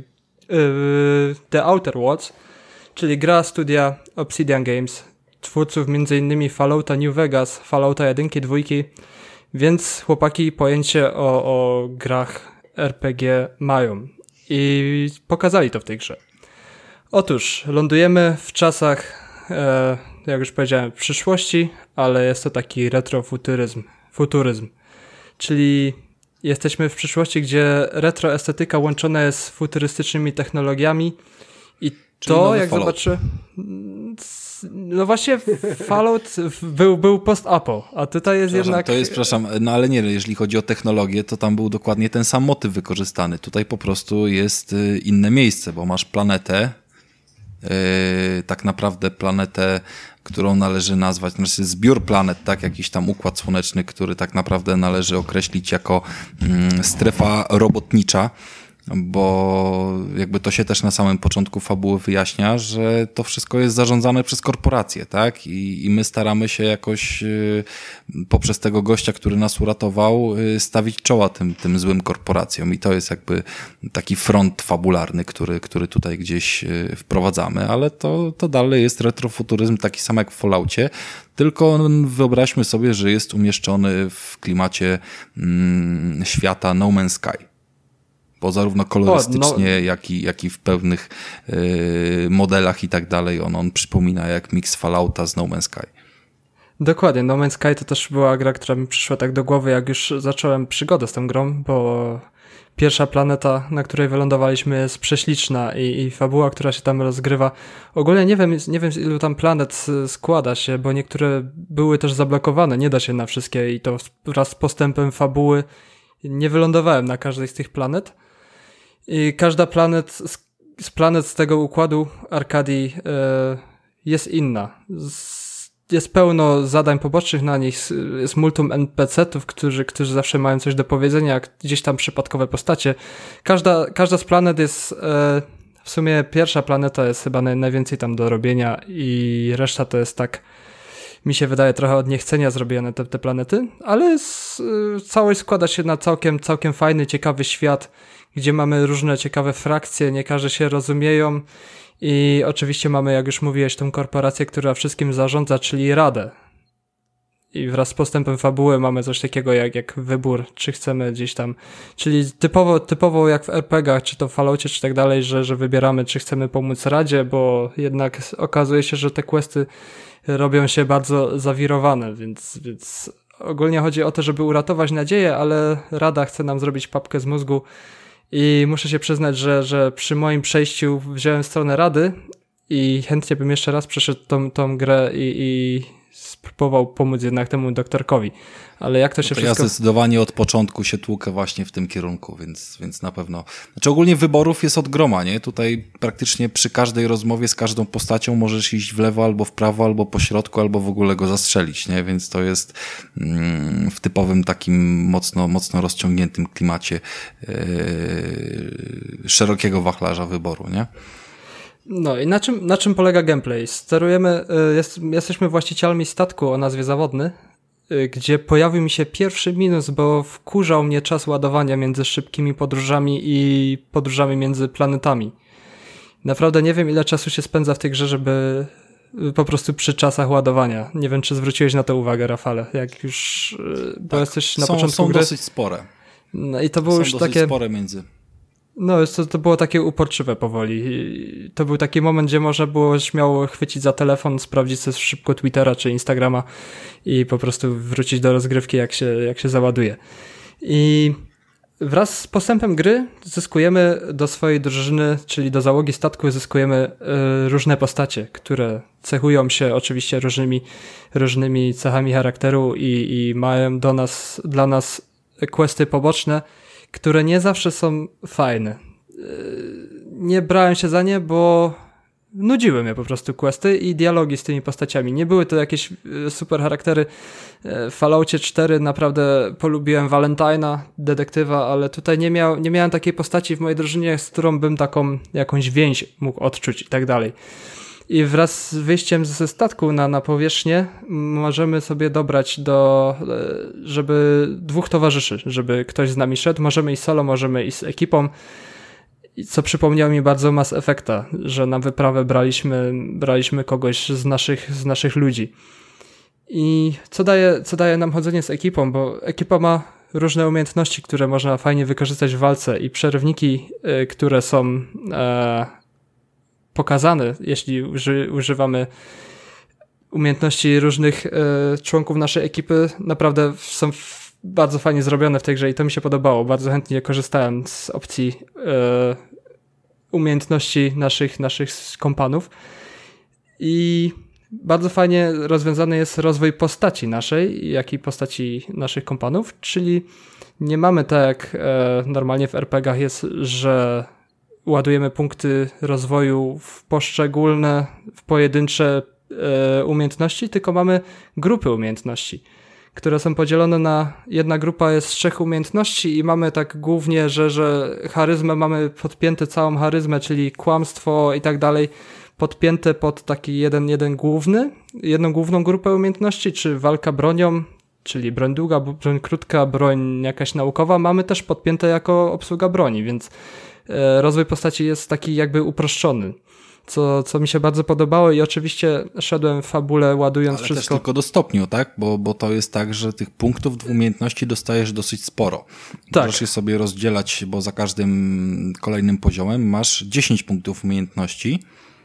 The Outer Worlds, czyli gra studia Obsidian Games, twórców m.in. Fallouta New Vegas, Fallouta 1, 2, więc chłopaki pojęcie o grach RPG mają i pokazali to w tej grze. Otóż lądujemy w czasach, jak już powiedziałem, przyszłości, ale jest to taki futuryzm. Czyli jesteśmy w przyszłości, gdzie retroestetyka łączona jest z futurystycznymi technologiami i czyli to, jak zobaczę... No właśnie Fallout był post-apo, a tutaj jest jednak...
To jest, no ale nie, jeżeli chodzi o technologię, to tam był dokładnie ten sam motyw wykorzystany. Tutaj po prostu jest inne miejsce, bo masz planetę, tak naprawdę planetę, którą należy nazwać, znaczy zbiór planet, tak, jakiś tam układ słoneczny, który tak naprawdę należy określić jako strefa robotnicza, bo jakby to się też na samym początku fabuły wyjaśnia, że to wszystko jest zarządzane przez korporacje, tak? I my staramy się jakoś poprzez tego gościa, który nas uratował, stawić czoła tym złym korporacjom i to jest jakby taki front fabularny, który tutaj gdzieś wprowadzamy, ale to dalej jest retrofuturyzm taki sam jak w Falloutie, tylko wyobraźmy sobie, że jest umieszczony w klimacie świata No Man's Sky. Bo zarówno kolorystycznie, jak i w pewnych modelach i tak dalej, on przypomina jak miks Fallouta z No Man's Sky.
Dokładnie, No Man's Sky to też była gra, która mi przyszła tak do głowy, jak już zacząłem przygodę z tą grą, bo pierwsza planeta, na której wylądowaliśmy, jest prześliczna i fabuła, która się tam rozgrywa. Ogólnie nie wiem z ilu tam planet składa się, bo niektóre były też zablokowane, nie da się na wszystkie i to wraz z postępem fabuły nie wylądowałem na każdej z tych planet. I każda planet z tego układu Arkadii jest inna. Jest pełno zadań pobocznych na nich, jest multum NPC-ów, którzy zawsze mają coś do powiedzenia, jak gdzieś tam przypadkowe postacie. Każda z planet jest, w sumie pierwsza planeta jest chyba najwięcej tam do robienia i reszta to jest tak, mi się wydaje, trochę od niechcenia zrobione te planety, ale całość składa się na całkiem fajny, ciekawy świat, gdzie mamy różne ciekawe frakcje, nie każde się rozumieją i oczywiście mamy, jak już mówiłeś, tą korporację, która wszystkim zarządza, czyli Radę. I wraz z postępem fabuły mamy coś takiego jak wybór, czy chcemy gdzieś tam, czyli typowo jak w RPG-ach, czy to w Falloutie, czy tak dalej, że wybieramy, czy chcemy pomóc Radzie, bo jednak okazuje się, że te questy robią się bardzo zawirowane, więc ogólnie chodzi o to, żeby uratować nadzieję, ale Rada chce nam zrobić papkę z mózgu i muszę się przyznać, że przy moim przejściu wziąłem stronę Rady i chętnie bym jeszcze raz przeszedł tą grę i spróbował pomóc jednak temu doktorkowi. Ale jak to się wszystko...
Ja zdecydowanie od początku się tłukę właśnie w tym kierunku, więc na pewno... Znaczy ogólnie wyborów jest od groma, nie? Tutaj praktycznie przy każdej rozmowie z każdą postacią możesz iść w lewo albo w prawo, albo po środku, albo w ogóle go zastrzelić, nie? Więc to jest w typowym takim mocno rozciągniętym klimacie szerokiego wachlarza wyboru, nie?
No i na czym polega gameplay? Sterujemy, jesteśmy właścicielami statku o nazwie Zawodny, gdzie pojawił mi się pierwszy minus, bo wkurzał mnie czas ładowania między szybkimi podróżami i podróżami między planetami. Naprawdę nie wiem, ile czasu się spędza w tej grze, żeby po prostu przy czasach ładowania. Nie wiem, czy zwróciłeś na to uwagę, Rafale, jak już, bo tak, jesteś na początku gry.
Są dosyć spore.
No i to było już takie...
spore między...
No, to było takie uporczywe powoli. To był taki moment, gdzie można było śmiało chwycić za telefon, sprawdzić sobie szybko Twittera czy Instagrama i po prostu wrócić do rozgrywki, jak się załaduje. I wraz z postępem gry zyskujemy do swojej drużyny, czyli do załogi statku, zyskujemy różne postacie, które cechują się oczywiście różnymi cechami charakteru i mają dla nas questy poboczne, które nie zawsze są fajne. Nie brałem się za nie, bo nudziły mnie po prostu questy i dialogi z tymi postaciami. Nie były to jakieś super charaktery. W Falloutie 4 naprawdę polubiłem Valentina, detektywa, ale tutaj nie miałem takiej postaci w mojej drużynie, z którą bym taką jakąś więź mógł odczuć i tak dalej. I wraz z wyjściem ze statku na powierzchnię możemy sobie dobrać żeby 2 towarzyszy, żeby ktoś z nami szedł. Możemy iść solo, możemy iść z ekipą. Co przypomniało mi bardzo Mass Effecta, że na wyprawę braliśmy kogoś z naszych ludzi. I co daje nam chodzenie z ekipą, bo ekipa ma różne umiejętności, które można fajnie wykorzystać w walce i przerywniki, które są pokazany, jeśli używamy umiejętności różnych członków naszej ekipy. Naprawdę są bardzo fajnie zrobione w tej grze i to mi się podobało. Bardzo chętnie korzystałem z opcji umiejętności naszych kompanów i bardzo fajnie rozwiązany jest rozwój postaci naszej, jak i postaci naszych kompanów, czyli nie mamy tak jak normalnie w RPG-ach jest, że ładujemy punkty rozwoju w poszczególne, w pojedyncze umiejętności, tylko mamy grupy umiejętności, które są podzielone na, jedna grupa jest z 3 umiejętności i mamy tak głównie, że charyzmę mamy podpięte całą charyzmę, czyli kłamstwo i tak dalej, podpięte pod taki jedną główną grupę umiejętności, czy walka bronią, czyli broń długa, broń krótka, broń jakaś naukowa, mamy też podpięte jako obsługa broni, więc rozwój postaci jest taki jakby uproszczony. Co mi się bardzo podobało i oczywiście szedłem w fabule ładując
ale
wszystko.
Ale też tylko do stopniu, tak? Bo to jest tak, że tych punktów w umiejętności dostajesz dosyć sporo.
Tak.
Możesz je sobie rozdzielać, bo za każdym kolejnym poziomem masz 10 punktów umiejętności.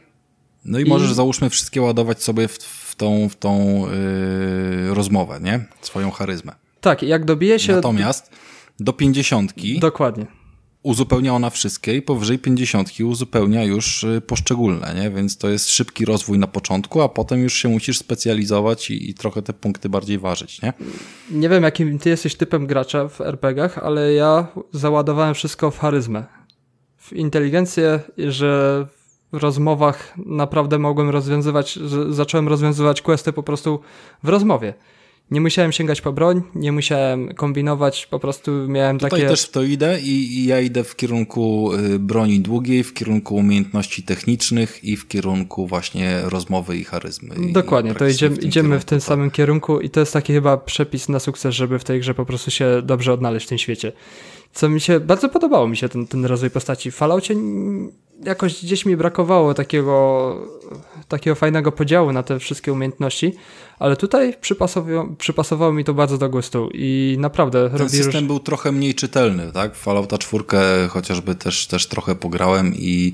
No i możesz załóżmy wszystkie ładować sobie w tą rozmowę, nie? Swoją charyzmę.
Tak, jak dobije się...
Natomiast do 50
Dokładnie.
uzupełnia ona wszystkie i powyżej 50 uzupełnia już poszczególne, nie? Więc to jest szybki rozwój na początku, a potem już się musisz specjalizować i trochę te punkty bardziej ważyć, nie?
Nie wiem, jakim ty jesteś typem gracza w RPG-ach, ale ja załadowałem wszystko w charyzmę. W inteligencję, że w rozmowach naprawdę zacząłem rozwiązywać questy po prostu w rozmowie. Nie musiałem sięgać po broń, nie musiałem kombinować, po prostu miałem
Tutaj
takie...
Tutaj też w to idę i ja idę w kierunku broni długiej, w kierunku umiejętności technicznych i w kierunku właśnie rozmowy i charyzmy.
Dokładnie, to idziemy w tym samym kierunku i to jest taki chyba przepis na sukces, żeby w tej grze po prostu się dobrze odnaleźć w tym świecie. Co mi się, bardzo podobało mi się ten rozwój postaci. W Falloutie jakoś gdzieś mi brakowało takiego fajnego podziału na te wszystkie umiejętności, ale tutaj przypasowało mi to bardzo do gustu i naprawdę
ten system był trochę mniej czytelny, tak? W Fallouta 4 chociażby też trochę pograłem i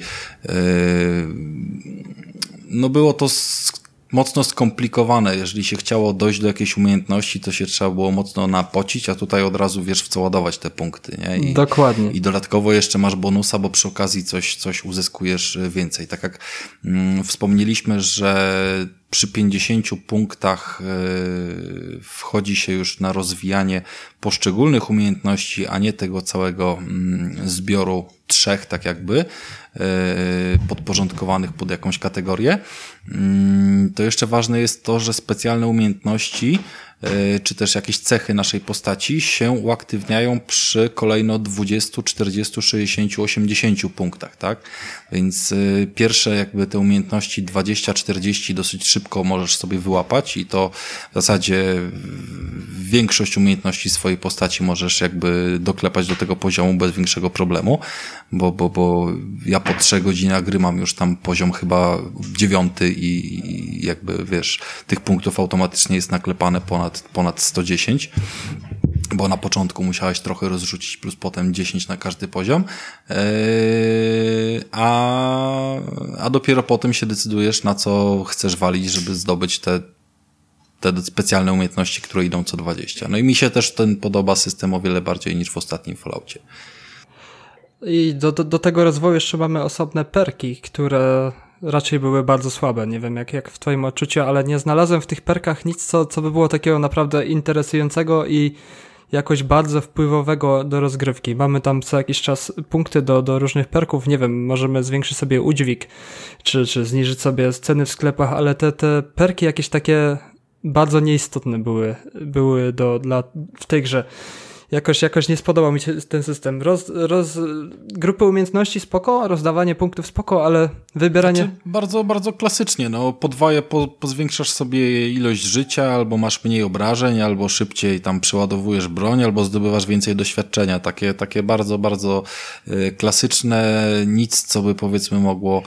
no było to mocno skomplikowane. Jeżeli się chciało dojść do jakiejś umiejętności, to się trzeba było mocno napocić, a tutaj od razu wiesz, w co ładować te punkty, nie?
Dokładnie.
I dodatkowo jeszcze masz bonusa, bo przy okazji coś uzyskujesz więcej. Tak jak wspomnieliśmy, że przy 50 punktach wchodzi się już na rozwijanie poszczególnych umiejętności, a nie tego całego zbioru 3, tak jakby, podporządkowanych pod jakąś kategorię. To jeszcze ważne jest to, że specjalne umiejętności czy też jakieś cechy naszej postaci się uaktywniają przy kolejno 20, 40, 60, 80 punktach, tak? Więc pierwsze jakby te umiejętności 20, 40 dosyć szybko możesz sobie wyłapać i to w zasadzie większość umiejętności swojej postaci możesz jakby doklepać do tego poziomu bez większego problemu, bo ja po 3 godzinach gry mam już tam poziom chyba 9 i jakby wiesz, tych punktów automatycznie jest naklepane ponad 110, bo na początku musiałeś trochę rozrzucić, plus potem 10 na każdy poziom, a dopiero potem się decydujesz, na co chcesz walić, żeby zdobyć te specjalne umiejętności, które idą co 20. No i mi się też ten podoba system o wiele bardziej niż w ostatnim Falloutie.
I do tego rozwoju jeszcze mamy osobne perki, które raczej były bardzo słabe. Nie wiem jak w twoim odczuciu, ale nie znalazłem w tych perkach nic, co by było takiego naprawdę interesującego i jakoś bardzo wpływowego do rozgrywki. Mamy tam co jakiś czas punkty do różnych perków, nie wiem, możemy zwiększyć sobie udźwig, czy zniżyć sobie ceny w sklepach, ale te perki jakieś takie bardzo nieistotne były w tej grze. Jakoś nie spodobał mi się ten system. Grupy umiejętności spoko, rozdawanie punktów spoko, ale wybieranie...
Znaczy, bardzo, bardzo klasycznie. No, pozwiększasz sobie ilość życia, albo masz mniej obrażeń, albo szybciej tam przeładowujesz broń, albo zdobywasz więcej doświadczenia. Takie bardzo, bardzo klasyczne, nic co by powiedzmy mogło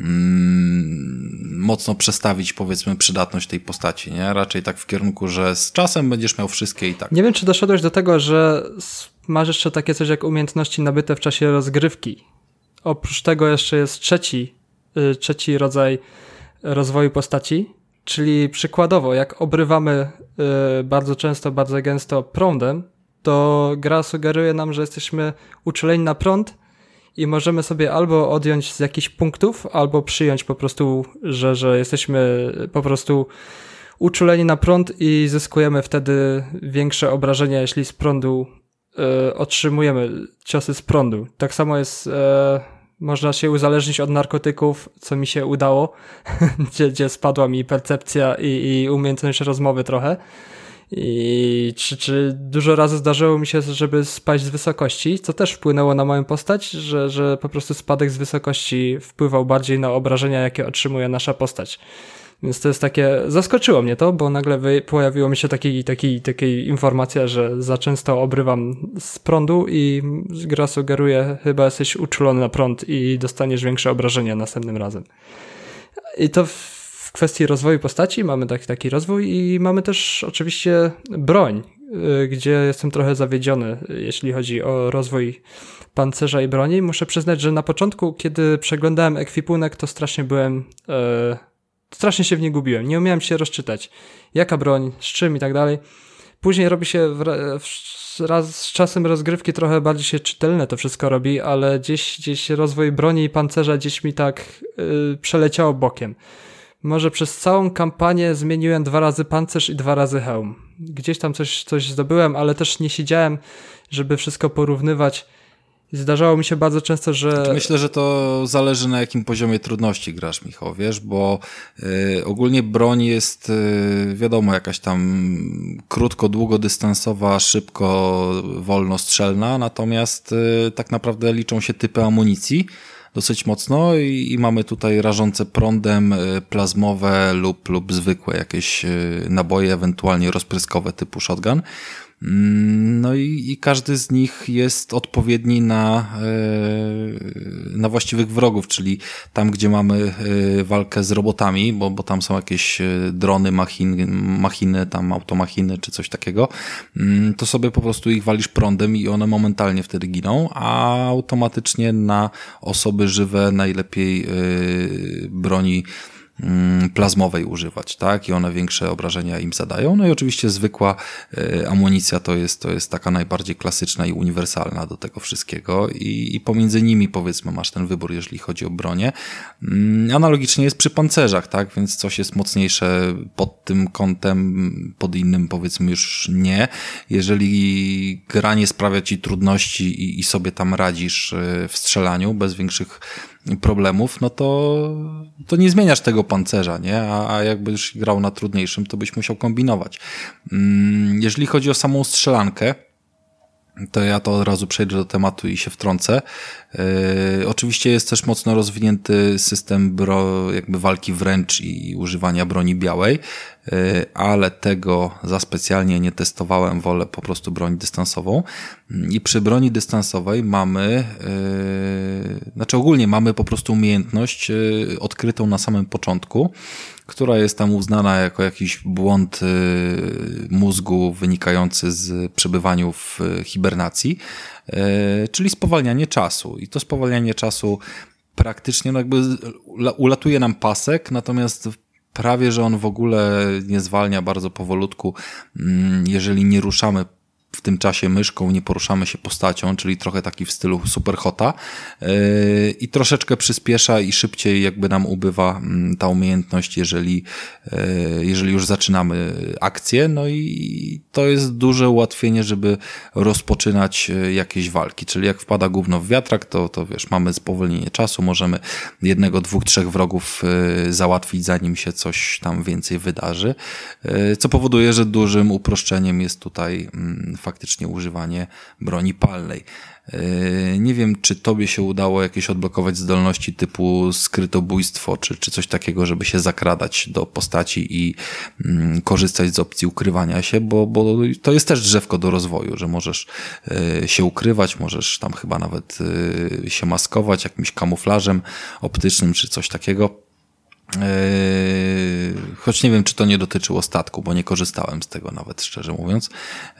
mocno przestawić powiedzmy przydatność tej postaci, nie? Raczej tak w kierunku, że z czasem będziesz miał wszystkie i tak.
Nie wiem, czy doszedłeś do tego, że masz jeszcze takie coś jak umiejętności nabyte w czasie rozgrywki. Oprócz tego jeszcze jest trzeci trzeci rodzaj rozwoju postaci, czyli przykładowo, jak obrywamy bardzo często, bardzo gęsto prądem, to gra sugeruje nam, że jesteśmy uczuleni na prąd i możemy sobie albo odjąć z jakichś punktów, albo przyjąć po prostu, że jesteśmy po prostu uczuleni na prąd i zyskujemy wtedy większe obrażenia, jeśli z prądu otrzymujemy ciosy z prądu. Tak samo jest, można się uzależnić od narkotyków, co mi się udało, gdzie spadła mi percepcja i umiejętność rozmowy trochę. I czy dużo razy zdarzyło mi się, żeby spaść z wysokości, co też wpłynęło na moją postać, że po prostu spadek z wysokości wpływał bardziej na obrażenia, jakie otrzymuje nasza postać. Więc to jest takie, zaskoczyło mnie to, bo nagle pojawiło mi się takiej informacja, że za często obrywam z prądu i gra sugeruje, chyba jesteś uczulony na prąd i dostaniesz większe obrażenia następnym razem. I to w kwestii rozwoju postaci mamy taki rozwój i mamy też oczywiście broń, gdzie jestem trochę zawiedziony, jeśli chodzi o rozwój pancerza i broni. Muszę przyznać, że na początku, kiedy przeglądałem ekwipunek, to strasznie się w nie gubiłem. Nie umiałem się rozczytać, jaka broń, z czym i tak dalej. Później robi się wraz z czasem rozgrywki trochę bardziej się czytelne to wszystko robi, ale gdzieś rozwój broni i pancerza gdzieś mi tak przeleciało bokiem. Może przez całą kampanię zmieniłem 2 razy pancerz i 2 razy hełm. Gdzieś tam coś zdobyłem, ale też nie siedziałem, żeby wszystko porównywać. I zdarzało mi się bardzo często, że...
Myślę, że to zależy na jakim poziomie trudności grasz, Michał, wiesz, bo ogólnie broń jest wiadomo jakaś tam krótko, długodystansowa, szybko, wolno strzelna, natomiast tak naprawdę liczą się typy amunicji dosyć mocno i mamy tutaj rażące prądem, plazmowe lub zwykłe jakieś naboje, ewentualnie rozpryskowe typu shotgun. No i każdy z nich jest odpowiedni na właściwych wrogów, czyli tam, gdzie mamy walkę z robotami, bo tam są jakieś drony, machiny, tam automachiny czy coś takiego, to sobie po prostu ich walisz prądem i one momentalnie wtedy giną, a automatycznie na osoby żywe najlepiej broni plazmowej używać, tak? I one większe obrażenia im zadają. No i oczywiście zwykła amunicja to jest taka najbardziej klasyczna i uniwersalna do tego wszystkiego i pomiędzy nimi powiedzmy masz ten wybór, jeżeli chodzi o bronię. Analogicznie jest przy pancerzach, tak? Więc coś jest mocniejsze pod tym kątem, pod innym powiedzmy już nie. Jeżeli gra nie sprawia ci trudności i sobie tam radzisz w strzelaniu bez większych problemów, no to nie zmieniasz tego pancerza, nie? A jakbyś grał na trudniejszym, to byś musiał kombinować. Jeżeli chodzi o samą strzelankę, to ja to od razu przejdę do tematu i się wtrącę. Oczywiście jest też mocno rozwinięty system jakby walki wręcz i używania broni białej, ale tego za specjalnie nie testowałem, wolę po prostu broń dystansową. I przy broni dystansowej mamy, ogólnie mamy po prostu umiejętność odkrytą na samym początku, która jest tam uznana jako jakiś błąd mózgu wynikający z przebywania w hibernacji, czyli spowalnianie czasu. I to spowalnianie czasu praktycznie jakby ulatuje nam pasek, natomiast prawie, że on w ogóle nie zwalnia, bardzo powolutku, jeżeli nie ruszamy w tym czasie myszką, nie poruszamy się postacią, czyli trochę taki w stylu Superhota i troszeczkę przyspiesza i szybciej jakby nam ubywa ta umiejętność, jeżeli już zaczynamy akcję, no i to jest duże ułatwienie, żeby rozpoczynać jakieś walki, czyli jak wpada gówno w wiatrak, to wiesz, mamy spowolnienie czasu, możemy 1, 2, 3 wrogów załatwić, zanim się coś tam więcej wydarzy, co powoduje, że dużym uproszczeniem jest tutaj faktycznie używanie broni palnej. Nie wiem, czy tobie się udało jakieś odblokować zdolności typu skrytobójstwo, czy coś takiego, żeby się zakradać do postaci i korzystać z opcji ukrywania się, bo to jest też drzewko do rozwoju, że możesz się ukrywać, możesz tam chyba nawet się maskować jakimś kamuflażem optycznym, czy coś takiego. choć nie wiem, czy to nie dotyczyło statku, bo nie korzystałem z tego nawet, szczerze mówiąc.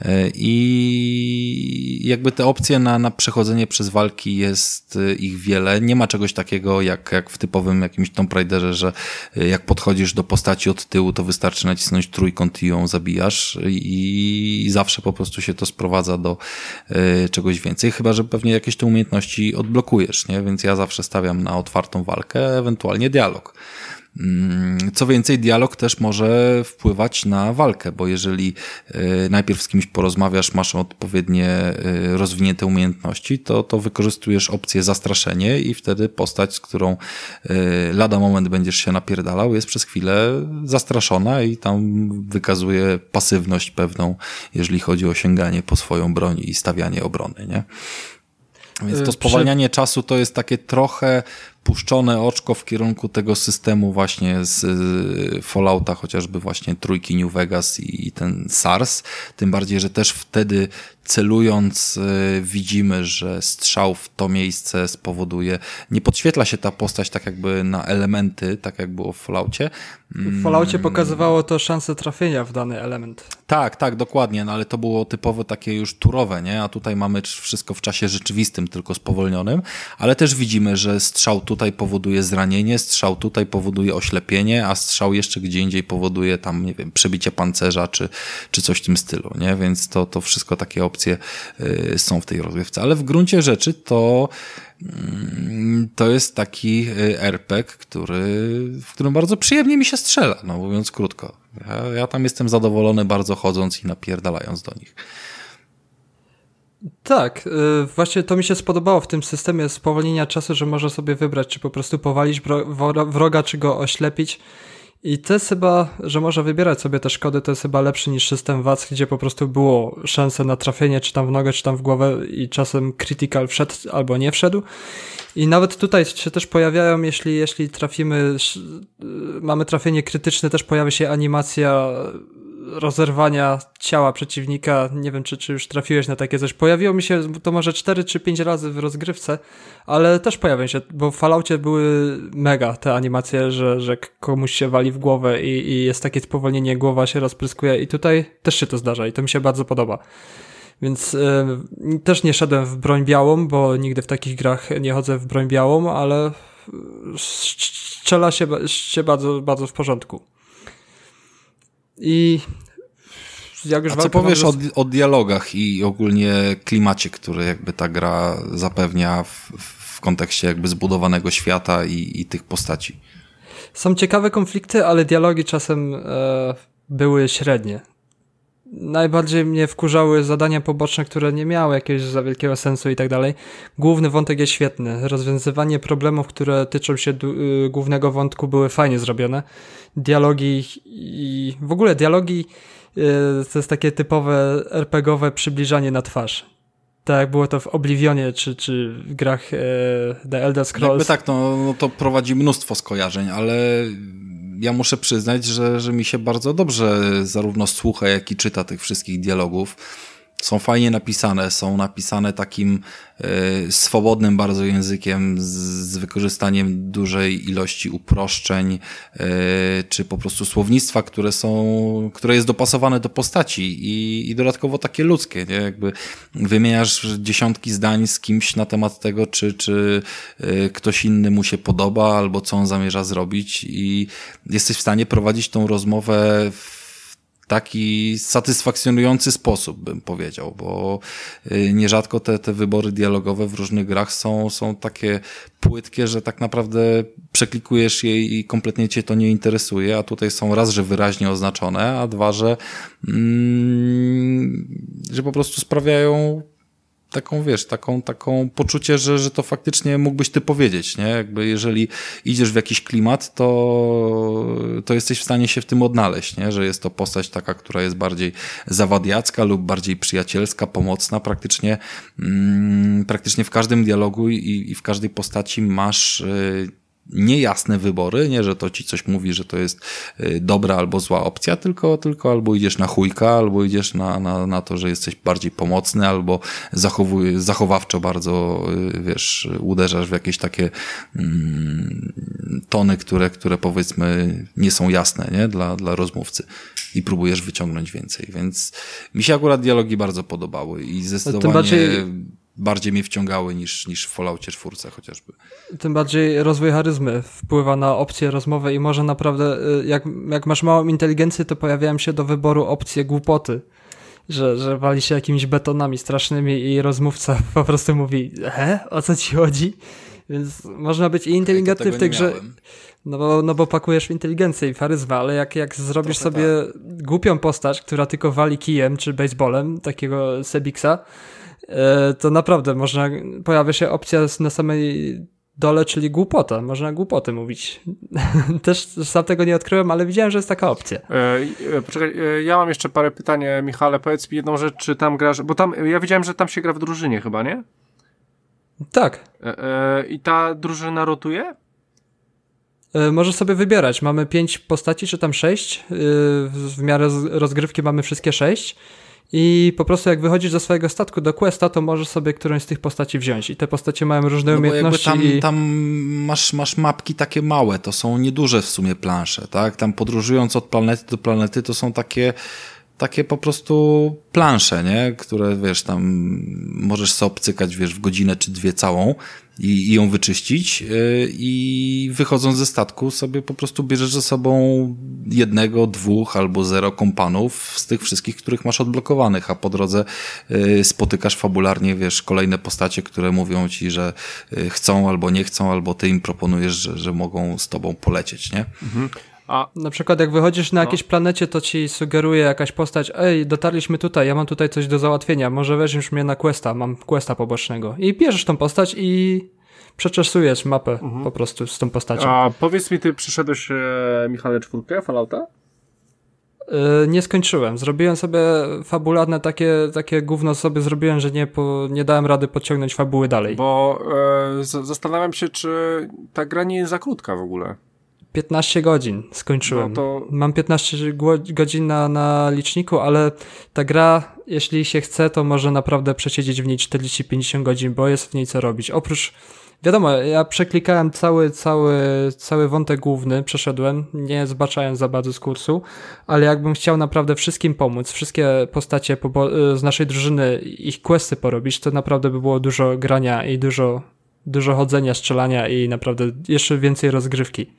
I jakby te opcje na przechodzenie przez walki jest ich wiele. Nie ma czegoś takiego jak w typowym jakimś Tomb Raiderze, że jak podchodzisz do postaci od tyłu, to wystarczy nacisnąć trójkąt i ją zabijasz i zawsze po prostu się to sprowadza do czegoś więcej, chyba że pewnie jakieś te umiejętności odblokujesz, nie? Więc ja zawsze stawiam na otwartą walkę, ewentualnie dialog. Co więcej, dialog też może wpływać na walkę, bo jeżeli najpierw z kimś porozmawiasz, masz odpowiednie rozwinięte umiejętności, to wykorzystujesz opcję zastraszenie i wtedy postać, z którą lada moment będziesz się napierdalał, jest przez chwilę zastraszona i tam wykazuje pasywność pewną, jeżeli chodzi o sięganie po swoją broń i stawianie obrony, nie? Więc to spowalnianie czasu to jest takie trochę puszczone oczko w kierunku tego systemu właśnie z Fallouta, chociażby właśnie trójki New Vegas i ten SARS. Tym bardziej, że też wtedy celując widzimy, że strzał w to miejsce spowoduje, nie podświetla się ta postać tak jakby na elementy, tak jak było w Falloutie.
W Falloutie pokazywało to szansę trafienia w dany element.
Tak, dokładnie, no ale to było typowo takie już turowe, nie? A tutaj mamy wszystko w czasie rzeczywistym, tylko spowolnionym, ale też widzimy, że strzał tutaj powoduje zranienie, strzał tutaj powoduje oślepienie, a strzał jeszcze gdzie indziej powoduje tam, nie wiem, przebicie pancerza czy coś w tym stylu, nie? Więc to wszystko takie opcje są w tej rozgrywce. Ale w gruncie rzeczy to jest taki RPG, w którym bardzo przyjemnie mi się strzela, no mówiąc krótko. Ja tam jestem zadowolony bardzo chodząc i napierdalając do nich.
Tak, właśnie to mi się spodobało w tym systemie spowolnienia czasu, że można sobie wybrać, czy po prostu powalić wroga, czy go oślepić. I to jest chyba, że można wybierać sobie te szkody, to jest chyba lepszy niż system VATS, gdzie po prostu było szanse na trafienie, czy tam w nogę, czy tam w głowę i czasem critical wszedł albo nie wszedł. I nawet tutaj się też pojawiają, jeśli trafimy, mamy trafienie krytyczne, też pojawia się animacja rozerwania ciała przeciwnika. Nie wiem, czy już trafiłeś na takie coś. Pojawiło mi się to może 4 czy 5 razy w rozgrywce, ale też pojawiają się, bo w Falloutie były mega te animacje, że komuś się wali w głowę i jest takie spowolnienie, głowa się rozpryskuje i tutaj też się to zdarza i to mi się bardzo podoba. Więc też nie szedłem w broń białą, bo nigdy w takich grach nie chodzę w broń białą, ale strzela się bardzo, bardzo w porządku. I jak już
co powiesz o dialogach i ogólnie klimacie, który jakby ta gra zapewnia w kontekście jakby zbudowanego świata i tych postaci?
Są ciekawe konflikty, ale dialogi czasem były średnie. Najbardziej mnie wkurzały zadania poboczne, które nie miały jakiegoś za wielkiego sensu i tak dalej. Główny wątek jest świetny. Rozwiązywanie problemów, które tyczą się głównego wątku, były fajnie zrobione. Dialogi i w ogóle dialogi to jest takie typowe RPG-owe przybliżanie na twarz. Tak jak było to w Oblivionie, czy w grach The Elder Scrolls.
Jakby tak, no to prowadzi mnóstwo skojarzeń, ale ja muszę przyznać, że mi się bardzo dobrze zarówno słucha, jak i czyta tych wszystkich dialogów. Są fajnie napisane, są napisane takim swobodnym bardzo językiem z wykorzystaniem dużej ilości uproszczeń czy po prostu słownictwa, które jest dopasowane do postaci i dodatkowo takie ludzkie, nie? Jakby wymieniasz dziesiątki zdań z kimś na temat tego, czy ktoś inny mu się podoba albo co on zamierza zrobić i jesteś w stanie prowadzić tą rozmowę w taki satysfakcjonujący sposób, bym powiedział, bo nierzadko te wybory dialogowe w różnych grach są takie płytkie, że tak naprawdę przeklikujesz je i kompletnie cię to nie interesuje, a tutaj są raz, że wyraźnie oznaczone, a dwa, że po prostu sprawiają taką poczucie, że to faktycznie mógłbyś ty powiedzieć, nie? Jakby jeżeli idziesz w jakiś klimat, to jesteś w stanie się w tym odnaleźć, nie? Że jest to postać taka, która jest bardziej zawadiacka lub bardziej przyjacielska, pomocna, praktycznie w każdym dialogu i w każdej postaci masz niejasne wybory, nie, że to ci coś mówi, że to jest dobra albo zła opcja, tylko albo idziesz na chujka, albo idziesz na to, że jesteś bardziej pomocny, albo zachowawczo bardzo, wiesz, uderzasz w jakieś takie tony, które powiedzmy nie są jasne, nie, dla rozmówcy i próbujesz wyciągnąć więcej, więc mi się akurat dialogi bardzo podobały i zdecydowanie bardziej mnie wciągały niż w Falloutie 4 chociażby.
Tym bardziej rozwój charyzmy wpływa na opcje rozmowy i może naprawdę, jak masz małą inteligencję, to pojawiają się do wyboru opcje głupoty, że wali się jakimiś betonami strasznymi i rozmówca po prostu mówi, o co ci chodzi? Więc można być i inteligentny w tej grze, no bo pakujesz w inteligencję i charyzmę, ale jak zrobisz sobie głupią postać, która tylko wali kijem czy baseballem, takiego Sebiksa, to naprawdę pojawia się opcja na samej dole, czyli głupota. Można głupoty mówić. Też sam tego nie odkryłem, ale widziałem, że jest taka opcja.
Poczekaj, ja mam jeszcze parę pytań, Michale. Powiedz mi jedną rzecz, czy tam grasz, bo tam, ja widziałem, że tam się gra w drużynie chyba, nie?
Tak.
I ta drużyna rotuje?
Możesz sobie wybierać. Mamy 5 postaci, czy tam 6. W miarę rozgrywki mamy wszystkie 6. I po prostu jak wychodzisz do swojego statku, do questa, to możesz sobie którąś z tych postaci wziąć. I te postacie mają różne umiejętności.
Tam masz mapki takie małe, to są nieduże w sumie plansze, tak? Tam podróżując od planety do planety, to są takie po prostu plansze, nie? Które, wiesz, tam możesz sobie obcykać, wiesz, w godzinę czy dwie całą i ją wyczyścić i wychodząc ze statku sobie po prostu bierzesz ze sobą 1, 2 albo 0 kompanów z tych wszystkich, których masz odblokowanych, a po drodze spotykasz fabularnie, wiesz, kolejne postacie, które mówią ci, że chcą albo nie chcą, albo ty im proponujesz, że mogą z tobą polecieć, nie? Mhm.
A na przykład jak wychodzisz na jakiejś planecie, to ci sugeruje jakaś postać, dotarliśmy tutaj, ja mam tutaj coś do załatwienia, może weźmiesz mnie na questa, mam questa pobocznego. I bierzesz tą postać i przeczesujesz mapę po prostu z tą postacią.
A powiedz mi, ty przyszedłeś, Michale, 4 Fallouta?
Nie skończyłem. Zrobiłem sobie fabularne takie gówno sobie zrobiłem, że nie dałem rady podciągnąć fabuły dalej.
Bo zastanawiam się, czy ta gra nie jest za krótka w ogóle.
15 godzin skończyłem.
No
Mam 15 godzin na liczniku, ale ta gra, jeśli się chce, to może naprawdę przesiedzieć w niej 40-50 godzin, bo jest w niej co robić. Oprócz, wiadomo, ja przeklikałem cały wątek główny, przeszedłem, nie zbaczając za bardzo z kursu, ale jakbym chciał naprawdę wszystkim pomóc, wszystkie postacie z naszej drużyny, ich questy porobić, to naprawdę by było dużo grania i dużo chodzenia, strzelania i naprawdę jeszcze więcej rozgrywki.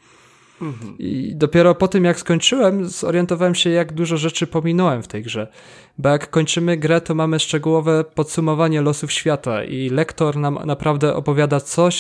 I dopiero po tym, jak skończyłem, zorientowałem się, jak dużo rzeczy pominąłem w tej grze. Bo jak kończymy grę, to mamy szczegółowe podsumowanie losów świata i lektor nam naprawdę opowiada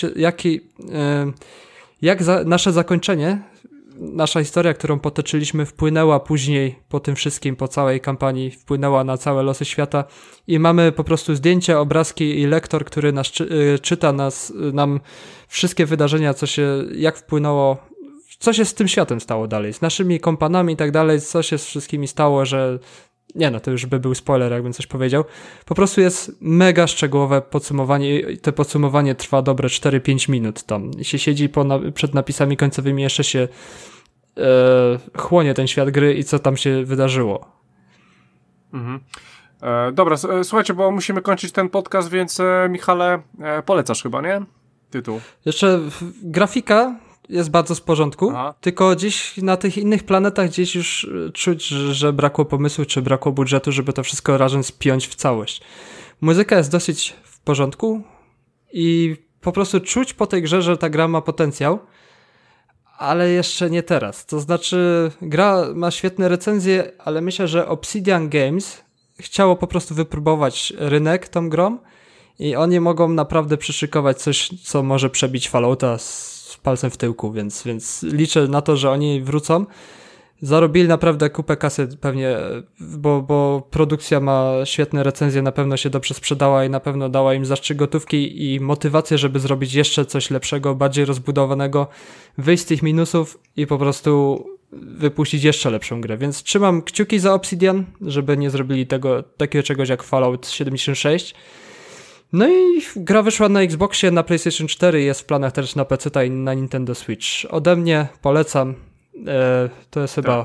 nasze zakończenie, nasza historia, którą potoczyliśmy, wpłynęła później po tym wszystkim, po całej kampanii, wpłynęła na całe losy świata i mamy po prostu zdjęcia, obrazki i lektor, który czyta nam wszystkie wydarzenia, jak wpłynęło, co się z tym światem stało dalej, z naszymi kompanami i tak dalej, co się z wszystkimi stało, że to już by był spoiler, jakbym coś powiedział. Po prostu jest mega szczegółowe podsumowanie i to podsumowanie trwa dobre 4-5 minut tam. I się siedzi przed napisami końcowymi, jeszcze się chłonie ten świat gry i co tam się wydarzyło.
Mhm. Dobra, słuchajcie, bo musimy kończyć ten podcast, więc Michale, polecasz chyba, nie? Tytuł.
Jeszcze grafika jest bardzo w porządku, tylko gdzieś na tych innych planetach gdzieś już czuć, że brakło pomysłu, czy brakło budżetu, żeby to wszystko razem spiąć w całość. Muzyka jest dosyć w porządku i po prostu czuć po tej grze, że ta gra ma potencjał, ale jeszcze nie teraz. To znaczy, gra ma świetne recenzje, ale myślę, że Obsidian Games chciało po prostu wypróbować rynek tą grą i oni mogą naprawdę przyszykować coś, co może przebić Fallouta z palcem w tyłku, więc liczę na to, że oni wrócą. Zarobili naprawdę kupę kasy pewnie, bo produkcja ma świetne recenzje, na pewno się dobrze sprzedała i na pewno dała im zastrzyk gotówki i motywację, żeby zrobić jeszcze coś lepszego, bardziej rozbudowanego, wyjść z tych minusów i po prostu wypuścić jeszcze lepszą grę. Więc trzymam kciuki za Obsidian, żeby nie zrobili takiego czegoś jak Fallout 76. No i gra wyszła na Xboxie, na PlayStation 4, jest w planach też na PC i na Nintendo Switch. Ode mnie polecam. To jest chyba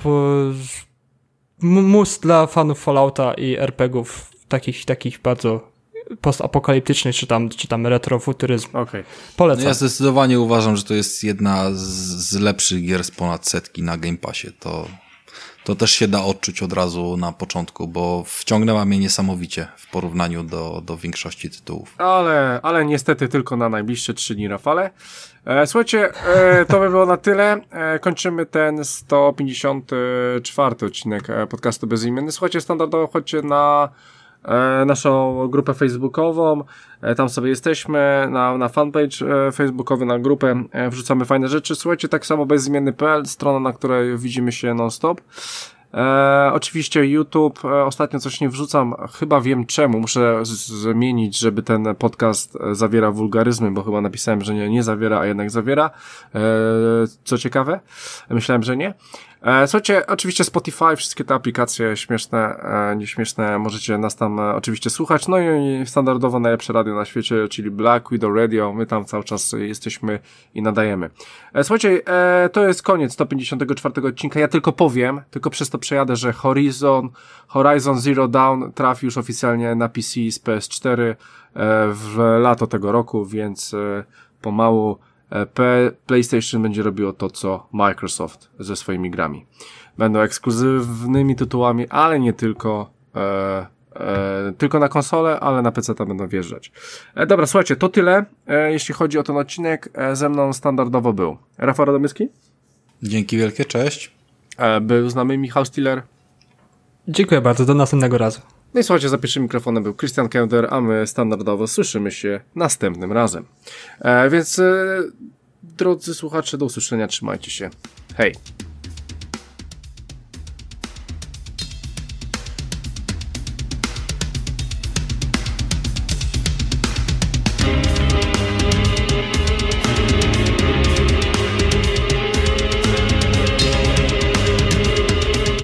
mus dla fanów Fallouta i RPGów takich bardzo postapokaliptycznych, czy tam retrofuturyzm.
Okay.
Polecam.
No ja zdecydowanie uważam, że to jest jedna z lepszych gier z ponad setki na Game Passie. To też się da odczuć od razu na początku, bo wciągnęła mnie niesamowicie w porównaniu do większości tytułów.
Ale niestety tylko na najbliższe 3 dni, Rafale. Słuchajcie, to by było na tyle. Kończymy ten 154 odcinek podcastu Bezimienny. Słuchajcie, standardowo chodźcie na naszą grupę facebookową, tam sobie jesteśmy, na fanpage facebookowy, na grupę, wrzucamy fajne rzeczy. Słuchajcie, tak samo bezimienny.pl, strona, na której widzimy się non-stop. Oczywiście YouTube, ostatnio coś nie wrzucam, chyba wiem czemu, muszę zmienić, żeby ten podcast zawiera wulgaryzmy, bo chyba napisałem, że nie zawiera, a jednak zawiera, co ciekawe, myślałem, że nie. Słuchajcie, oczywiście Spotify, wszystkie te aplikacje śmieszne, nieśmieszne, możecie nas tam oczywiście słuchać, no i standardowo najlepsze radio na świecie, czyli Black Widow Radio, my tam cały czas jesteśmy i nadajemy. Słuchajcie, to jest koniec 154 odcinka, ja tylko powiem, tylko przez to przejadę, że Horizon Zero Dawn trafi już oficjalnie na PC z PS4 w lato tego roku, więc pomału PlayStation będzie robiło to, co Microsoft ze swoimi grami. Będą ekskluzywnymi tytułami, ale nie tylko tylko na konsolę, ale na PC-ta będą wjeżdżać. Dobra, słuchajcie, to tyle, jeśli chodzi o ten odcinek. Ze mną standardowo był Rafał Radomyski.
Dzięki wielkie, cześć.
Był z nami Michał Stiller.
Dziękuję bardzo, do następnego razu.
No i słuchajcie, za pierwszym mikrofonem był Christian Kender, a my standardowo słyszymy się następnym razem. Więc drodzy słuchacze, do usłyszenia, trzymajcie się. Hej!